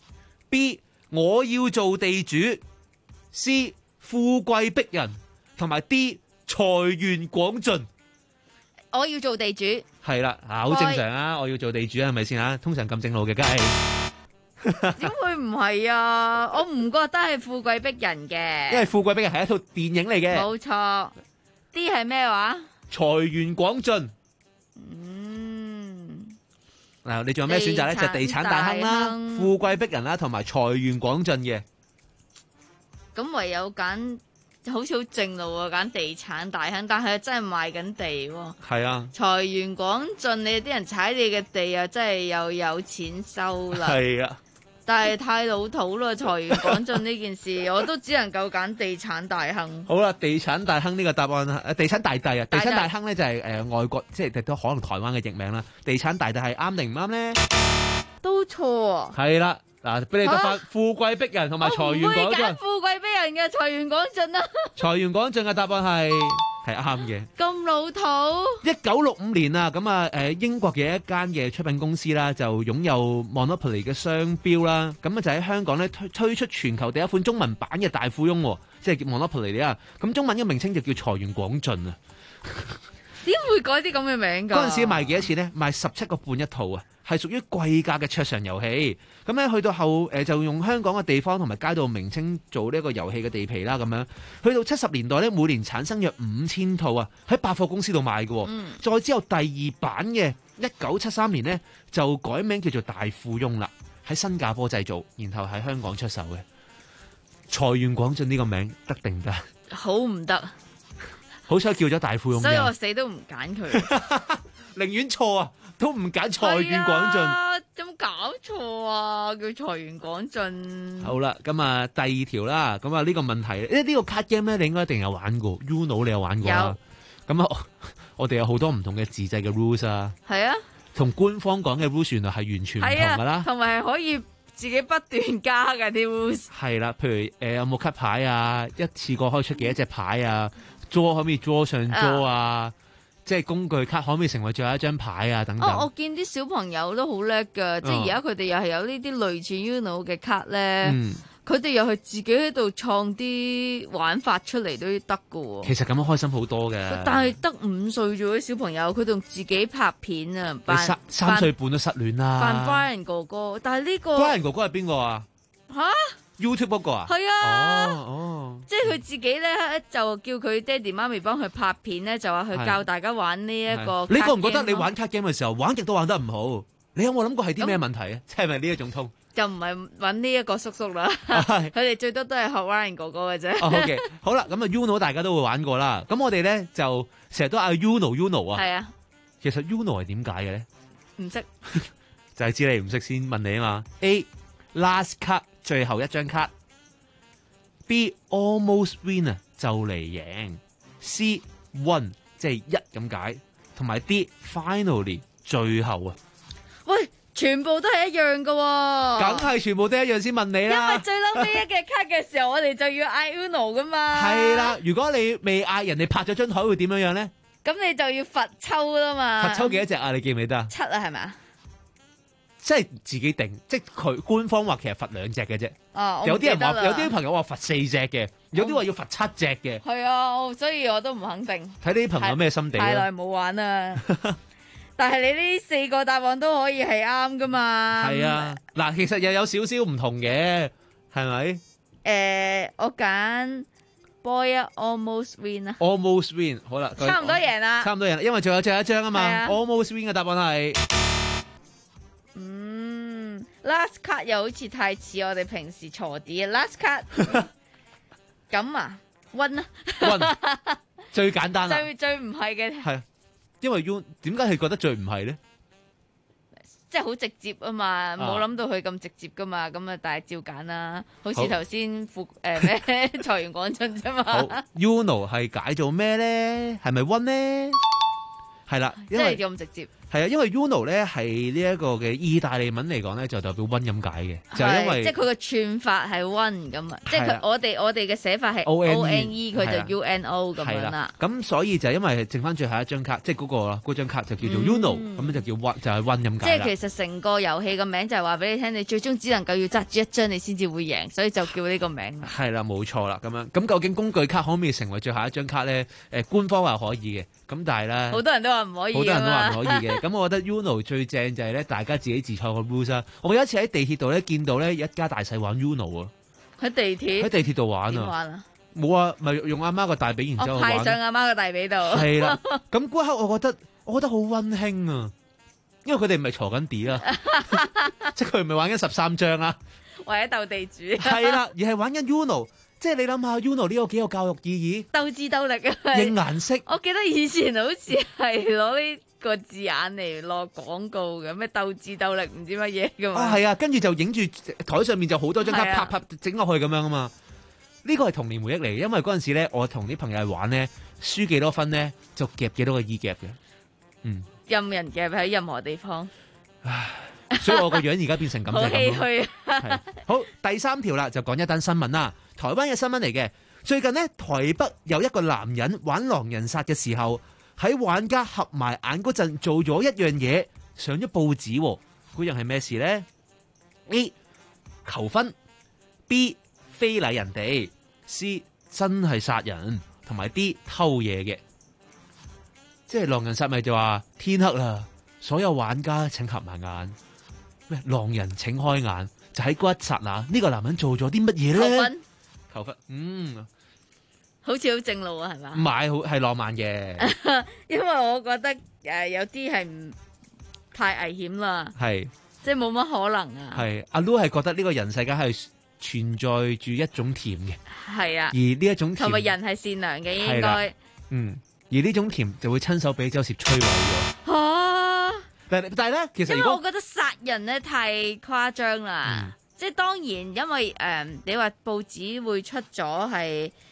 ，B 我要做地主 ，C 富貴逼人，同埋 D 財源廣進。我要做地主。係啦，啊好正常啊！我要做地主係咪先啊？通常咁正路嘅，梗係。點會唔係啊？我唔覺得係富貴逼人嘅。因為富貴逼人係一套電影嚟嘅。冇錯。D 係咩話？財源廣進。嗱，你仲有咩選擇咧？就地產大亨啦、富貴逼人啦，同埋財源廣進嘅。咁唯有揀，好似好正路喎，揀地產大亨，但係真係賣緊地喎。係啊。財源廣進，你啲人踩你嘅地啊，真係又有錢收啦。係啊。但係太老土啦，財源廣進呢件事，我都只能夠揀地產大亨。好啦，地產大亨呢個答案啊，地產大帝啊，地產大亨咧就係、是、誒、呃、外國，即係都可能台灣嘅譯名啦。地產大帝係啱定唔啱咧？都錯。係啦，嗱，俾你答翻，富貴逼人同埋財源廣進。我唔會揀富貴逼人嘅財源廣進啊。財源廣進嘅答案係。係啱嘅，咁老土。一九六五年啊，咁啊，誒，英國嘅一間嘅出品公司啦，就擁有 Monopoly 嘅商標啦，咁啊就喺香港咧推推出全球第一款中文版嘅大富翁，即係叫 Monopoly 啊，咁中文嘅名稱就叫財源廣進啊。點會改啲咁嘅名噶？嗰陣時賣幾多錢呢？賣十七個半一套啊，係屬於貴價嘅桌上遊戲。咁咧去到後誒、呃、就用香港嘅地方同埋街道名稱做呢一個遊戲嘅地皮啦。咁樣去到七十年代咧，每年產生約五千套啊，喺百貨公司度賣嘅。嗯。再之後第二版嘅一九七三年呢，就改名叫做大富翁啦，喺新加坡製造，然後喺香港出售嘅。財源廣進呢個名得定唔得？好唔得。好彩叫咗大富翁，所以我死都唔揀佢，寧願錯啊，都唔揀財源廣進。有冇搞錯啊？叫財源廣進。好啦，咁啊第二條啦，咁啊呢個問題，誒呢個 card game 咧，你應該一定有玩過 ，Uno 你有玩過啊？咁啊，我哋有好多唔同嘅自製嘅 rules 啊。係啊。同官方講嘅 rules 原來係完全唔同噶啦。同埋係可以。 自己不斷加嘅啲 rules。 係啦，譬如誒、呃、有冇 cut 牌啊，一次過可以出幾多隻牌啊 ，draw 可唔可以 draw 上 draw 啊？即係工具卡可唔可以成為最後一張牌啊？等等。 哦，我見啲小朋友都好叻㗎，即係而家佢哋又係有呢啲類似 Uno 嘅卡咧。嗯佢哋又係自己喺度創啲玩法出嚟都得㗎喎。 其實咁樣開心好多嘅。 但係得五歲啫喎，啲小朋友佢仲自己拍片啊，扮三三歲半都失戀啦。 扮 Brian 哥哥，但係呢個 Brian 哥哥係邊個啊？ 吓 YouTube 嗰個啊？ 係啊。 哦哦。 即係佢自己咧，就叫佢爹哋媽咪幫佢拍片咧，就話佢教大家玩呢一個。 你覺唔覺得你玩卡 game 嘅時候玩極都玩得唔好？你有冇諗過係啲咩問題啊？即係咪呢一種通？ 就唔係揾呢一個叔叔啦，佢哋最多都係學 Ryan 哥哥嘅啫。 哦，OK，好啦，咁啊 Uno 大家都會玩過啦。咁我哋咧就成日都嗌 Uno Uno 啊。 係啊。 其實 Uno 係點解嘅咧？ 唔識。 就係知你唔識先問你啊嘛。A last card 最後一張卡。B almost win 啊，就嚟贏。C one 即係一咁解，同埋 D finally 最後啊。 喂！全部都係一樣噶喎， 梗係全部都一樣先問你啦。 因為最嬲尾一嘅卡嘅時候，我哋就要嗌 Uno 噶嘛。 係啦，如果你未嗌人哋拍咗張台，會點樣樣咧？ 咁你就要罰抽啦嘛。 罰抽幾多隻啊？你記唔記得啊？ 七啊，係咪啊？ 即係自己定，即係佢官方話其實罰兩隻嘅啫。 哦， 有啲人話，有啲朋友話罰四隻嘅，有啲話要罰七隻嘅。 係啊，所以我都唔肯定。 睇呢啲朋友咩心地啊？ 太耐冇玩啦。但係你呢四個答案都可以係啱噶嘛？ 係啊，嗱，其實又有少少唔同嘅，係咪？誒、 呃，我揀 Boy Almost Win 啊 ，Almost Win， 好啦， 差唔多贏啦， 差唔多贏，因為仲有最後一張啊嘛。 啊 Almost Win 嘅答案係， 嗯 ，Last card 又好似太似我哋平時鋤啲啊 ，Last card，咁啊，Win 啊 ，Win 最簡單啦， 最最唔係嘅係。因為 U 點解係覺得最唔係咧？ 即係好直接啊嘛，冇諗到佢咁直接噶嘛，咁啊，但係照揀啦。好似頭先副誒咩財源廣進啫嘛。 好 Uno 係解做咩咧？係咪 One 咧？係啦， 即係咁直接。 係啊，因為 Uno 咧係呢一個嘅意大利文嚟講咧，就代表 one 咁解嘅，就係因為即係佢個串法係 one 咁啊，即係佢我哋我哋嘅寫法係 O N E，佢就 U N O 咁樣啦。 咁所以就係因為剩翻最後一張卡，即係嗰個啦，嗰張卡就叫做 Uno，咁就叫 one 就係 one 咁解啦。 即係其實成個遊戲嘅名就係話俾你聽，你最終只能夠要揸住一張你先至會贏，所以就叫呢個名。 係啦，冇錯啦，咁樣咁究竟工具卡可唔可以成為最後一張卡咧？誒，官方話可以嘅，咁但係咧， 好多人都話唔可以， 好多人都話唔可以嘅。咁我覺得 Uno 最正就係咧，大家自己自創個 rules 啊！我有一次喺地鐵度咧，見到咧一家大細玩 Uno 啊， 喺地鐵喺地鐵度玩啊， 玩啊？ 冇啊，咪用阿媽個大髀，然之後派上阿媽個大髀度。係啦，咁嗰刻我覺得，我覺得好溫馨啊，因為佢哋唔係鋤緊地啊，即係佢唔係玩緊十三張啊， 或者鬥地主。 係啦，而係玩緊 Uno。即係你諗下 Uno 呢個幾有教育意義？ 鬥智鬥力啊！ 認顏色。我記得以前好似係攞呢個字眼嚟落廣告嘅，咩鬥智鬥力唔知乜嘢㗎嘛。 啊，係啊，跟住就影住台上面就好多張卡，啪啪整落去咁樣啊嘛。呢個係童年回憶嚟，因為嗰陣時咧，我同啲朋友去玩咧，輸幾多分咧，就夾幾多個 E 夾嘅。嗯。任人夾喺任何地方。唉。所以我個樣而家變成咁就係咁咯。好唏噓。好，第三條啦，就講一單新聞啦。台灣嘅新聞嚟嘅。最近呢，台北有一個男人玩狼人殺嘅時候，喺玩家合埋眼嗰陣做咗一樣嘢，上咗報紙。嗰樣係咩事呢？ A 求婚 B 非禮人哋 C 真係殺人，同埋 D 偷嘢嘅。即係狼人殺咪就話天黑啦，所有玩家請合埋眼。咩狼人請開眼，就喺嗰一剎那，呢個男人做咗啲乜嘢咧？求婚，求婚，嗯， 好似好正路啊，係嘛？ 唔係，好係浪漫嘅。 因為我覺得誒有啲係唔太危險啦，係即係冇乜可能啊。 係阿 Lu 係覺得呢個人世間係存在住一種甜嘅，係啊，而呢一種甜同埋人係善良嘅應該， 嗯，而呢種甜就會親手俾周攝摧毀咗。啊但係咧，其實因為我覺得殺人咧太誇張啦，嗯、即係當然，因為誒、呃、你話報紙會出咗係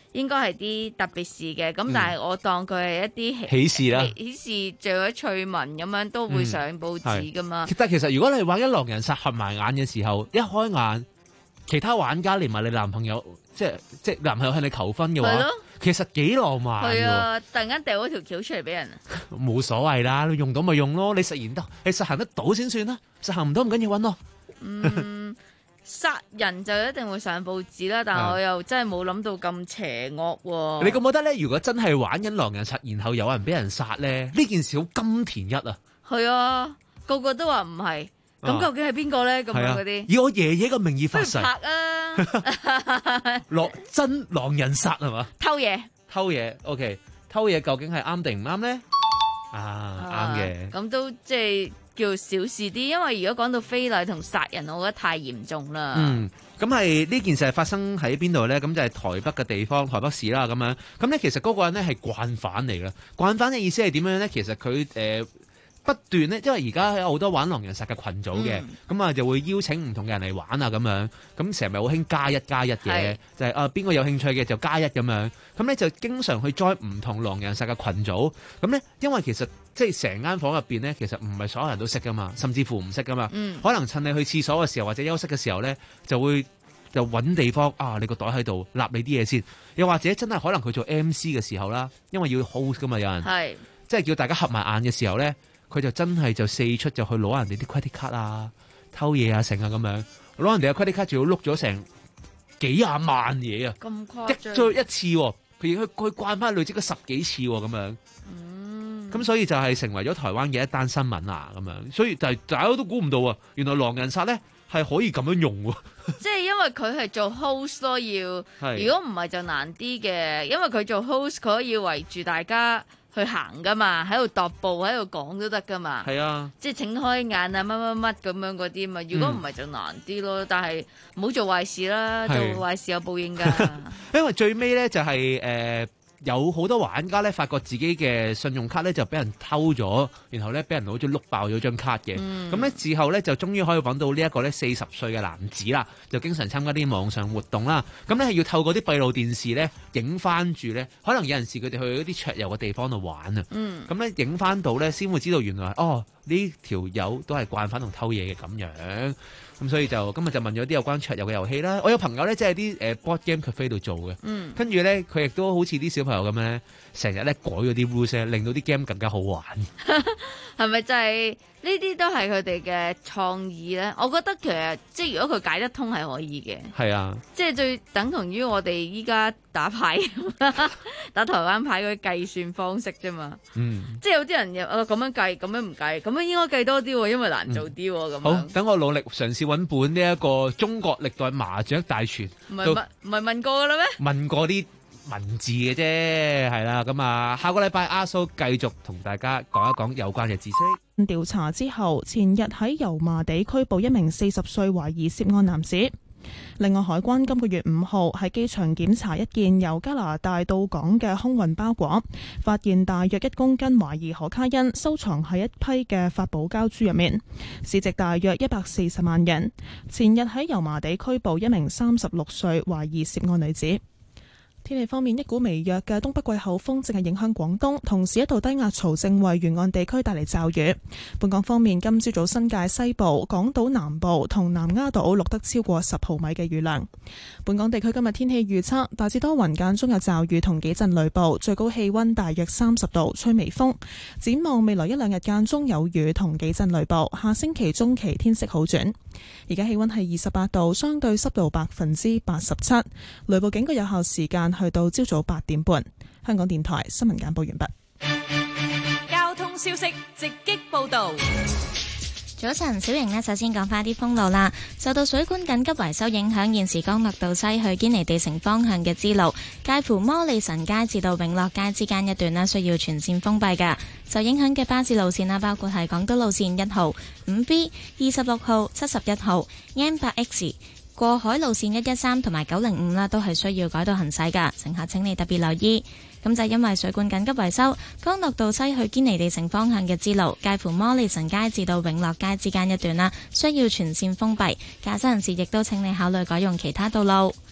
應該係啲特別事嘅，咁但係我當佢係一啲喜事啦， 喜事做咗趣聞咁樣都會上報紙噶嘛。 但係其實如果你玩緊狼人殺合埋眼嘅時候，一開眼，其他玩家連埋你男朋友，即係即係男朋友向你求婚嘅話，其實幾浪漫㗎。係啊，突然間掉咗條橋出嚟俾人， 冇所謂啦，你用到咪用咯，你實現得，你實行得到先算啦，實行唔到唔緊要揾咯。 嗯。殺人就一定會上報紙啦，但係我又真係冇諗到咁邪惡喎。 你覺唔覺得咧？如果真係玩緊狼人殺，然後有人俾人殺咧，呢件事好金田一啊！ 係啊，個個都話唔係，咁究竟係邊個咧？咁樣嗰啲以我爺爺嘅名義發誓， 拍啊！ 落真狼人殺係嘛？ 偷嘢， 偷嘢 ，OK， 偷嘢究竟係啱定唔啱咧？啊，啱嘅。 咁都即係。叫小事啲，因為如果講到非禮同殺人，我覺得太嚴重啦。 嗯，咁係呢件事係發生喺邊度咧？咁就係台北嘅地方，台北市啦咁樣。咁咧其實嗰個人咧係慣犯嚟嘅。慣犯嘅意思係點樣咧？其實佢誒、呃、不斷咧，因為而家有好多玩狼人殺嘅群組嘅，咁啊、嗯、就會邀請唔同嘅人嚟玩啊咁樣。咁成日咪好興加一加一嘅，就係啊邊個有興趣嘅就加一咁樣。咁咧就經常去 join 唔同狼人殺嘅群組。咁咧因為其實即係成間房入邊咧，其實唔係所有人都識噶嘛，甚至乎唔識噶嘛。嗯、可能趁你去廁所嘅時候或者休息嘅時候咧，就會就揾地方啊，你個袋喺度，立你啲嘢先。又或者真係可能佢做 M C 嘅時候啦，因為要 host 噶嘛，有人係即係叫大家合埋眼嘅時候咧，佢就真係就四出就去攞人哋啲 credit card 啊，偷嘢啊，成啊咁樣攞人哋嘅 credit card，仲要碌咗成幾廿萬嘢啊！ 咁誇張， 一再一次，佢佢佢慣翻累積咗十幾次咁樣。咁所以就係成為咗台灣嘅一單新聞啊，咁樣，所以就係大家都估唔到啊，原來狼人殺咧係可以咁樣用喎。 即係因為佢係做 host 咯，要如果唔係就難啲嘅，因為佢做 host 佢可以圍住大家去行噶嘛，喺度踱步喺度講都得噶嘛。係啊，即係請開眼啊，乜乜乜咁樣嗰啲嘛。如果唔係就難啲咯，嗯、但係唔好做壞事啦，做壞事有報應㗎。 因為最尾咧就係、是、誒。呃有好多玩家咧，發覺自己嘅信用卡咧就俾人偷咗，然後咧俾人好似碌爆咗張卡嘅。咁咧之後咧就終於可以揾到呢一個咧四十歲嘅男子啦，就經常參加啲網上活動啦。咁咧係要透過啲閉路電視咧影翻住咧，可能有陣時佢哋去嗰啲桌遊嘅地方度玩啊。咁咧影翻到咧，先會知道原來哦呢條友都係慣犯同偷嘢嘅咁樣。咁所以就今日就問咗啲有關桌遊嘅遊戲啦。我有朋友咧，即係啲誒 board game cafe 度做嘅，嗯、跟住咧佢亦都好似啲小朋友咁咧，成日咧改咗啲 rules，令到啲 game 更加好玩。 係咪就係呢啲都係佢哋嘅創意咧？我覺得其實即係如果佢解得通係可以嘅。係啊，即係最等同於我哋依家打牌打台灣牌嗰啲計算方式啫嘛。嗯，即係有啲人又咁樣計，咁樣唔計，咁樣應該計多啲，因為難做啲咁。嗯、 好，等我努力嘗試揾本呢一個中國歷代麻雀大全。 唔係問唔係問過㗎啦咩？ 問過啲文字嘅啫，係啦。咁啊，下個禮拜阿蘇繼續同大家講一講有關嘅知識。 調查之後，前日喺油麻地拘捕一名四十歲懷疑涉案男子。另外，海關今個月五號喺機場檢查一件由加拿大到港嘅空運包裹，發現大約一公斤懷疑可卡因收藏喺一批嘅發泡膠珠入面，市值大約一百四十萬元。前日喺油麻地拘捕一名三十六歲懷疑涉案女子。天氣方面，一股微弱嘅東北季候風正係影響廣東，同時一道低壓槽正為沿岸地區帶嚟驟雨。本港方面，今朝早新界西部、港島南部同南丫島錄得超過十毫米嘅雨量。本港地區今日天氣預測，大致多雲間中有驟雨同幾陣雷暴，最高氣溫大約三十度，吹微風。展望未來一兩日間中有雨同幾陣雷暴，下星期中期天色好轉。而家氣溫係二十八度，相對濕度百分之八十七，雷暴警告有效時間去到朝早八點半。香港電台新聞簡報完畢。 交通消息直擊報道。 早晨，小瑩呢，首先講翻啲封路啦。受到水管緊急維修影響，現時干諾道西去堅尼地城方向嘅支路，介乎摩利臣街至到永樂街之間一段呢，需要全線封閉㗎。受影響嘅巴士路線啦，包括係港島路線一號、五 B、二十六號、七十一號、M 八 X、過海路線一一三同埋九零五啦，都係需要改道行駛㗎。乘客請你特別留意。咁就因為水管緊急維修，干諾道西去堅尼地城方向嘅支路，介乎摩利臣街至到永樂街之間一段啦，需要全線封閉。駕駛人士亦都請你考慮改用其他道路。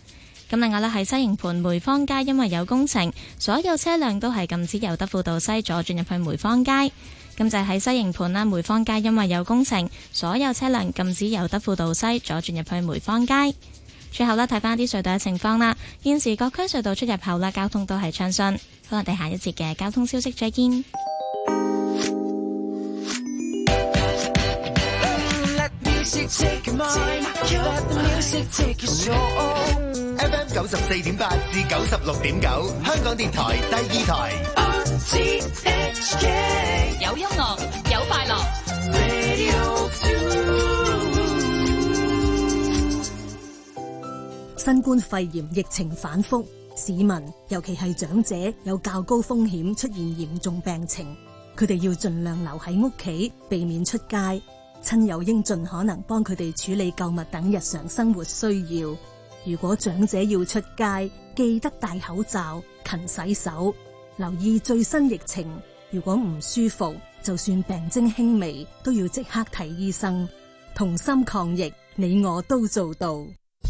咁另外呢，喺西營盤梅芳街，因為有工程，所有車輛都係禁止由德輔道西左轉入去梅芳街。咁就係喺西營盤啦，梅芳街因為有工程，所有車輛禁止由德輔道西左轉入去梅芳街。最後呢，睇翻啲隧道嘅情況啦。現時各區隧道出入口啦，交通都係暢順。好，我哋下一節嘅交通消息再見。 F M 九十四點八至九十六點九，香港電台第二台。 有音樂，有快樂。 新冠肺炎疫情反覆，市民尤其係長者有較高風險出現嚴重病情，佢哋要盡量留喺屋企，避免出街。親友應盡可能幫佢哋處理購物等日常生活需要。如果長者要出街，記得戴口罩、勤洗手，留意最新疫情。如果唔舒服，就算病徵輕微，都要即刻睇醫生。同心抗疫，你我都做到。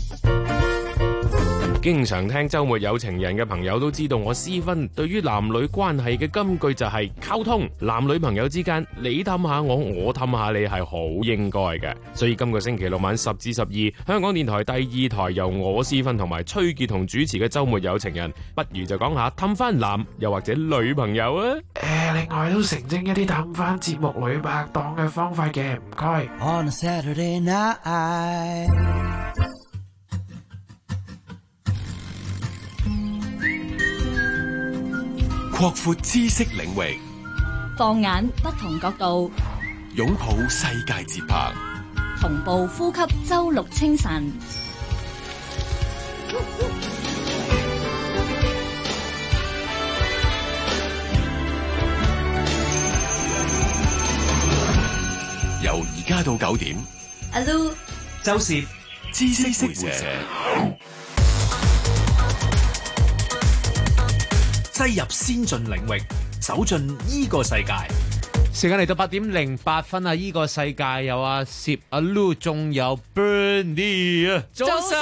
經常聽周末有情人嘅朋友都知道，我私分對於男女關係嘅金句就係溝通。男女朋友之間，你氹下我，我氹下你係好應該嘅。所以今個星期六晚十至十二，香港電台第二台由我私分同埋崔潔彤主持嘅周末有情人，不如就講下氹翻男又或者女朋友啊。 誒，另外都成精一啲氹翻節目女拍檔嘅方法嘅，唔該。On a Saturday night。 擴闊知識領域， 放眼不同角度， 擁抱世界節拍， 同步呼吸周六清晨。 由而家到九點， 阿 Lu、 周攝知識會社。 擠入先進領域，走進依個世界。 時間嚟到八點零八分啊！依個世界有阿攝、阿 Lu， 仲有 Bernie 啊！ 早晨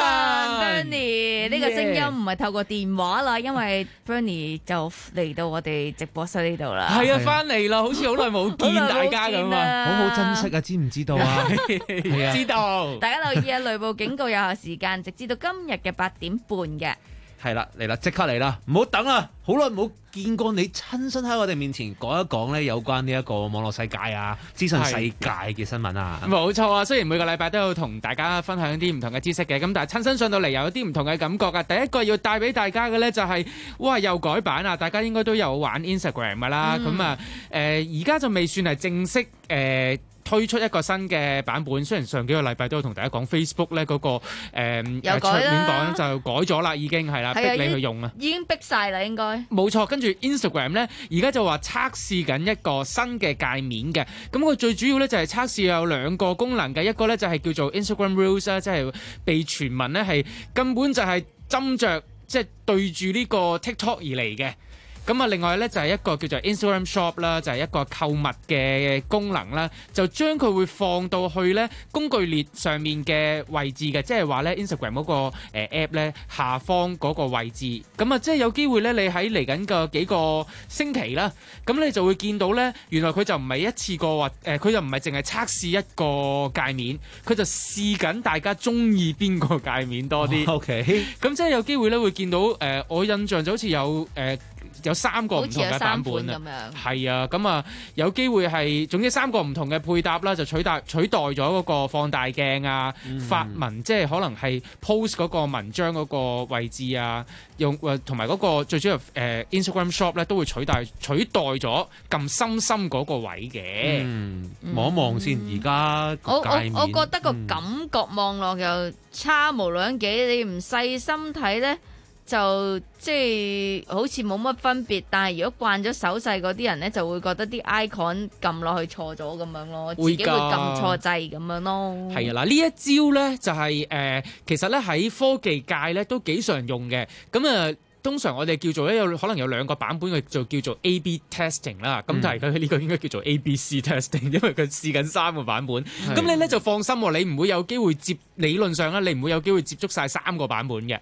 Bernie， 呢個聲音唔係透過電話啦，因為 Bernie 就嚟到我哋直播室呢度啦。 係啊，翻嚟啦，好似好耐冇見大家咁啊！好好珍惜啊，知唔知道啊？係啊，知道。 大家留意啊，雷暴警告有效時間直至到今日嘅八點半嘅。 係啦，嚟啦，即刻嚟啦，唔好等啦，好耐冇見過你親身喺我哋面前講一講咧有關呢一個網絡世界啊、資訊世界嘅新聞啊。 冇錯啊，雖然每個禮拜都有同大家分享啲唔同嘅知識嘅，咁但係親身上到嚟又有啲唔同嘅感覺啊。第一個要帶俾大家嘅咧就係、是，哇又改版啊！大家應該都有玩 Instagram 噶啦，咁啊誒而家就未算係正式誒。呃推出一個新嘅版本，雖然上幾個禮拜都有同大家講 Facebook 咧嗰個誒桌面版就改咗啦，已經係啦，逼你去用啊， 已經逼晒啦，應該冇錯。跟住 Instagram 咧，而家就話測試緊一個新嘅界面嘅，咁佢最主要咧就係測試有兩個功能嘅，一個咧就係叫做 Instagram Reels 啦，即係被傳聞咧係根本就係斟酌即係對住呢個 TikTok 而嚟嘅。咁啊，另外咧就係一個叫做 Instagram Shop 啦，就係一個購物嘅功能啦，就將佢會放到去咧工具列上面嘅位置嘅，即係話咧 Instagram 嗰個誒 App 咧下方嗰個位置。咁啊，即係有機會咧，你喺嚟緊嘅幾個星期啦，咁你就會見到咧，原來佢就唔係一次過話誒，佢就唔係淨係測試一個界面，佢就試緊大家中意邊個界面多啲。 哦、OK， 咁即係有機會咧會見到誒、呃，我印象就好似有誒。呃有三個唔同嘅版本啊，係啊，咁啊有機會係總之三個唔同嘅配搭啦，就取代取代咗嗰個放大鏡啊、嗯、發文，即係可能係 post 嗰個文章嗰個位置啊，用同埋嗰個最主要誒、呃、Instagram Shop 咧都會取代取代咗撳深深嗰個位嘅。 嗯，望一望先，而家我我我覺得個感覺望落又差無兩幾，你唔細心睇咧。就即係好似冇乜分別，但係如果慣咗手勢嗰啲人咧，就會覺得啲 icon 撳落去錯咗咁樣咯，自己會撳錯掣咁樣咯。 係啊，嗱呢一招咧就係、是、誒、呃，其實咧喺科技界咧都幾常用嘅。咁啊、呃，通常我哋叫做咧有可能有兩個版本嘅，就叫做 A B testing 啦。咁、嗯、但係佢呢個應該叫做 A B C testing， 因為佢試緊三個版本。咁你咧就放心，你唔會有機會接理論上咧，你唔會有機會接觸晒三個版本嘅。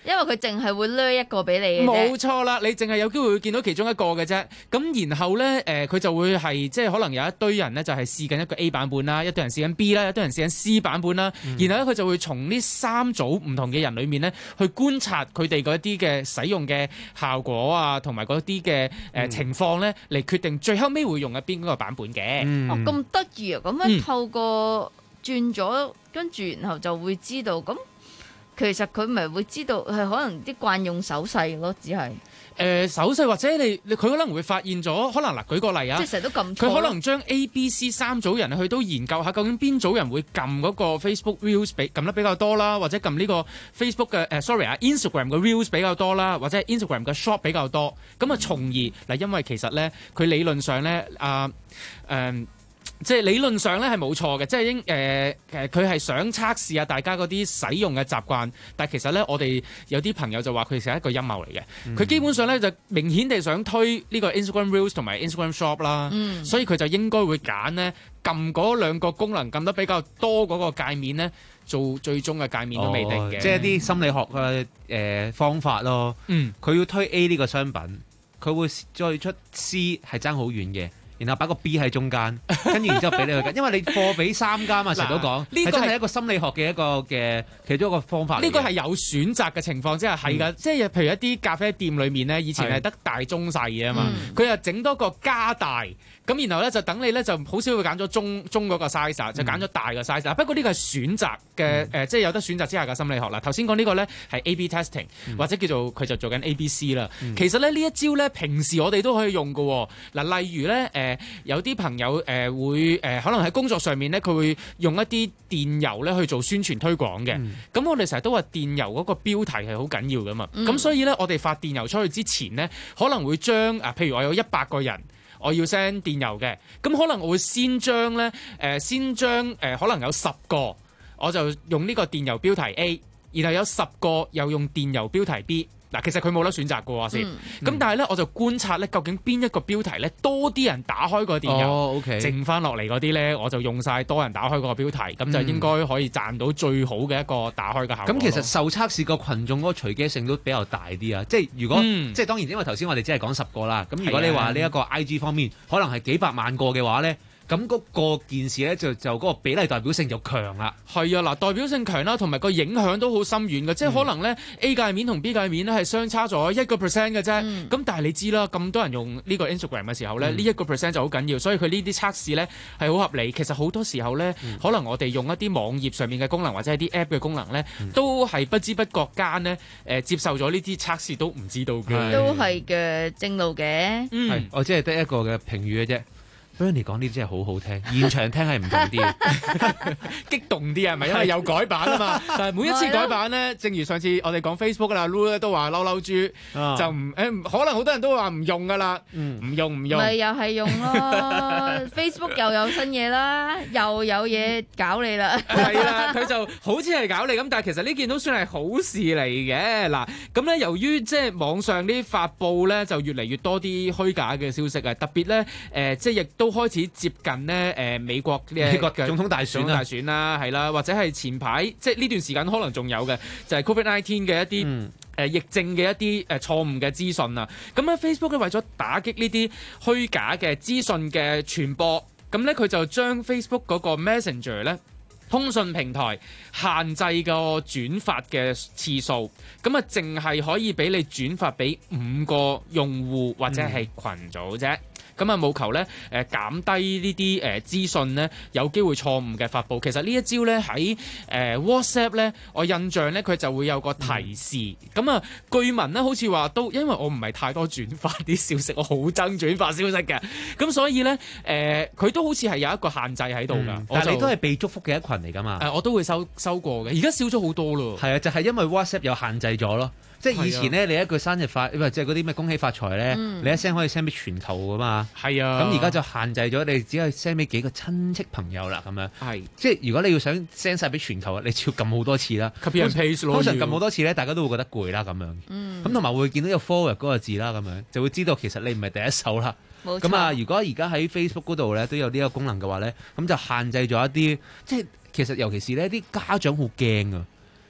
因為佢淨係會掠一個俾你嘅啫。 冇錯啦，你淨係有機會會見到其中一個嘅啫。咁然後咧，誒、呃、佢就會係即係可能有一堆人咧，就係試緊一個 A 版本啦，一堆人試緊 B 啦，一堆人試緊 C 版本啦。嗯、然後咧，佢就會從呢三組唔同嘅人裏面咧，去觀察佢哋嗰啲嘅使用嘅效果啊，同埋嗰啲嘅誒情況咧，嚟決定最後尾會用嘅邊個版本嘅。 嗯、哦，咁得意啊！咁樣透過轉咗，跟住然後就會知道咁。其實佢咪會知道係可能啲慣用手勢咯，只係誒、 呃、手勢或者你你佢可能會發現咗，可能嗱舉個例啊， 即係成日都撳錯， 佢可能將 A、B、C 三組人去都研究下，究竟邊組人會撳嗰個 Facebook Reels 比撳得比較多啦，或者撳呢個 Facebook 嘅誒、呃、sorry 啊 Instagram 嘅 Reels 比較多啦，或者係 Instagram 嘅 Short 比較多，咁啊從而嗱，因為其實咧佢理論上咧啊誒。呃即係理論上咧係冇錯嘅，即係應誒誒佢係想測試下大家嗰啲使用嘅習慣，但係其實咧我哋有啲朋友就話佢其實係一個陰謀嚟嘅，佢、嗯、基本上咧就明顯地想推呢個 Instagram Reels 同埋 Instagram Shop 啦，嗯、所以佢就應該會揀呢撳嗰兩個功能撳得比較多嗰個界面咧做最終嘅界面都未定嘅、哦， 即係啲心理學嘅誒、呃、方法咯。嗯，佢要推 A 呢個商品，佢會再出 C 係爭好遠嘅。然後擺個 B 喺中間，跟住然之後俾你去揀，因為你貨比三家嘛，成日都講，呢、這個係一個心理學嘅一個嘅其中一個方法嚟嘅。呢個係有選擇嘅情況之下係㗎，即係譬如一啲咖啡店裏面咧，以前係得大中細嘅嘛，佢又整多個加大，咁然後咧就等你咧就好少會揀咗中中嗰個 size，就揀咗大嘅 size、嗯。不過呢個係選擇嘅誒、呃，即係有得選擇之下嘅心理學啦。頭先講呢個咧係 A B testing、嗯、或者叫做佢就做緊 A B C 啦、嗯。其實咧呢一招咧平時我哋都可以用㗎嗱，例如咧誒。呃有啲朋友誒、呃、會誒、呃、可能喺工作上面咧，佢會用一啲電郵咧去做宣傳推廣嘅。咁、嗯、我哋成日都話電郵嗰個標題係好緊要噶嘛。咁、嗯、所以咧，我哋發電郵出去之前呢，可能會將啊，譬如我有一百個人，我要 send 電郵嘅，咁可能我會先將咧誒、呃，先將誒、呃、可能有十個，我就用呢個電郵標題 A， 然後有十個又用電郵標題 B。嗱，其實佢冇得選擇嘅喎先，咁、嗯、但係咧我就觀察咧，究竟邊一個標題咧多啲人打開個電郵，哦 okay、剩翻落嚟嗰啲咧，我就用晒多人打開個標題，咁、嗯、就應該可以賺到最好嘅一個打開嘅效果。咁、嗯、其實受測試個群眾嗰個隨機性都比較大啲啊！即係如果、嗯、即係當然，因為頭先我哋只係講十個啦，咁如果你話呢一個 I G 方面可能係幾百萬個嘅話咧。咁嗰個件事咧就就嗰個比例代表性就強啦。係啊，嗱，代表性強啦，同埋個影響都好深遠嘅、嗯，即係可能咧 A 界面同 B 界面咧係相差咗一個 percent 嘅啫。咁、嗯、但係你知啦，咁多人用呢個 Instagram 嘅時候咧，呢一個 percent 就好緊要，所以佢呢啲測試咧係好合理。其實好多時候咧、嗯，可能我哋用一啲網頁上面嘅功能或者係啲 app 嘅功能咧、嗯，都係不知不覺間咧誒接受咗呢啲測試都唔知道嘅。 都係嘅正路嘅。嗯，係我只係得一個嘅評語嘅啫。Bernie 講呢啲真係好好聽，現場聽係唔同啲， 激動啲係咪？因為有改版啊嘛。但係每一次改版咧，正如上次我哋講 Facebook 啦 ，Lu 咧都話嬲嬲豬，啊、就唔誒，可能好多人都話唔用噶啦，唔、嗯、用唔用。咪又係用咯，Facebook 又有新嘢啦，又有嘢搞你啦。 係啦，佢就好似係搞你咁，但係其實呢件都算係好事嚟嘅。嗱，咁咧由於即係網上啲發布咧，就越嚟越多啲虛假嘅消息啊，特別咧誒、呃，即係亦都。都開始接近呢誒、呃、美國嘅美國嘅總統大選大選啦，係啦，或者係前排即係呢段時間可能仲有嘅，就係 Covid 十九 嘅一啲誒、嗯呃、疫症嘅一啲誒錯誤嘅資訊啊。咁咧 Facebook 咧為咗打擊呢啲虛假嘅資訊嘅傳播，咁咧佢就將 Facebook 嗰個 Messenger 咧通訊平台限制個轉發嘅次數，咁啊淨係可以俾你轉發俾五個用戶或者係群組啫。嗯咁啊，務求咧誒減低呢啲誒資訊咧有機會錯誤嘅發布。其實呢一招咧喺誒 WhatsApp 咧，我印象咧佢就會有個提示。咁、嗯、啊，據聞咧好似話都，因為我唔係太多轉發啲消息，我好憎轉發消息嘅。咁所以咧誒，佢、呃、都好似係有一個限制喺度㗎。但係你都係被祝福嘅一群嚟㗎嘛？誒、呃，我都會收收過嘅。而家少咗好多咯。係啊，就係、是、因為 WhatsApp 有限制咗咯。即係以前咧，你一句生日發，即係嗰啲咩恭喜發財咧、嗯，你一聲可以 send 俾全球噶嘛。係啊。咁而家就限制咗，你只可以 send 俾幾個親戚朋友啦，咁樣。係。即係如果你要想 send 晒俾全球，你只要撳好多次啦。Copy and paste 咯。通常撳好多次咧，大家都會覺得攰啦，咁樣。咁同埋會見到有 forward 嗰個字啦，咁樣就會知道其實你唔係第一手啦。冇錯。咁啊，如果而家喺 Facebook 嗰度咧都有呢個功能嘅話咧，咁就限制咗一啲，即係其實尤其是呢啲家長好驚啊。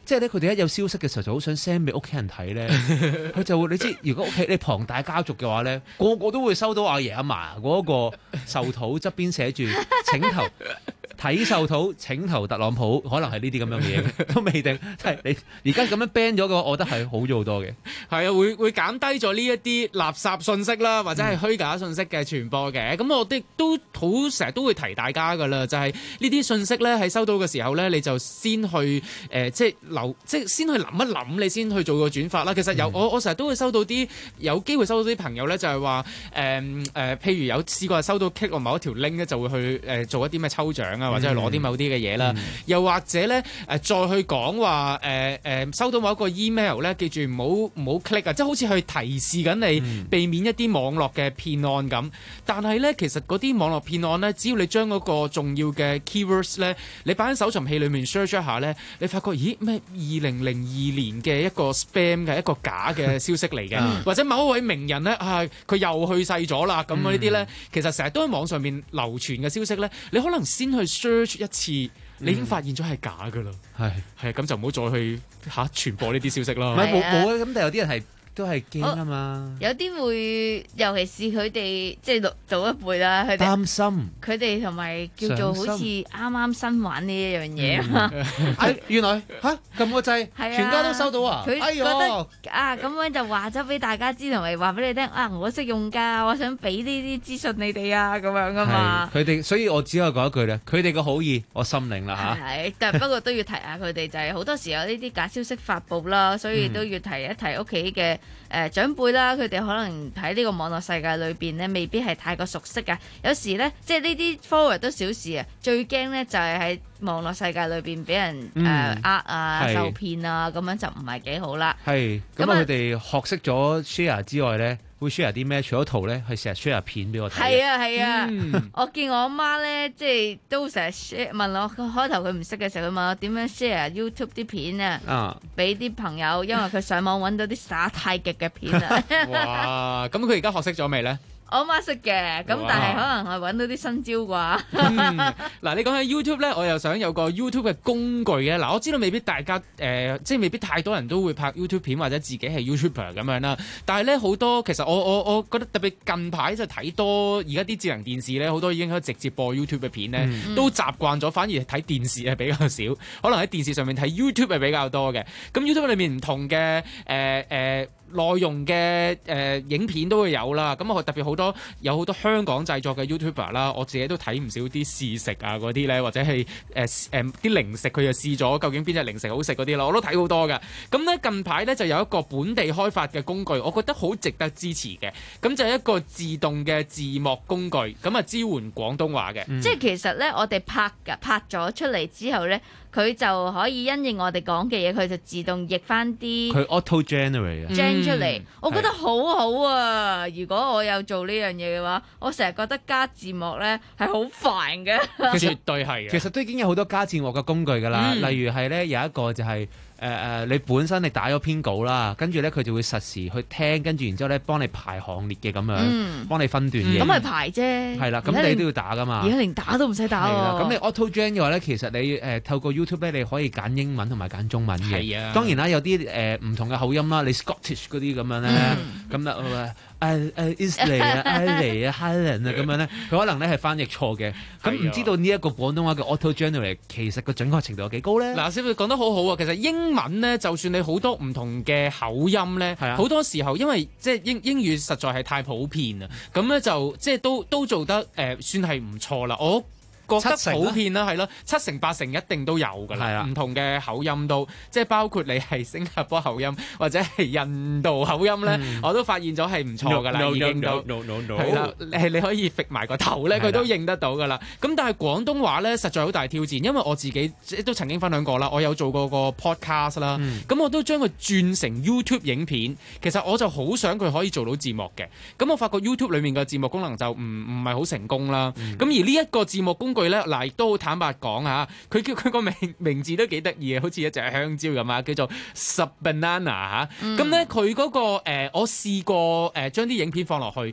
即係咧佢哋一有消息嘅時候就好想 send 俾屋企人睇咧，佢就會你知，如果屋企你龐大家族嘅話咧，個個都會收到阿爺阿嫲嗰個壽桃側邊寫住請投。睇壽桃請投特朗普，可能係呢啲咁樣嘅嘢都未定。即係你而家咁樣 ban 咗嘅話，我覺得係好咗好多嘅。 係啊，會會減低咗呢一啲垃圾信息啦，或者係虛假信息嘅傳播嘅。咁、嗯、我哋都好成日都會提大家㗎啦，就係呢啲信息咧喺收到嘅時候咧，你就先去誒、呃、即係留即係先去諗一諗，你先去做個轉發啦。其實有、嗯、我我成日都會收到啲有機會收到啲朋友咧，就係話誒誒，譬如有試過收到 click 落某一條 link 咧，就會去誒、呃、做一啲咩抽獎啊。或者係攞啲某啲嘅嘢啦，嗯、又或者咧誒、呃、再去講話誒誒收到某一個 email 咧，記住唔好唔好 click 啊，即係好似去提示緊你、嗯、避免一啲網絡嘅騙案咁。但係咧，其實嗰啲網絡騙案咧，只要你將嗰個重要嘅 keywords 咧，你擺喺搜尋器裏面 search 一下咧，你發覺咦咩二零零二年嘅一個 spam 嘅一個假嘅消息嚟嘅，嗯、或者某一位名人咧啊佢又去世咗啦，咁啊呢啲咧，其實成日都喺網上面流傳嘅消息咧，你可能先去 search 一次，你已經發現咗係假噶啦，係係咁就唔好再去嚇傳播呢啲消息啦。 唔係冇冇啊，咁但係有啲人係都係驚啊嘛。 有啲會，尤其是佢哋即係老早一輩啦，佢哋擔心， 佢哋同埋叫做好似啱啱新玩呢一樣嘢啊嘛。 哎，原來嚇撳個掣，全家都收到啊！ 佢覺得哎啊，咁樣就話咗俾大家知，同埋話俾你聽啊，我識用㗎，我想俾呢啲資訊你哋啊，咁樣噶嘛。 佢哋，所以我只可以講一句咧，佢哋嘅好意我心領啦嚇。 係，但係不過都要提下佢哋，就係好多時有呢啲假消息發布啦，所以都要提一提屋企嘅。誒、呃、長輩啦，佢哋可能喺呢個網絡世界裏邊咧，未必係太過熟悉啊。有時咧，即係呢啲 forward 都小事啊。最驚咧就係喺網絡世界裏邊俾人誒呃、嗯、啊、受騙啊，咁樣就唔係幾好啦。 係咁啊！佢哋學識咗 share 之外咧，會 share 啲咩？除咗圖咧，係成日 share 片俾我睇。 係啊係啊，嗯、我見我阿媽咧，即係都成日 share 問我，開頭佢唔識嘅時候，佢問我點樣 share YouTube 啲片啊，俾啲朋友，因為佢上網揾到啲耍太極嘅片啊。 哇！咁佢而家學識咗未咧？ 我媽識嘅，咁但係可能係揾到啲新招啩。嗱、 嗯，你講起 YouTube 咧，我又想有個 YouTube 嘅工具嘅。嗱，我知道未必大家誒、呃，即係未必太多人都會拍 YouTube 片或者自己係 YouTuber 咁樣啦。但係咧好多其實我我我覺得特別近排就睇多而家啲智能電視咧，好多已經可以直接播 YouTube 嘅片咧，嗯、都習慣咗，反而睇電視係比較少，可能喺電視上面睇 YouTube 係比較多嘅。咁 YouTube 裏面唔同嘅誒誒。呃呃內容嘅誒、呃、影片都會有啦，咁我特別好多有好多香港製作嘅 YouTuber 啦，我自己都睇唔少啲試食啊嗰啲咧，或者係誒誒啲零食佢又試咗，究竟邊隻零食好食嗰啲咯，我都睇好多㗎。咁咧近排咧就有一個本地開發嘅工具，我覺得好值得支持嘅。咁就係一個自動嘅字幕工具，咁啊支援廣東話嘅。 嗯、即係其實咧，我哋拍㗎拍咗出嚟之後咧，佢就可以因應我哋講嘅嘢，佢就自動譯翻啲。 佢 auto generate 啊。 出嚟，嗯、我覺得好好啊！如果我有做呢樣嘢嘅話，我成日覺得加字幕咧係好煩嘅。 絕對係嘅。 其實都已經有好多加字幕嘅工具㗎啦，嗯、例如係咧有一個就係、是。誒誒、呃，你本身你打咗篇稿啦，跟住咧佢就會實時去聽，跟住然之後咧幫你排行列嘅咁樣，嗯、幫你分段嘅。 咁係、嗯、排啫。係啦，咁你都要打噶嘛。 而家連打都唔使打喎。 咁你 auto gen 嘅話咧，其實你誒、呃、透過 YouTube 咧，你可以揀英文同埋揀中文嘅。係啊。當然啦，有啲誒唔同嘅口音啦，你 Scottish 嗰啲咁樣咧，咁啊誒誒 Isley 啊 Isley 啊 Highland 啊咁樣咧，佢可能咧係翻譯錯嘅。咁唔知道呢一個廣東話嘅 auto generate 其實個準確程度有幾高咧？ 嗱，師傅講得好好啊，其實英文咧，就算你好多唔同嘅口音咧，好、啊、多時候因為即係英英語實在係太普遍啊，咁咧就即係都都做得誒、呃、算係唔錯啦。我覺得普遍啦，係咯，七成八成一定都有㗎啦，唔同嘅口音都，即係包括你係新加坡口音或者係印度口音咧，我都發現咗係唔錯㗎啦，已經都係啦，係你可以揈埋個頭咧，佢都認得到㗎啦。咁但係廣東話咧，實在好大挑戰，因為我自己都曾經分享過啦，我有做過個 podcast 啦，咁我都將佢轉成 YouTube 影片，其實我就好想佢可以做到字幕嘅，咁我發覺 YouTube 裡面嘅字幕功能就唔唔係好成功啦，咁而呢一個字幕工句咧，嗱亦都好坦白講嚇，佢叫佢個名名字都幾得意嘅，好似一隻香蕉咁啊，叫做 Sub Banana 嚇。咁咧佢嗰個誒，我試過誒將啲影片放落去。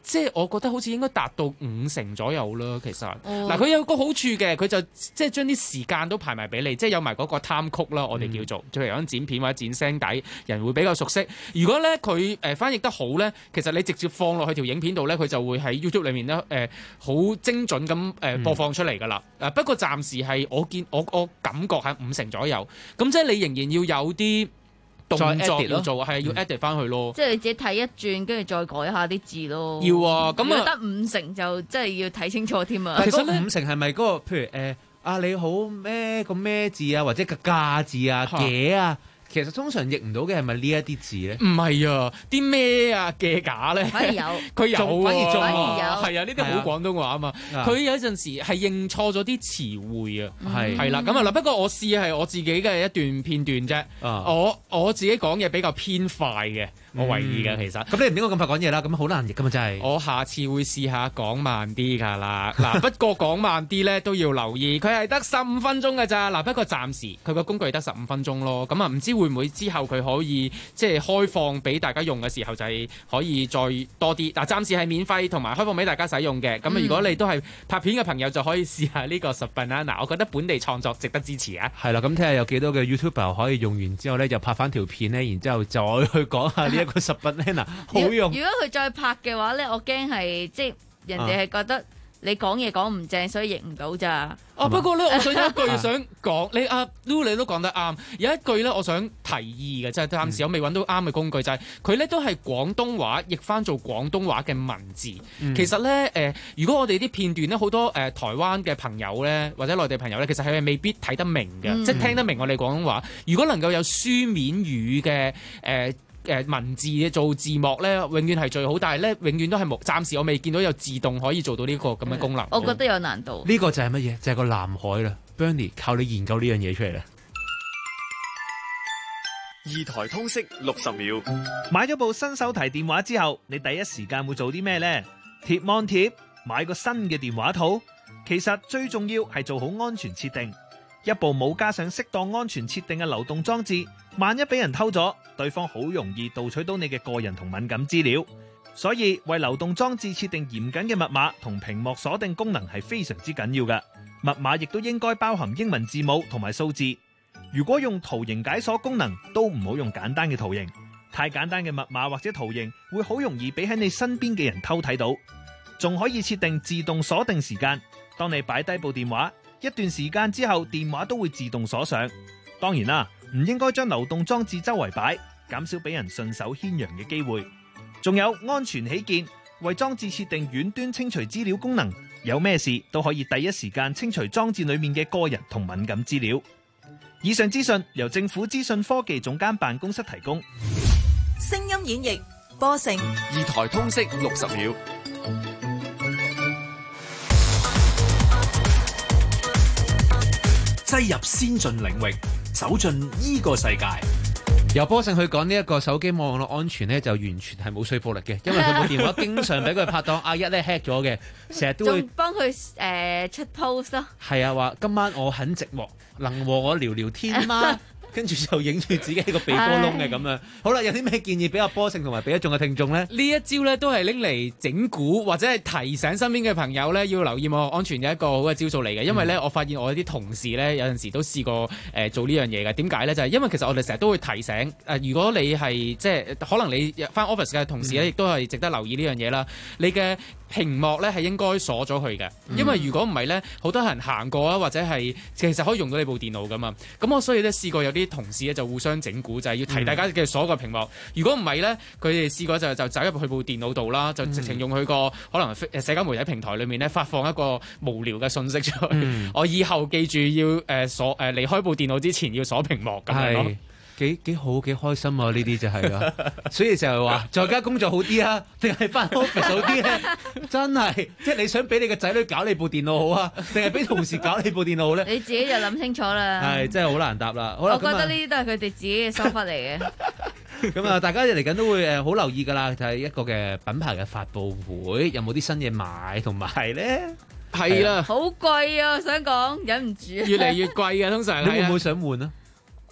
即係我覺得好似應該達到五成左右啦。其實哦嗱，佢、有個好處嘅，佢就即係將啲時間都排埋俾你，即係有埋嗰個 time code 啦，我哋叫做，譬如講剪片或者剪聲底，人會比較熟悉。如果咧佢誒翻譯得好咧，其實你直接放落去條影片度咧，佢就會喺 YouTube 裏面咧誒好精準咁誒播放出嚟㗎啦。誒、嗯、不過暫時係我見我我感覺係五成左右，咁即係你仍然要有啲動作要做，係要 edit 翻去咯。 即係你自己睇一轉，跟住再改下啲字咯。 要啊，咁啊得五成就真係要睇清楚添啊。 其實五成係咪嗰個譬如誒啊你好咩個咩字啊，或者個價字啊嘅啊？其實通常譯唔到嘅係咪呢一啲字咧？ 唔係啊，啲咩啊嘅假咧， 反而有， 佢有啊， 反而仲係啊，呢啲好廣東話啊嘛。 啊佢有陣時係認錯咗啲詞彙啊， 係係啦。咁啊嗱，不過我試係我自己嘅一段片段啫。 啊我我自己講嘢比較偏快嘅，我為意嘅其實。 咁你唔應該咁快講嘢啦，咁好難譯噶嘛真係。 我下次會試下講慢啲㗎啦。嗱，不過講慢啲咧都要留意，佢係得十五分鐘㗎咋。嗱，不過暫時佢個工具得十五分鐘咯。咁啊，唔知會唔會之後佢可以即係開放俾大家用嘅時候，就係可以再多啲。嗱，暫時係免費同埋開放俾大家使用嘅。咁啊，如果你都係拍片嘅朋友，就可以試下呢個十 banana。我覺得本地創作值得支持啊。 係啦，咁睇下有幾多嘅 YouTuber 可以用完之後咧，就拍翻條片咧，然之後再去講下呢一個十 banana 好用。 如果佢再拍嘅話咧，我驚係即係人哋係覺得你講嘢講唔正，所以譯唔到咋。 哦，不過咧，我想有一句想講，你阿 Lu 你都講得啱。有一句咧，我想提議嘅，就係暫時我未揾到啱嘅工具，就係佢咧都係廣東話譯翻做廣東話嘅文字。 嗯、 其實咧，誒、呃，如果我哋啲片段咧，好多誒、呃、台灣嘅朋友咧，或者內地朋友咧，其實係未必睇得明嘅， 嗯、 即係聽得明我哋廣東話。如果能夠有書面語嘅誒。呃誒文字嘅做字幕咧，永遠係最好，但係咧永遠都係冇。暫時我未見到有自動可以做到呢個咁嘅功能。 我覺得有難度。 呢個就係乜嘢？就係個藍海啦。Bernie 靠你研究呢樣嘢出嚟啦。 二台通識六十秒。 買咗部新手提電話之後，你第一時間會做啲咩呢？貼網貼，買個新嘅電話套。其實最重要係做好安全設定。一部冇加上適當安全設定嘅流動裝置，萬一俾人偷咗，對方好容易盜取到你嘅個人同敏感資料。所以為流動裝置設定嚴謹嘅密碼同屏幕鎖定功能係非常之緊要嘅。密碼亦都應該包含英文字母同埋數字。如果用圖形解鎖功能，都唔好用簡單嘅圖形。太簡單嘅密碼或者圖形會好容易俾喺你身邊嘅人偷睇到。仲可以設定自動鎖定時間，當你擺低部電話，一段時間之後，電話都會自動鎖上。當然啦，唔應該將流動裝置周圍擺，減少俾人順手牽羊嘅機會。仲有安全起見，為裝置設定遠端清除資料功能，有咩事都可以第一時間清除裝置裏面嘅個人同敏感資料。以上資訊由政府資訊科技總監辦公室提供。 聲音演繹波成二台通識六十秒。 擠入先進領域，走進呢個世界。 由波勝去講呢一個手機網絡安全咧，就完全係冇說服力嘅，因為佢部電話經常俾佢拍檔阿一咧 hack 咗嘅，成日都會仲幫佢誒出 post 咯。 係啊，話今晚我很寂寞，能和我聊聊天嗎？跟住就影住自己個鼻哥窿嘅咁樣。好啦，有啲咩建議俾阿波勝同埋俾一眾嘅聽眾呢？ 呢一招咧都係拎嚟整蠱或者係提醒身邊嘅朋友咧，要留意網絡安全嘅一個好嘅招數嚟嘅。因為咧，我發現我啲同事咧有陣時都試過誒、呃、做呢樣嘢嘅。點解咧？就係、是、因為其實我哋成日都會提醒誒、呃，如果你係即係可能你返 office 嘅同事咧，亦都係值得留意呢樣嘢啦。你嘅屏幕咧係應該鎖咗佢嘅，因為如果唔係咧，好多人行過啊，或者係其實可以用到你部電腦噶嘛。咁我所以咧試過有啲同事咧就互相整蠱，就係、是、要提大家嘅鎖個屏幕。嗯、如果唔係咧，佢哋試過就就走入去部電腦度啦，就直情用佢個可能社交媒體平台裏面咧發放一個無聊嘅信息出去。嗯、我以後記住要誒鎖誒離開部電腦之前要鎖屏幕咁樣咯。 幾幾好幾開心啊！呢啲就係啦，所以就係話在家工作好啲啊，定係返 office 好啲咧？真係，即係你想俾你個仔女搞你部電腦好啊，定係俾同事搞你部電腦好咧？ 你自己就諗清楚啦。 係真係好難答啦。好啦， 我覺得呢啲都係佢哋自己嘅疏忽嚟嘅。 咁啊，大家嚟緊都會誒好留意㗎啦，就係、是、一個嘅品牌嘅發佈會，有冇啲新嘢買同埋咧？ 係啦， 好貴啊！我想講忍唔住， 越嚟越貴啊！通常你會唔會想換啊？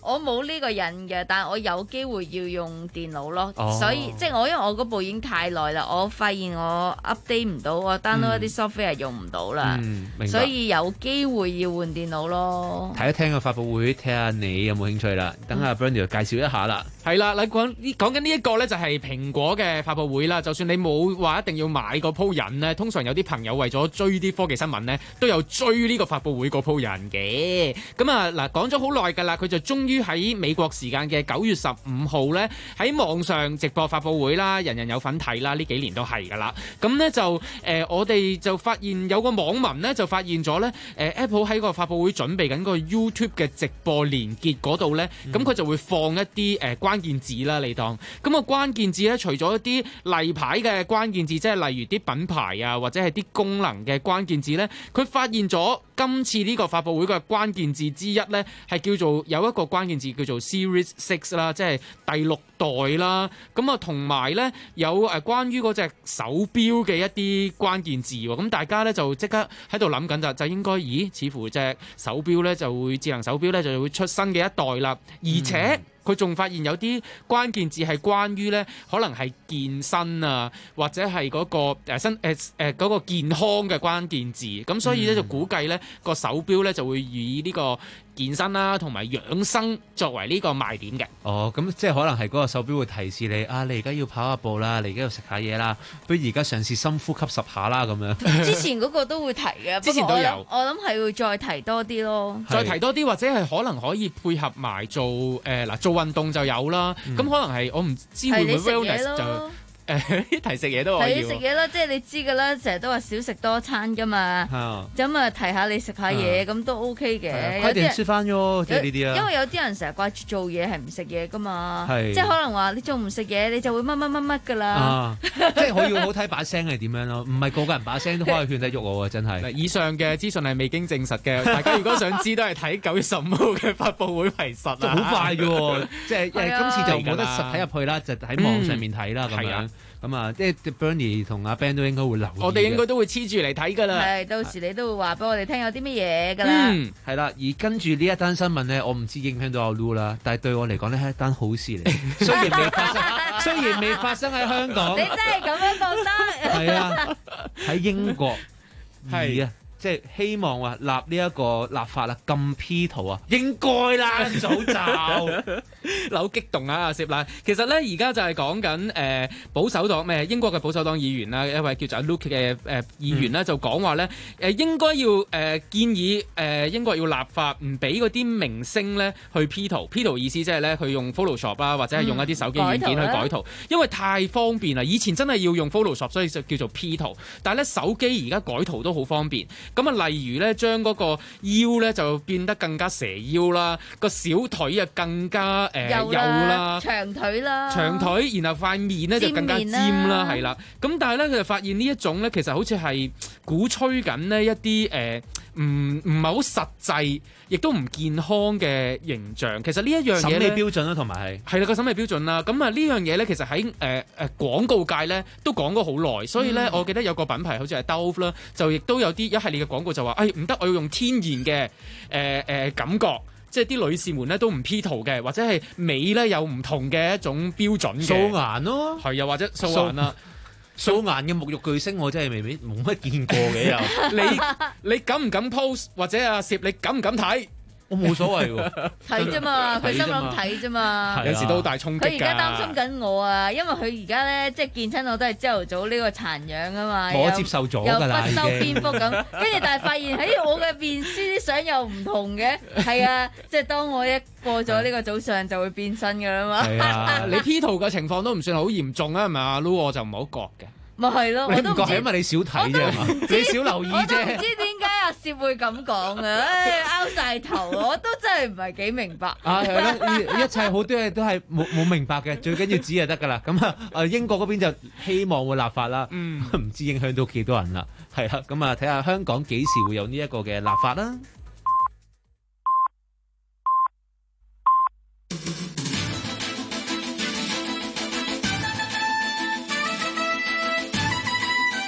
我冇呢個癮嘅，但係我有機會要用電腦咯， 哦、 所以即係我因為我嗰部已經太耐啦，我發現我 update 唔到，我 download 一啲 software 用唔到啦， 嗯、 所以有機會要換電腦咯。 睇一聽個發佈會，睇下你有冇興趣啦。等阿 Bernie 介紹一下啦。 係啦，你講呢講緊呢一個咧就係蘋果嘅發佈會啦。就算你冇話一定要買嗰鋪癮咧，通常有啲朋友為咗追啲科技新聞咧，都有追呢個發佈會嗰鋪癮嘅。咁啊嗱，講咗好耐㗎啦，佢就終於喺美國時間嘅九月十五號咧，喺網上直播發佈會啦，人人有份睇啦，呢幾年都係㗎啦。咁咧就誒、呃，我哋就發現有個網民咧就發現咗咧，誒、呃、Apple 喺個發佈會準備緊個 YouTube 嘅直播連結嗰度咧，咁佢、嗯、就會放一啲誒、呃、關鍵字啦，你當咁個關鍵字咧，除咗一啲例牌嘅關鍵字，即係例如啲品牌啊，或者係啲功能嘅關鍵字咧，佢發現咗今次呢個發佈會嘅關鍵字之一咧，係叫做有一個關鍵字叫做 Series Six 啦，即係第六代啦。咁啊，同埋咧有誒關於嗰隻手錶嘅一啲關鍵字喎。咁大家咧就即刻喺度諗緊就就應該，咦？似乎隻手錶咧就會智能手錶咧就會出新嘅一代啦，而且。嗯佢仲發現有啲關鍵字係關於咧，可能係健身啊，或者係嗰、嗰個身誒誒嗰個健康嘅關鍵字。咁所以咧就估計咧個手錶咧就會以呢個健身啦同埋養生作為呢個賣點嘅。 哦，咁即係可能係嗰個手錶會提示你啊，你而家要跑下步啦，你而家要食下嘢啦，不如而家嘗試深呼吸十下啦咁樣。 之前嗰個都會提嘅， 之前都有。 我諗係會再提多啲咯， 再提多啲或者係可能可以配合埋做誒嗱、呃、做運動就有啦。咁、嗯、可能係我唔知會唔會 wellness 就。誒提食嘢都可以， 提食嘢啦，即係你知㗎啦，成日都話少食多餐㗎嘛，咁啊提下你食下嘢咁都 OK 嘅。 快點食飯喎，即係呢啲啊。 因為有啲人成日掛住做嘢係唔食嘢㗎嘛， 即係可能話你仲唔食嘢，你就會乜乜乜乜㗎啦。 即係我要好睇把聲係點樣咯，唔係個個人把聲都可以勸得喐我喎，真係。 以上嘅資訊係未經證實嘅，大家如果想知都係睇九月十五號嘅發佈會為實啊。 好快嘅喎，即係今次就冇得實體入去啦，就喺網上面睇啦咁樣。咁啊，即係 Bernie 同阿 Ben 都應該會留意。 我哋應該都會黐住嚟睇㗎啦。 係，到時你都會話俾我哋聽有啲乜嘢㗎啦。 嗯，係啦。而跟住呢一單新聞咧，我唔知影響到阿 Lu 啦，但係對我嚟講咧係一單好事嚟。雖然未發生，雖然未發生喺香港。 你真係咁樣覺得？ 係啊，喺英國係啊。即係希望話立呢一個立法啦，禁 P 圖啊，應該啦，早就好激動啊！阿攝啦，其實咧而家就係講緊誒保守黨咩英國嘅保守黨議員啦，一位叫做阿 Luke 嘅誒議員咧、嗯、就講話咧誒應該要誒、呃、建議誒、呃、英國要立法唔俾嗰啲明星咧去 P 圖 ，P 圖意思即係咧佢用 Photoshop 啦，或者係用一啲手機軟件去改圖，嗯、因為太方便啦。以前真係要用 Photoshop，所以就叫做 P 圖，但係咧手機而家改圖都好方便。咁啊，例如咧，將嗰個腰咧就變得更加蛇腰啦，個小腿啊更加誒幼啦， 長腿啦， 長腿，然後塊面咧就更加尖啦，係啦。咁但係咧，佢就發現呢一種咧，其實好似係鼓吹緊呢一啲誒唔唔係好實際，亦都唔健康嘅形象。其實呢一樣嘢咧， 審美標準啦，同埋係係啦個審美標準啦。咁啊呢樣嘢咧，其實喺誒誒廣告界咧都講咗好耐。所以咧，嗯、我記得有個品牌好似係 Dove 啦，就亦都有啲一系列嘅廣告就話，誒唔得，我要用天然嘅誒誒感覺，即係啲女士們咧都唔 P 圖嘅，或者係美咧有唔同嘅一種標準嘅。 素顏咯， 係又或者素顏啦。 素顏嘅沐浴巨星我真係未未冇乜見過嘅又。 你你敢唔敢 post 或者阿攝你敢唔敢睇？ 我冇所謂喎， 睇啫嘛，佢心諗睇啫嘛， 有時都好大衝擊㗎。 佢而家擔心緊我啊，因為佢而家咧即係見親我都係朝頭早呢個殘樣啊嘛， 我接受咗㗎啦， 又不修邊幅咁，跟住但係發現喺我嘅面書啲相又唔同嘅，係啊，即係當我一過咗呢個早上就會變身㗎啦嘛。 係啊，你 P 圖嘅情況都唔算好嚴重啊，係咪啊？Lu 我就唔好覺嘅。 咪係咯， 你唔覺係因為你少睇啫嘛，你少留意啫。 我都唔知點解阿攝會咁講啊！唉，拗晒頭，我都真係唔係幾明白。 啊，係咯，一切好多嘢都係冇冇明白嘅，最緊要指就得㗎啦。咁啊，誒英國嗰邊就希望會立法啦，嗯，唔知影響到幾多人啦。係啦，咁啊睇下香港幾時會有呢一個嘅立法啦。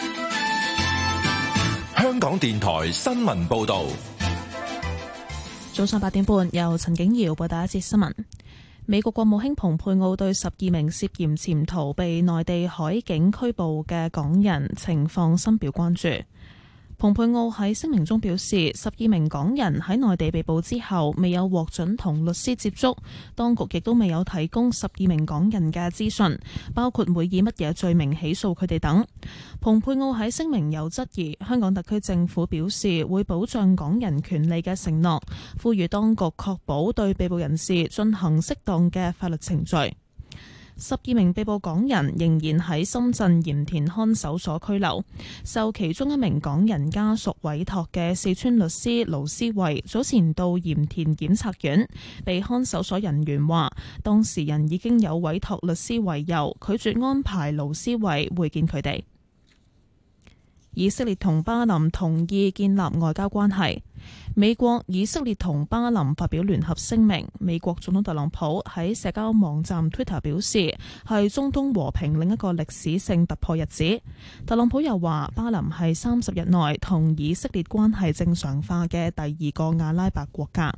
香港電台新聞報導， 早上八點半，由陳景瑤報道一節新聞。美國國務卿蓬佩奧對十二名涉嫌潛逃被內地海警拘捕嘅港人情況深表關注。蓬佩奧喺聲明中表示，十二名港人喺內地被捕之後，未有獲准同律師接觸，當局亦都未有提供十二名港人嘅資訊，包括會以乜嘢罪名起訴佢哋等。蓬佩奧喺聲明有質疑香港特區政府表示會保障港人權利嘅承諾，呼籲當局確保對被捕人士進行適當嘅法律程序。十二名被捕港人仍然喺深圳鹽田看守所拘留，受其中一名港人家屬委託嘅四川律師盧思慧早前到鹽田檢察院，被看守所人員話當事人已經有委託律師為由，拒絕安排盧思慧會見佢哋。以色列同巴林同意建立外交關係。美國、以色列同巴林發表聯合聲明。美國總統特朗普喺社交網站 Twitter 表示，係中東和平另一個歷史性突破日子。特朗普又話，巴林係三十日內同以色列關係正常化嘅第二個阿拉伯國家。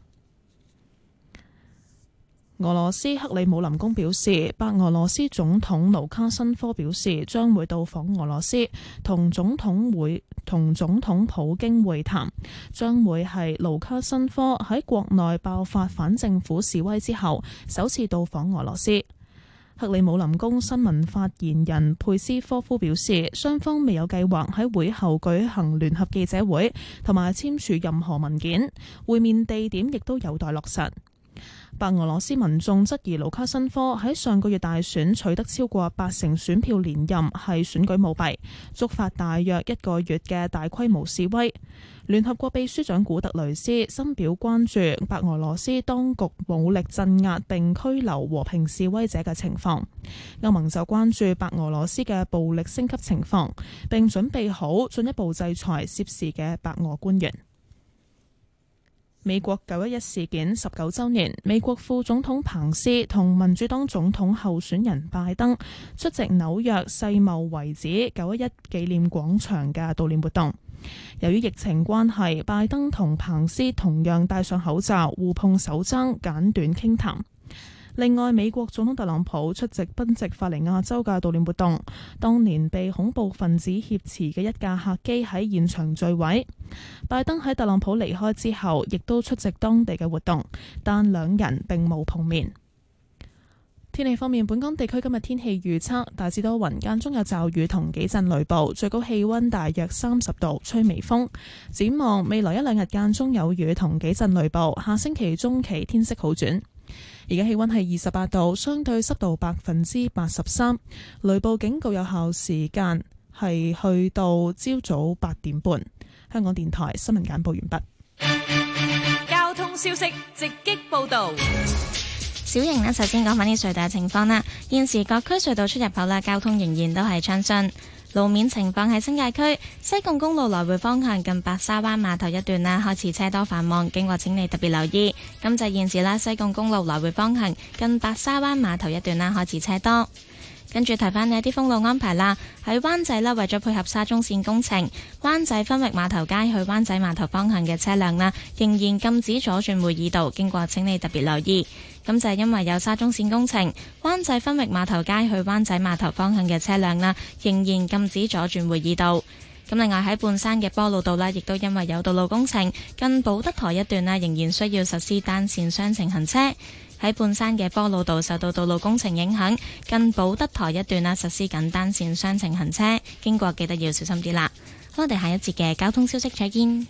俄羅斯克里姆林宮表示，白俄羅斯總統盧卡申科表示將會到訪俄羅斯，同總統會同總統普京會談，將會係盧卡申科喺國內爆發反政府示威之後首次到訪俄羅斯。克里姆林宮新聞發言人佩斯科夫表示，雙方未有計劃喺會後舉行聯合記者會同埋簽署任何文件，會面地點亦都有待落實。白俄羅斯民眾質疑盧卡申科喺上個月大選取得超過八成選票連任係選舉舞弊，觸發大約一個月嘅大規模示威。聯合國秘書長古特雷斯深表關注白俄羅斯當局武力鎮壓並拘留和平示威者嘅情況。歐盟就關注白俄羅斯嘅暴力升級情況，並準備好進一步制裁涉事嘅白俄官員。美國九一一事件十九週年，美國副總統彭斯同民主黨總統候選人拜登出席紐約世貿遺址九一一紀念廣場嘅悼念活動。由於疫情關係，拜登同彭斯同樣戴上口罩，互碰手踭，簡短傾談。另外，美國總統特朗普出席賓夕法尼亞州嘅悼念活動，當年被恐怖分子挾持嘅一架客機喺現場墜毀。拜登喺特朗普離開之後，亦都出席當地嘅活動，但兩人並冇碰面。天氣方面，本港地區今日天氣預測大致多雲，間中有驟雨同幾陣雷暴，最高氣溫大約三十度，吹微風。展望未來一兩日間中有雨同幾陣雷暴，下星期中期天色好轉。而家氣溫係二十八度，相對濕度百分之八十三，雷暴警告有效時間係去到朝早八點半。香港電台新聞簡報完畢。 交通消息直擊報道。 小瑩呢，首先講返啲隧道嘅情況啦。現時各區隧道出入口啦，交通仍然都係暢順。路面情況喺新界區西貢公路來回方向近白沙灣碼頭一段啦，開始車多繁忙，經過請你特別留意。咁就現時啦，西貢公路來回方向近白沙灣碼頭一段啦，開始車多。跟住提翻你一啲封路安排啦，喺灣仔啦，為咗配合沙中線工程，灣仔分域碼頭街去灣仔碼頭方向嘅車輛啦，仍然禁止左轉會議道，經過請你特別留意。咁就係因為有沙中線工程，灣仔分域碼頭街去灣仔碼頭方向嘅車輛啦，仍然禁止左轉會議道。咁另外喺半山嘅波路道啦，亦都因為有道路工程，近寶德台一段啦，仍然需要實施單線雙程行車。喺半山嘅波路道受到道路工程影響，近寶德台一段啦，實施緊單線雙程行車，經過記得要小心啲啦。好，我哋下一節嘅交通消息再見。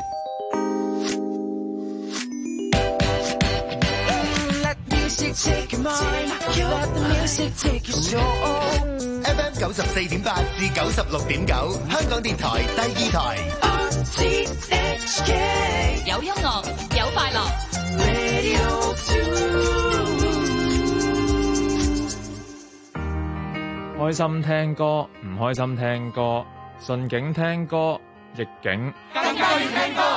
F M 九十四點八至九十六點九，香港電台第二台。 有音樂，有快樂。 開心聽歌，唔開心聽歌，順境聽歌，逆境更加要聽歌。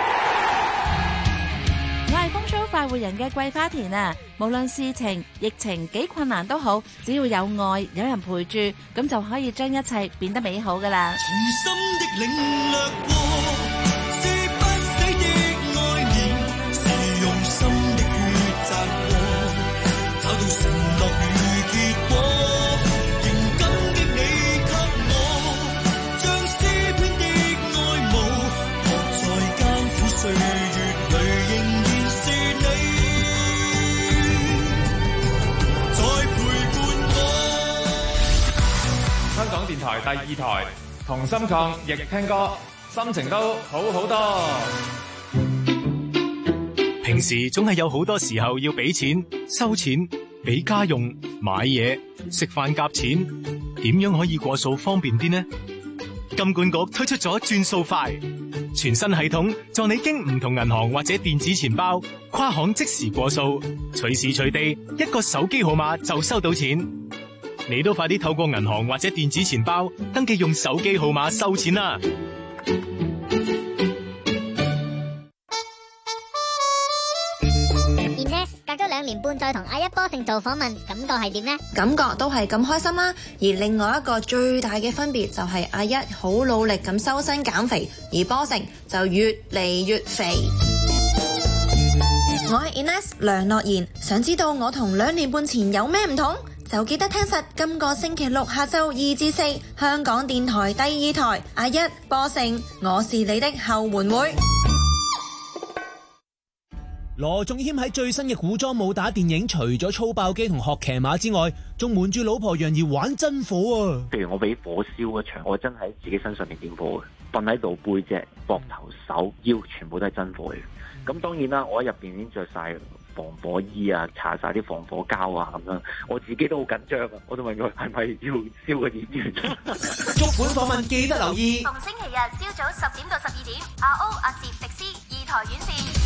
我係風騷快活人嘅桂花田啊！無論事情、疫情幾困難都好，只要有愛，有人陪住，咁就可以將一切變得美好噶啦。 重新的領略過，是不死的愛念，是用二台，同心抗疫聽歌，心情都好好多。 平時總係有好多時候要俾錢、收錢、俾家用、買嘢、食飯夾錢，點樣可以過數方便啲呢？金管局推出咗轉數快全新系統，助你經唔同銀行或者電子錢包跨行即時過數，隨時隨地一個手機號碼就收到錢。你都快啲透過銀行或者電子錢包登記用手機號碼收錢啦！ 兩年半再同阿一波成做訪問，感覺係點呢？ 感覺都係咁開心啦。而另外一個最大嘅分別就係阿一好努力咁修身減肥，而波成就越嚟越肥。我係 Ines 梁樂妍，想知道我同兩年半前有咩唔同？就記得聽實今個星期六下晝二至四，香港電台第二台阿一波成，我是你的後援會。 羅仲謙喺最新嘅古裝武打電影，除咗操爆機同學騎馬之外，仲瞞住老婆楊怡玩真火啊！ 譬如我俾火燒一場，我真喺自己身上面點火嘅，瞓喺度背脊、膊頭、手、腰，全部都係真火嘅。咁當然啦，我喺入邊已經着晒防火衣啊，搽晒啲防火膠啊咁樣，我自己都好緊張啊！我就問佢係咪要燒個演員？ 足本訪問記得留意， 逢星期日朝早十點到十二點，阿 O 阿攝迪斯二台院線。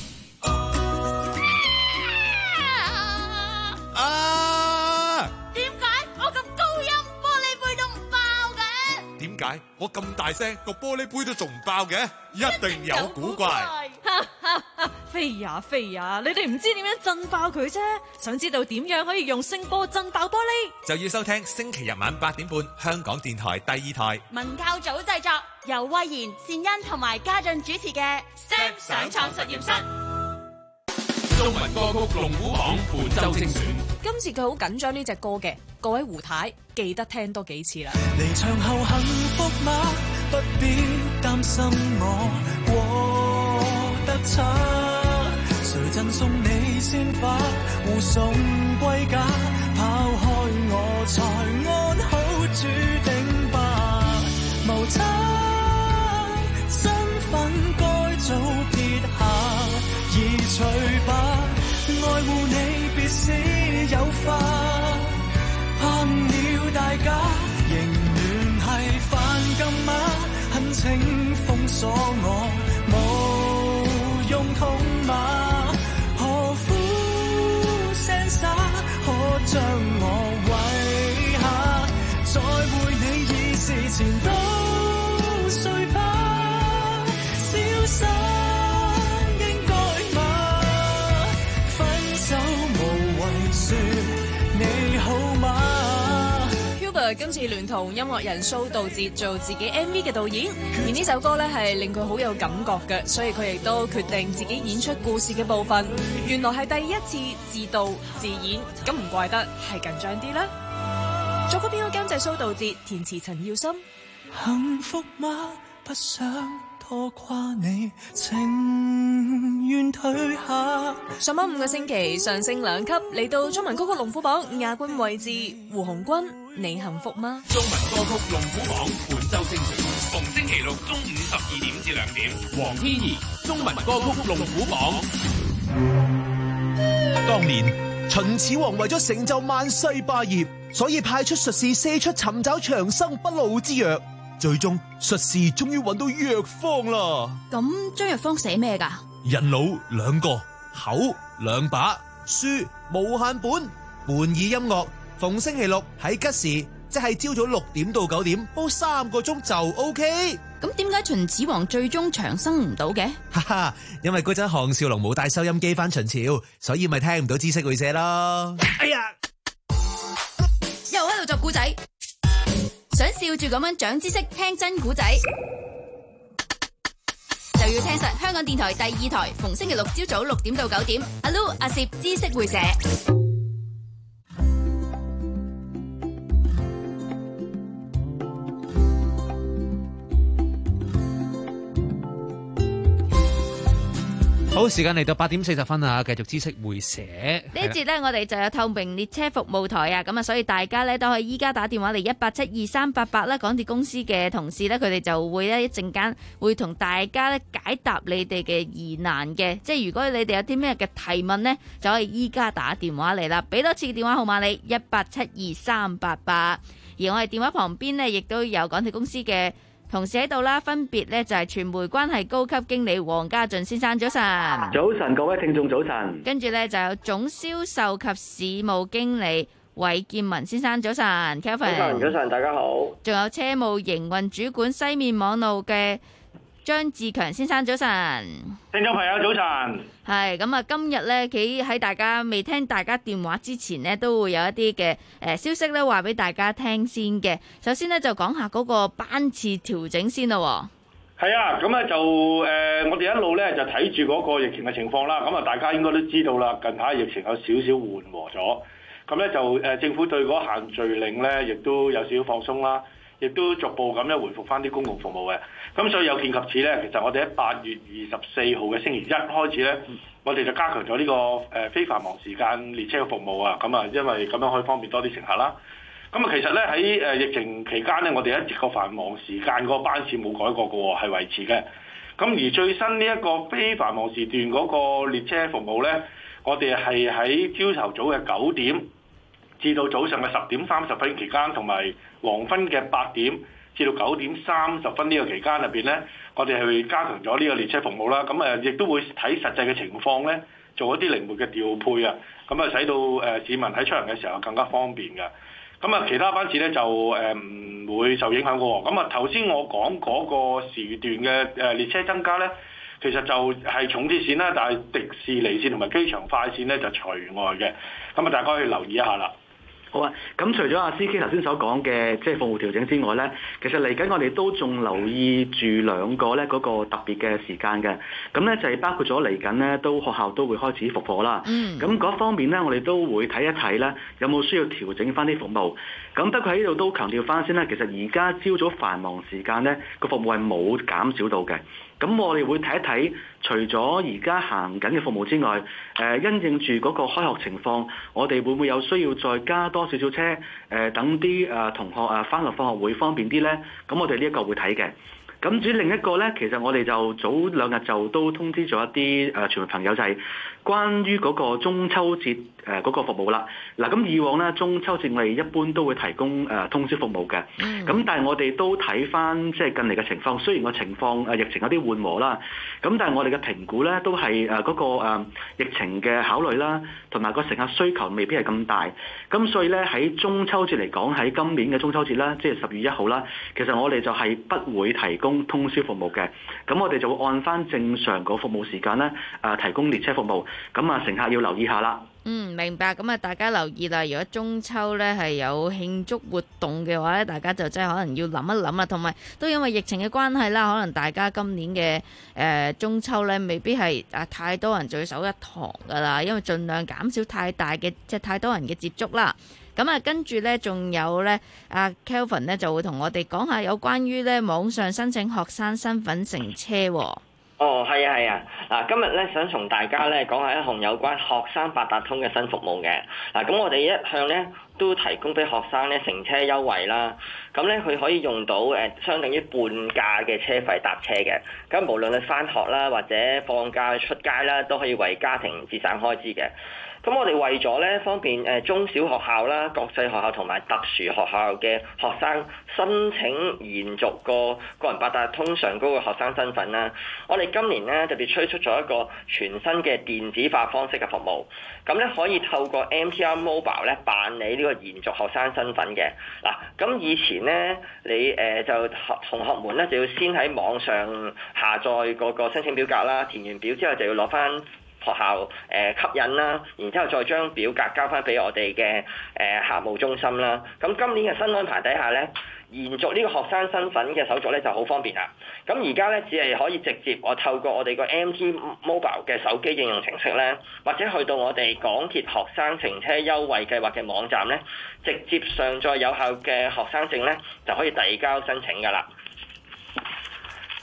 啊！ 點解我咁高音玻璃杯都唔爆嘅？ 點解我咁大聲個玻璃杯都仲唔爆嘅？一定有古怪。 飛呀飛呀，你哋唔知點樣震爆佢啫？想知道點樣可以用聲波震爆玻璃？ 就要收聽星期日晚八點半，香港電台第二台文教組製作，由慧賢、善恩同埋家俊主持嘅《Sam 上創實驗室》。 中文歌曲龍虎榜本周精選。 今次佢好緊張呢隻歌嘅，各位胡太記得聽多幾次啦。 離場後幸福嗎？不必擔心我過得差，誰贈送你鮮花，護送歸家，拋開我才安好注定吧。無差身份該早撇下，移除吧，愛護你別使有花，盼了大家仍聯繫犯禁嗎？恨情封鎖我無用痛罵，何苦聲灑，可將我遺下，再會你已是前度，誰怕消失應該嗎？分手無謂說你好嗎？ 今次聯同音樂人蘇道哲做自己 M V 嘅導演，而呢首歌呢係令佢好有感覺嘅，所以佢亦都決定自己演出故事嘅部分。原來係第一次自導自演，咁唔怪得係緊張啲啦。作曲編曲監製蘇道哲，填詞陳耀森。 幸福嗎？不想拖垮你，情願退下。 上榜五個星期，上升兩級，嚟到中文歌曲龍虎榜亞軍位置，胡鴻鈞。你幸福嗎？ 中文歌曲龍虎榜本周精選，逢星期六中午十二點至兩點。黃天怡，中文歌曲龍虎榜。 當年秦始皇為咗成就萬世霸業，所以派出術士四出尋找長生不老之藥。最終術士終於揾到藥方啦。 咁張藥方寫咩噶？ 人腦兩個，口兩把，書無限本，伴以音樂。逢星期六喺吉時，即係朝早六點到九點，煲三個鐘就 OK。 咁點解秦始皇最終長生唔到嘅？ 哈哈，因為嗰陣項少龍冇帶收音機返秦朝，所以咪聽唔到知識會社咯。哎呀， 又喺度作古仔，想笑住咁樣長知識，聽真古仔，就要聽實香港電台第二台，逢星期六朝早六點到九點，阿 Lu 阿攝知識會社。 好，時間嚟到八點四十分啊，繼續知識會社呢一節呢，我哋就有透明列車服務台啊，咁啊，所以大家呢都可以依家打電話嚟一八七二三八八啦。港鐵公司嘅同事呢，佢哋就會呢一陣間會同大家呢解答你哋嘅疑難嘅，即係如果你哋有啲咩嘅提問呢，就可以依家打電話嚟啦。俾多次電話號碼你一八七二三八八，而我哋電話旁邊呢，亦都有港鐵公司嘅同事喺度啦，分別咧就係傳媒關係高級經理黃家俊先生，早晨。 早晨，各位聽眾早晨。 跟住咧就有總銷售及市務經理韋建文先生，早晨 ，Kelvin。 早晨，早晨，大家好。 仲有車務營運主管西面網路嘅張志強先生，早晨。 聽眾朋友早晨。 係咁啊！今日咧，企喺大家未聽大家電話之前呢，都會有一啲嘅誒消息咧，話俾大家聽先嘅。首先咧，就講下嗰個班次調整先咯。 係啊，咁咧就誒、呃，我哋一路咧就睇住嗰個疫情嘅情況啦。咁啊，大家應該都知道啦，近排疫情有少少緩和咗。咁咧就誒、呃，政府對嗰個限聚令咧，亦都有少少放鬆啦。亦都逐步咁樣回復翻啲公共服務嘅，咁所以有見及此咧，其實我哋喺八月二十四號嘅星期一開始咧，我哋就加強咗呢個誒非繁忙時間列車嘅服務啊，咁啊，因為咁樣可以方便多啲乘客啦。咁啊，其實咧喺誒疫情期間咧，我哋一直個繁忙時間嗰個班次冇改過嘅喎，係維持嘅。咁而最新呢一個非繁忙時段嗰個列車服務咧，我哋係喺朝頭早嘅九點至到早上嘅十點三十分期間，同埋黃昏嘅八點至到九點三十分呢個期間入邊咧，我哋係會加強咗呢個列車服務啦。咁誒，亦都會睇實際嘅情況咧，做一啲靈活嘅調配啊。咁啊，使到誒市民喺出行嘅時候更加方便嘅。咁啊，其他班次咧就誒唔會受影響嘅喎。咁啊，頭先我講嗰個時段嘅誒列車增加咧，其實就係重鐵線啦，但係迪士尼線同埋機場快線咧就除外嘅。咁啊，大家可以留意一下啦。 好啊，咁除咗阿 C K 頭先所講嘅即係服務調整之外咧，其實嚟緊我哋都仲留意住兩個咧嗰個特別嘅時間嘅，咁咧就係包括咗嚟緊咧都學校都會開始復課啦。嗯。咁嗰方面咧，我哋都會睇一睇咧，有冇需要調整翻啲服務。咁不過喺呢度都強調翻先啦，其實而家朝早繁忙時間咧個服務係冇減少到嘅。咁我哋會睇一睇，除咗而家行緊嘅服務之外，誒因應住嗰個開學情況，我哋會唔會有需要再加多少少車？誒等啲誒同學啊返學放學會方便啲咧？咁我哋呢一個會睇嘅。咁至於另一個咧，其實我哋就早兩日就都通知咗一啲誒傳媒朋友，就係關於嗰個中秋節誒嗰個服務啦。嗱，咁以往咧中秋節我哋一般都會提供誒通宵服務嘅。咁、嗯、但係我哋都睇翻即係近嚟嘅情況，雖然個情況誒疫情有啲緩和啦，咁但係我哋嘅評估咧都係誒嗰個誒疫情嘅考慮啦，同埋個乘客需求未必係咁大。咁所以咧喺中秋節嚟講，喺今年嘅中秋節啦，即係十月一號啦，其實我哋就係不會提供通宵服務嘅，咁我哋就會按翻正常個服務時間咧，誒提供列車服務，咁啊乘客要留意下啦。 嗯，明白。咁啊，大家留意啦。如果中秋咧係有慶祝活動嘅話咧，大家就真係可能要諗一諗啦。同埋都因為疫情嘅關係啦，可能大家今年嘅誒、呃、中秋咧未必係啊太多人聚首一堂噶啦，因為盡量減少太大嘅即係太多人嘅接觸啦。咁啊，跟住咧，仲有咧，阿 Kelvin 咧就會同我哋講下有關於咧網上申請學生身份乘車喎。 哦，係啊，係啊，嗱，今日咧想同大家咧講下一項有關學生八達通嘅新服務嘅。嗱，咁我哋一向咧都提供俾學生咧乘車優惠啦。咁咧佢可以用到誒相等於半價嘅車費搭車嘅。咁無論你返學啦，或者放假出街啦，都可以為家庭節省開支嘅。咁我哋為咗咧方便誒中小學校啦、國際學校同埋特殊學校嘅學生申請延續個個人八達通上高嘅學生身份啦，我哋今年咧特別推出咗一個全新嘅電子化方式嘅服務。咁咧可以透過 M T R Mobile 咧辦理呢個延續學生身份嘅。嗱，咁以前咧你誒就同學們咧就要先喺網上下載嗰個申請表格啦，填完表之後就要攞翻學校誒吸引啦，然之後再將表格交翻俾我哋嘅誒客務中心啦。咁今年嘅新安排底下咧，延續呢個學生身份嘅手續咧就好方便啦。咁而家咧只係可以直接我透過我哋個 M T Mobile 嘅手機應用程式咧，或者去到我哋港鐵學生乘車優惠計劃嘅網站咧，直接上載有效嘅學生證咧，就可以遞交申請㗎啦。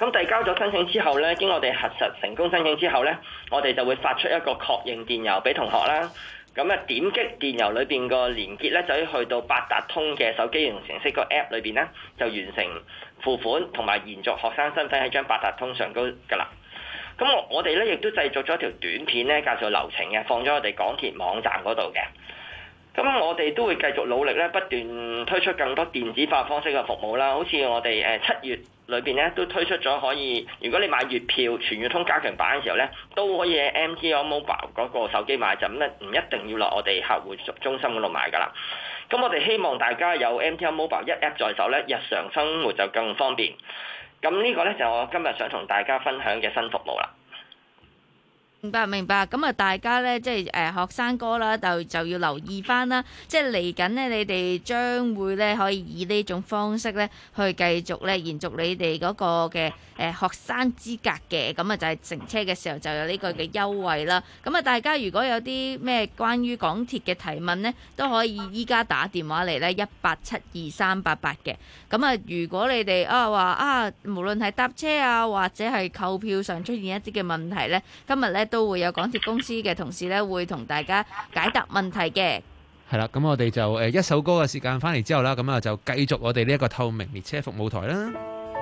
咁遞交咗申請之後咧，經我哋核實成功申請之後咧，我哋就會發出一個確認電郵俾同學啦。咁啊點擊電郵裏邊個連結咧，就可以去到八達通嘅手機應用程式個 App 裏邊咧，就完成付款同埋延續學生身份喺張八達通上高㗎啦。咁我我哋咧亦都製作咗一條短片咧，介紹流程嘅，放咗我哋港鐵網站嗰度嘅。咁我哋都會繼續努力咧，不斷推出更多電子化方式嘅服務啦。好似我哋誒七月裏邊咧都推出咗可以，如果你買月票全月通加強版嘅時候咧，都可以喺 M T O Mobile 嗰個手機買，就咁咧唔一定要落我哋客戶中心嗰度買㗎啦。咁我哋希望大家有 M T O Mobile 一 App 在手咧，日常生活就更方便。咁呢個咧就我今日想同大家分享嘅新服務啦。 明白明白，咁啊大家咧即係誒、呃、學生哥啦，就就要留意翻啦，即係嚟緊咧，你哋將會咧可以以呢種方式咧去繼續咧延續你哋嗰個嘅誒、呃、學生資格嘅，咁啊就係乘車嘅時候就有呢個嘅優惠啦。咁啊大家如果有啲咩關於港鐵嘅提問咧，都可以依家打電話嚟咧一八七二三八八嘅。咁啊如果你哋啊話啊無論係搭車啊或者係購票上出現一啲嘅問題咧，今日咧都會有港鐵公司嘅同事咧，會同大家解答問題嘅。 係啦，咁我哋就誒一首歌嘅時間翻嚟之後啦，咁啊就繼續我哋呢一個透明列車服務台啦。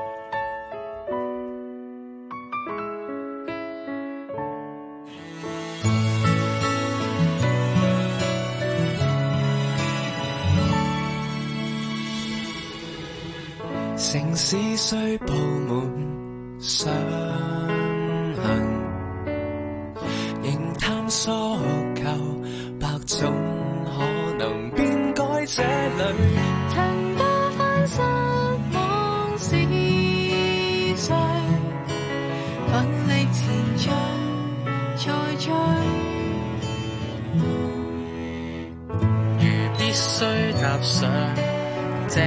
城市雖布滿傷痕，仍探索夠百種可能，變改這裏曾多番失望時誰奮力前進再追，如必須踏上這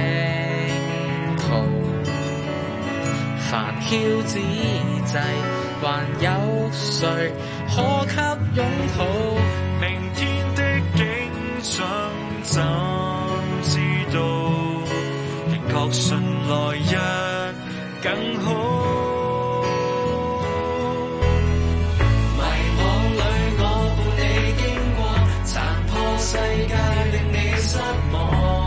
煩囂之際，還有誰可給擁抱？明天的景象怎知道？仍確信來日更好。迷惘裏我伴你經過，殘破世界令你失望。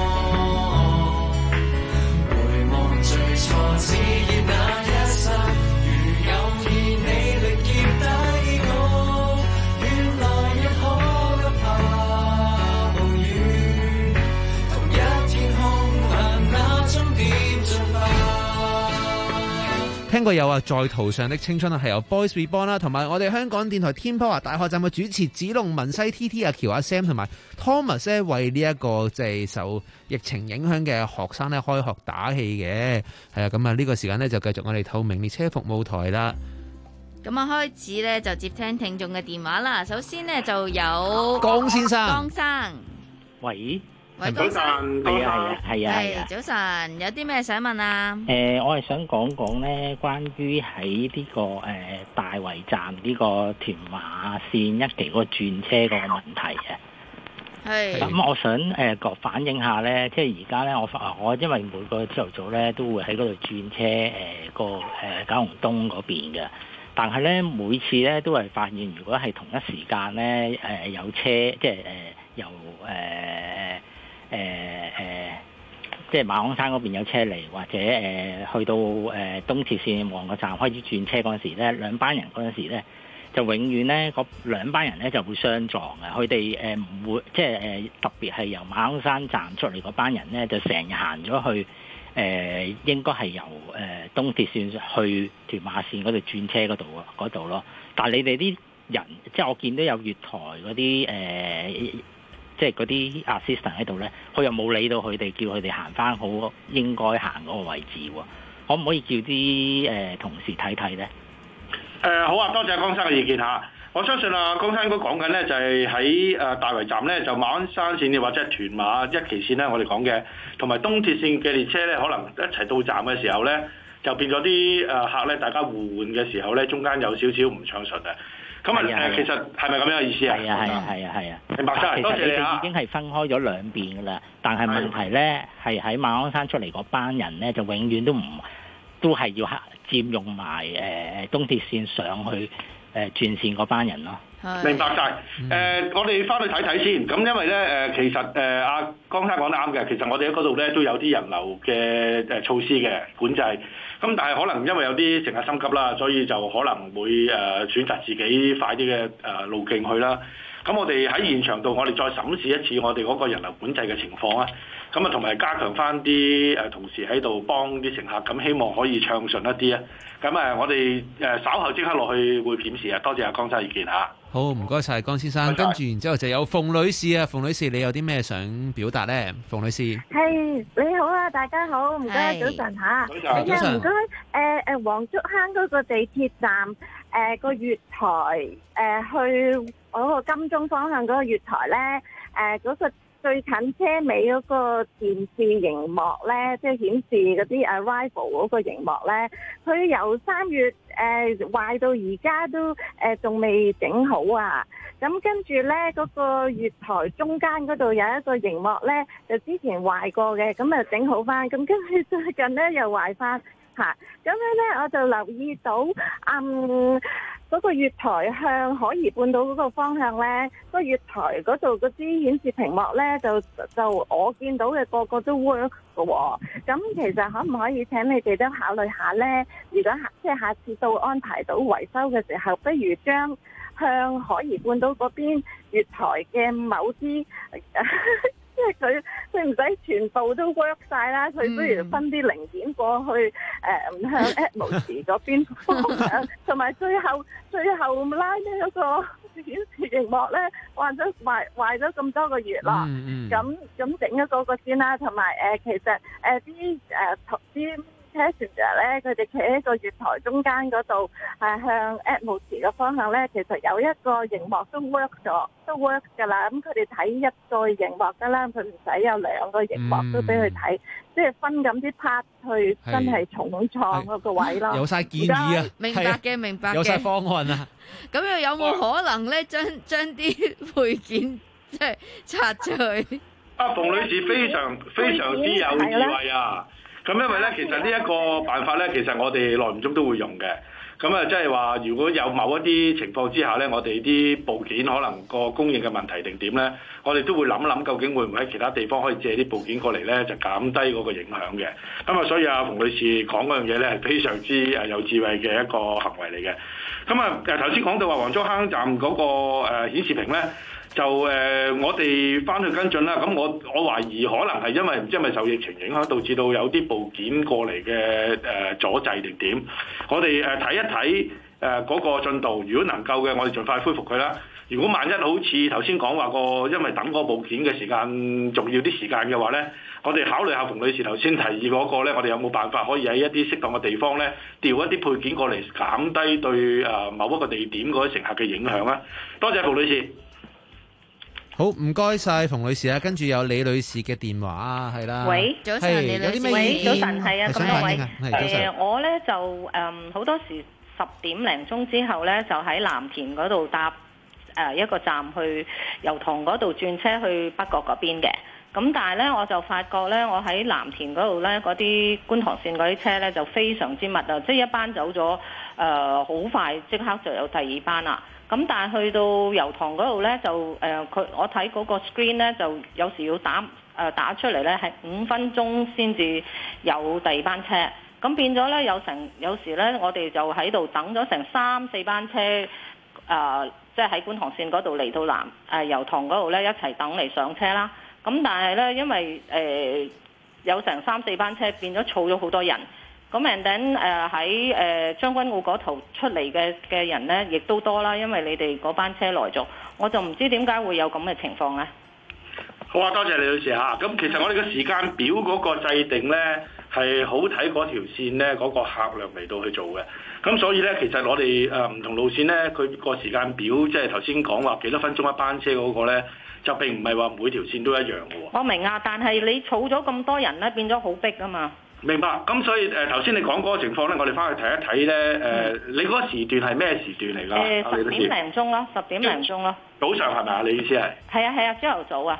只願那一剎，如有意你力竭低谷，願來日可不怕暴雨，同一天空行那終點進發。 聽過有啊，在途上的青春啊，係由 Boys Reborn 啦，同埋我哋香港電台天波啊大學站嘅主持子龍、文西、T T 阿喬、阿 Sam 同埋 Thomas 咧，為呢一個即係受疫情影響嘅學生咧開學打氣嘅。係啊，咁啊呢個時間咧就繼續我哋透明列車服務台啦。 咁啊開始咧就接聽聽眾嘅電話啦。首先呢，就有江先生， 江生， 喂。 喂，早晨， 係啊，係啊，係啊， 早晨，有啲咩想問啊？ 誒、呃，我係想講講咧，關於喺呢個誒、呃、大圍站呢個屯馬線一期嗰個轉車個問題嘅。係。咁、嗯、我想誒個、呃、反映下咧，即係而家咧，我我因為每個朝頭早咧都會喺嗰度轉車誒、呃、個誒、呃、九龍東嗰邊嘅，但係咧每次咧都係發現，如果係同一時間咧誒、呃、有車，即係誒、呃、由誒。呃誒誒、呃，即係馬鞍山嗰邊有車嚟，或者誒、呃、去到誒、呃、東鐵線旺角站開始轉車嗰陣時咧，兩班人嗰陣時咧，就永遠咧嗰兩班人咧就會相撞嘅。佢哋誒唔會，即係誒、呃、特別係由馬鞍山站出嚟嗰班人咧，就成日行咗去誒、呃，應該係由誒、呃、東鐵線去屯馬線嗰度轉車嗰度啊，嗰度咯。但係你哋啲人，即係我見到有月台嗰啲誒。呃即係嗰啲 assistant 喺度咧，佢又冇理到佢哋，叫佢哋行翻好應該行嗰個位置喎。可唔可以叫啲誒、呃、同事睇睇咧？誒、 呃、好啊，多謝江生嘅意見嚇。我相信啊，江生應該講緊咧就係喺誒大圍站咧，就馬鞍山線或者係屯馬一期線咧，我哋講嘅，同埋東鐵線嘅列車咧，可能一齊到站嘅時候咧，就變咗啲誒客咧，大家互換嘅時候咧，中間有少少唔暢順嘅。咁啊誒，其實係咪咁樣嘅意思啊？係啊係啊係啊係啊！明白晒，多謝你啊！ 已經係分開咗兩邊㗎啦，但係問題咧係喺馬鞍山出嚟嗰班人咧，就永遠都唔都係要佔用埋誒、呃、東鐵線上去誒、呃、轉線嗰班人咯。 明白晒。誒、嗯呃，我哋翻去睇睇先。咁因為咧誒、呃，其實誒阿江生講得啱嘅，其實我哋喺嗰度咧都有啲人流嘅誒措施嘅管制。咁但係可能因為有啲乘客心急啦，所以就可能會誒、呃、選擇自己快啲嘅誒路徑去啦。咁我哋喺現場度，我哋再審視一次我哋嗰個人流管制嘅情況啊。咁啊，同埋加強翻啲誒同事喺度幫啲乘客，咁希望可以暢順一啲啊。咁誒，我哋誒稍後即刻落去會檢視啊。多謝阿江生意見嚇。 好，唔該晒江先生。跟住然之後就有馮女士啊，馮女士你有啲咩想表達咧？馮女士， 係你好啊，大家好，唔該早晨嚇。早晨。唔該，誒誒黃竹坑嗰個地鐵站誒個月台誒去嗰個金鐘方向嗰個月台咧，誒嗰個最近車尾嗰個電視熒幕咧，即係顯示嗰啲 arrival 嗰個熒幕咧，佢由三月誒壞到而家都誒仲未整好啊！咁跟住咧，嗰個月台中間嗰度有一個熒幕咧，就之前壞過嘅，咁啊整好翻，咁跟住最近咧又壞翻嚇，咁樣咧我就留意到嗯。嗰個月台向海怡半島嗰個方向咧，個月台嗰度嗰啲顯示屏幕咧，就就我見到嘅個個都 work 嘅喎、哦。咁其實可唔可以請你哋都考慮下咧？如果下即係下次到安排到維修嘅時候，不如將向海怡半島嗰邊月台嘅某啲。即係佢佢唔使全部都 work 晒啦，佢不如分啲零件過去誒、呃、向 Atmos 嗰邊方向，同埋最後最後拉呢嗰個顯示熒幕咧，壞咗壞壞咗咁多個月啦，咁咁整咗嗰個先啦，同埋誒其實誒啲誒啲 passenger 咧，佢哋企喺個月台中間嗰度，係向 Atmos 嘅方向咧，其實有一個熒幕都 work 咗，都 work 㗎啦。咁佢哋睇一個熒幕㗎啦，佢唔使有兩個熒幕都俾佢睇，即係分咁啲 part 去真係重創嗰個位咯。 有晒建議啊， 明白嘅，明白嘅。 有晒方案啊。 咁又有冇可能咧，將將啲配件即係拆出去？ 啊，馮女士非常非常之有智慧啊！咁因為咧，其實呢一個辦法咧，其實我哋內唔中都會用嘅。咁啊，即係話，如果有某一啲情況之下咧，我哋啲部件可能個供應嘅問題定點咧，我哋都會諗諗究竟會唔會喺其他地方可以借啲部件過嚟咧，就減低嗰個影響嘅。咁啊，所以啊，馮女士講嗰樣嘢咧係非常之誒有智慧嘅一個行為嚟嘅。咁啊，誒頭先講到話黃竹坑站嗰個誒顯示屏咧。就誒、呃，我哋翻去跟進啦。咁我我懷疑可能係因為唔知係咪受疫情影響，導致到有啲部件過嚟嘅誒阻滯定點。我哋誒睇一睇誒嗰個進度，如果能夠嘅，我哋盡快恢復佢啦。如果萬一好似頭先講話個，因為等嗰部件嘅時間仲要啲時間嘅話咧，我哋考慮下馮女士頭先提議嗰個咧，我哋有冇辦法可以喺一啲適當嘅地方咧，調一啲配件過嚟，減低對誒某一個地點嗰啲乘客嘅影響啊？多謝馮女士。 好，唔該晒馮女士啊，跟住有李女士嘅電話啊，係啦。 喂，早晨，李女士。喂，早晨，係啊，咁多位。誒，我咧就誒好多時十點零鐘之後咧，就喺藍田嗰度搭誒一個站去油塘嗰度轉車去北角嗰邊嘅。咁但係咧，我就發覺咧，我喺藍田嗰度咧，嗰啲觀塘線嗰啲車咧就非常之密啊！即係一班走咗，誒好快即刻就有第二班啦。咁但係去到油塘嗰度咧，就誒佢、呃、我睇嗰個 screen 咧，就有時要打誒、呃、打出嚟咧，係五分鐘先至有第二班車。咁變咗咧，有成有時咧，我哋就喺度等咗成三四班車，誒、呃、即係喺觀塘線嗰度嚟到南誒、呃、油塘嗰度咧一齊等嚟上車啦。咁但係咧，因為誒、呃、有成三四班車，變咗儲咗好多人。咁 and then 誒喺誒將軍澳嗰頭出嚟嘅嘅人咧，亦都多啦，因為你哋嗰班車來咗，我就唔知點解會有咁嘅情況咧。 好啊，多謝李女士嚇。咁其實我哋嘅時間表嗰個制定咧，係好睇嗰條線咧嗰個客量嚟到去做嘅。咁所以咧，其實我哋誒唔同路線咧，佢個時間表即係頭先講話幾多分鐘一班車嗰個咧，就並唔係話每條線都一樣嘅喎。 我明啊，但係你儲咗咁多人咧，變咗好逼啊嘛。 明白，咁所以誒頭先你講嗰個情況咧，我哋翻去睇一睇咧，誒、呃嗯、你嗰個時段係咩時段嚟㗎？誒、 呃、十點零鐘咯，十點零鐘咯。 早上係咪啊？你意思係？ 係啊係啊，朝頭早啊。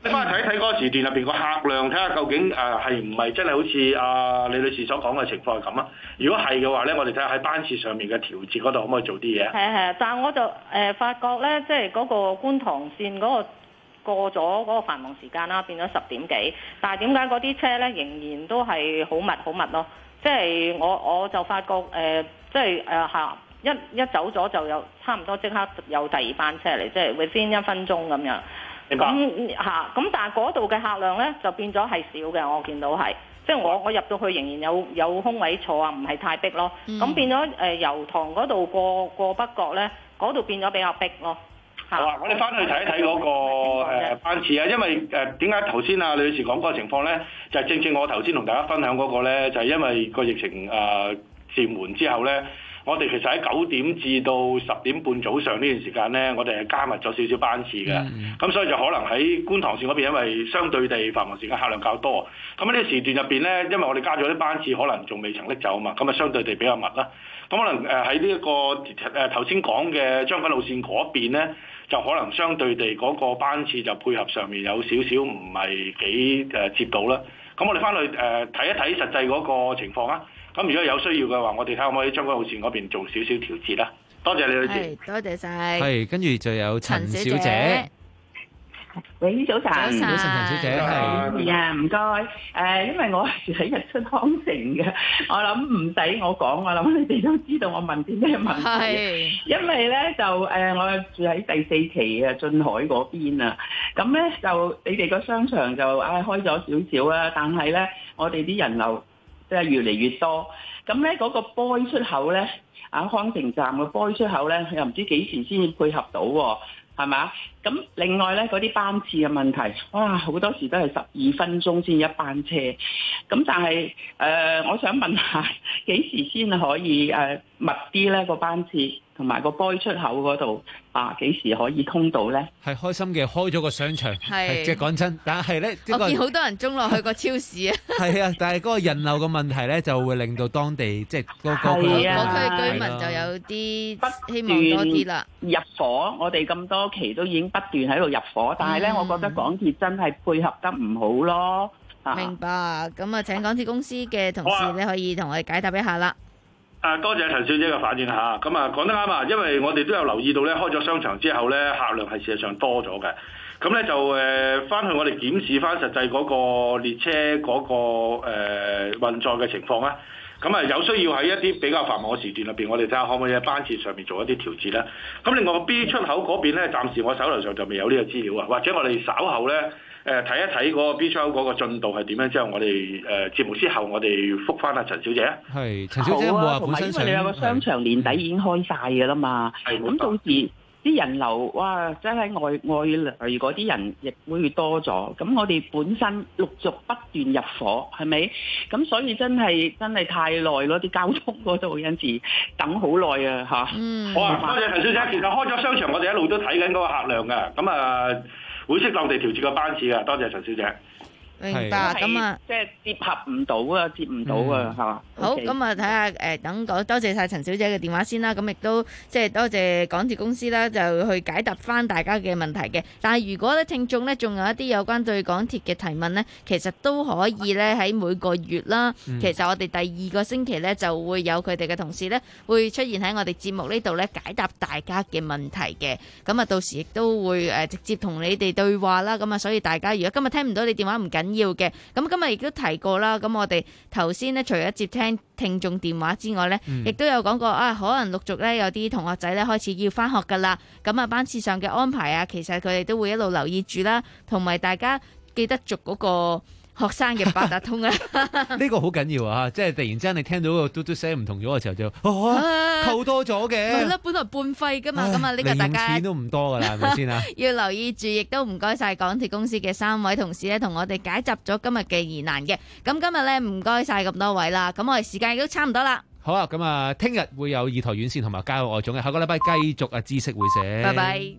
你翻去睇睇嗰個時段入邊個客量，睇下究竟誒係唔係真係好似阿李女士所講嘅情況係咁啊？如果係嘅話咧，我哋睇下喺班次上面嘅調節嗰度可唔可以做啲嘢？ 係係，但係我就誒、呃、發覺咧，即係嗰個觀塘線嗰、嗰個。過咗嗰個繁忙時間啦，變咗十點幾，但係點解嗰啲車咧仍然都係好密好密咯？即係我我就發覺誒、呃，即係誒嚇一一走咗就有差唔多即刻有第二班車嚟，即係 within 一分鐘咁樣。咁嚇咁，但係嗰度嘅客量咧就變咗係少嘅，我見到係，即係我我入到去仍然有有空位坐啊，唔係太逼咯。咁、嗯、變咗誒、呃、油塘嗰度過過北角咧，嗰度變咗比較逼咯。 好啊！我哋翻去睇一睇嗰個誒班次啊，因為誒點解頭先啊李女士講嗰個情況咧，就係、是、正正我頭先同大家分享嗰個咧，就係、是、因為個疫情誒暫緩之後咧，我哋其實喺九點至到十點半早上呢段時間咧，我哋係加密咗少少班次嘅，咁、嗯、所以就可能喺觀塘線嗰邊，因為相對地繁忙時間客量較多，咁喺呢個時段入邊咧，因為我哋加咗啲班次，可能仲未曾拎走啊嘛，咁啊相對地比較密啦。咁可能誒喺呢一個誒頭先講嘅將軍澳線嗰邊咧，就可能相對地嗰個班次就配合上面有少少唔係幾誒接到啦。咁我哋翻去誒睇一睇實際嗰個情況啊。咁如果有需要嘅話，我哋睇可唔可以將軍澳線嗰邊做少少調節啦。多謝李女士。 多謝晒。 係，跟住就有陳小姐。 喂，早晨， 早晨，陳小姐，係啊，唔該。誒，因為我係喺日出康城嘅，我諗唔使我講，我諗你哋都知道我問啲咩問題。係。因為咧就誒，我住喺第四期啊，晉海嗰邊啊，咁咧就你哋個商場就誒開咗少少啦，但係咧我哋啲人流即係越嚟越多，咁咧嗰個 boy 出口咧，啊康城站嘅 boy 出口咧，又唔知幾時先至配合到喎。係嘛？咁另外咧，嗰啲班次嘅問題，哇，好多時都係十二分鐘先一班車。咁但係誒、呃，我想問下，幾時先可以誒、呃、密啲咧個班次，同埋個 boy 出口嗰度啊，幾時可以通到咧？ 係開心嘅，開咗個商場，係即係講真，但係咧， 我見好多人衝落去個超市啊。係啊，但係嗰個人流嘅問題咧，就會令到當地即係嗰個嗰區居民就有啲希望多啲啦。 入伙，我哋咁多期都已經不斷喺度入伙，但係咧，我覺得港鐵真係配合得唔好咯。 明白，咁啊，請港鐵公司嘅同事咧，可以同我哋解答一下啦。 啊，多謝陳小姐嘅反應嚇，咁啊講得啱啊，因為我哋都有留意到咧，開咗商場之後咧，客量係事實上多咗嘅。咁咧就誒翻、呃、去我哋檢視翻實際嗰個列車嗰、那個誒、呃、運作嘅情況啦。咁啊有需要喺一啲比較繁忙嘅時段入邊，我哋睇下可唔可以喺班次上面做一啲調節啦。咁另外 B 出口嗰邊咧，暫時我手頭上就未有呢個資料啊，或者我哋稍後咧誒睇一睇嗰個 B 出口嗰個進度係點樣之後，我哋誒、呃、節目之後我哋覆翻阿陳小姐啊。 係，陳小姐有冇話本身想？ 因為你有個商場年底已經開晒㗎啦嘛，咁到時啲人流哇，即係外外嚟嗰啲人亦會多咗。咁我哋本身陸續不斷入伙，係咪？咁所以真係真係太耐咯，啲交通嗰度有陣時等好耐啊嚇。嗯， 好啊，多謝陳小姐。其實開咗商場，我哋一路都睇緊嗰個客量㗎。咁啊，會適當地調節個班次㗎。多謝陳小姐。 明白，咁啊， 即係接合唔到啊，接唔到啊，係嘛？ 好，咁啊，睇下誒，等講多謝晒陳小姐嘅電話先啦。咁亦都即係多謝港鐵公司啦，就去解答翻大家嘅問題嘅。但係如果咧聽眾咧仲有一啲有關對港鐵嘅提問咧，其實都可以咧喺每個月啦。嗯、其實我哋第二個星期咧就會有佢哋嘅同事咧會出現喺我哋節目呢度咧解答大家嘅問題嘅。咁啊，到時亦都會誒直接同你哋對話啦。咁啊，所以大家如果今日聽唔到你電話唔緊要嘅，咁今日亦都提過啦。咁我哋頭先咧，除咗接聽聽眾電話之外咧，亦、嗯、都有講過啊，可能陸續咧有啲同學仔咧開始要翻學噶啦。咁啊，班次上嘅安排啊，其實佢哋都會一路留意住啦，同埋大家記得續嗰個學生嘅八達通啊！ 呢個好緊要啊！即係突然之間你聽到個嘟嘟聲唔同咗嘅時候就，哦，啊、扣多咗嘅。 係啦，本來半費噶嘛，咁啊呢個大家錢都唔多噶啦，係咪先啊？ 要留意住，亦都唔該晒港鐵公司嘅三位同事咧，同我哋解答咗今日嘅疑難嘅。咁今日咧唔該晒咁多位啦，咁我哋時間亦都差唔多啦。 好啊，咁啊，聽日會有二台院線同埋交外總嘅，下個禮拜繼續啊知識會社。 拜拜。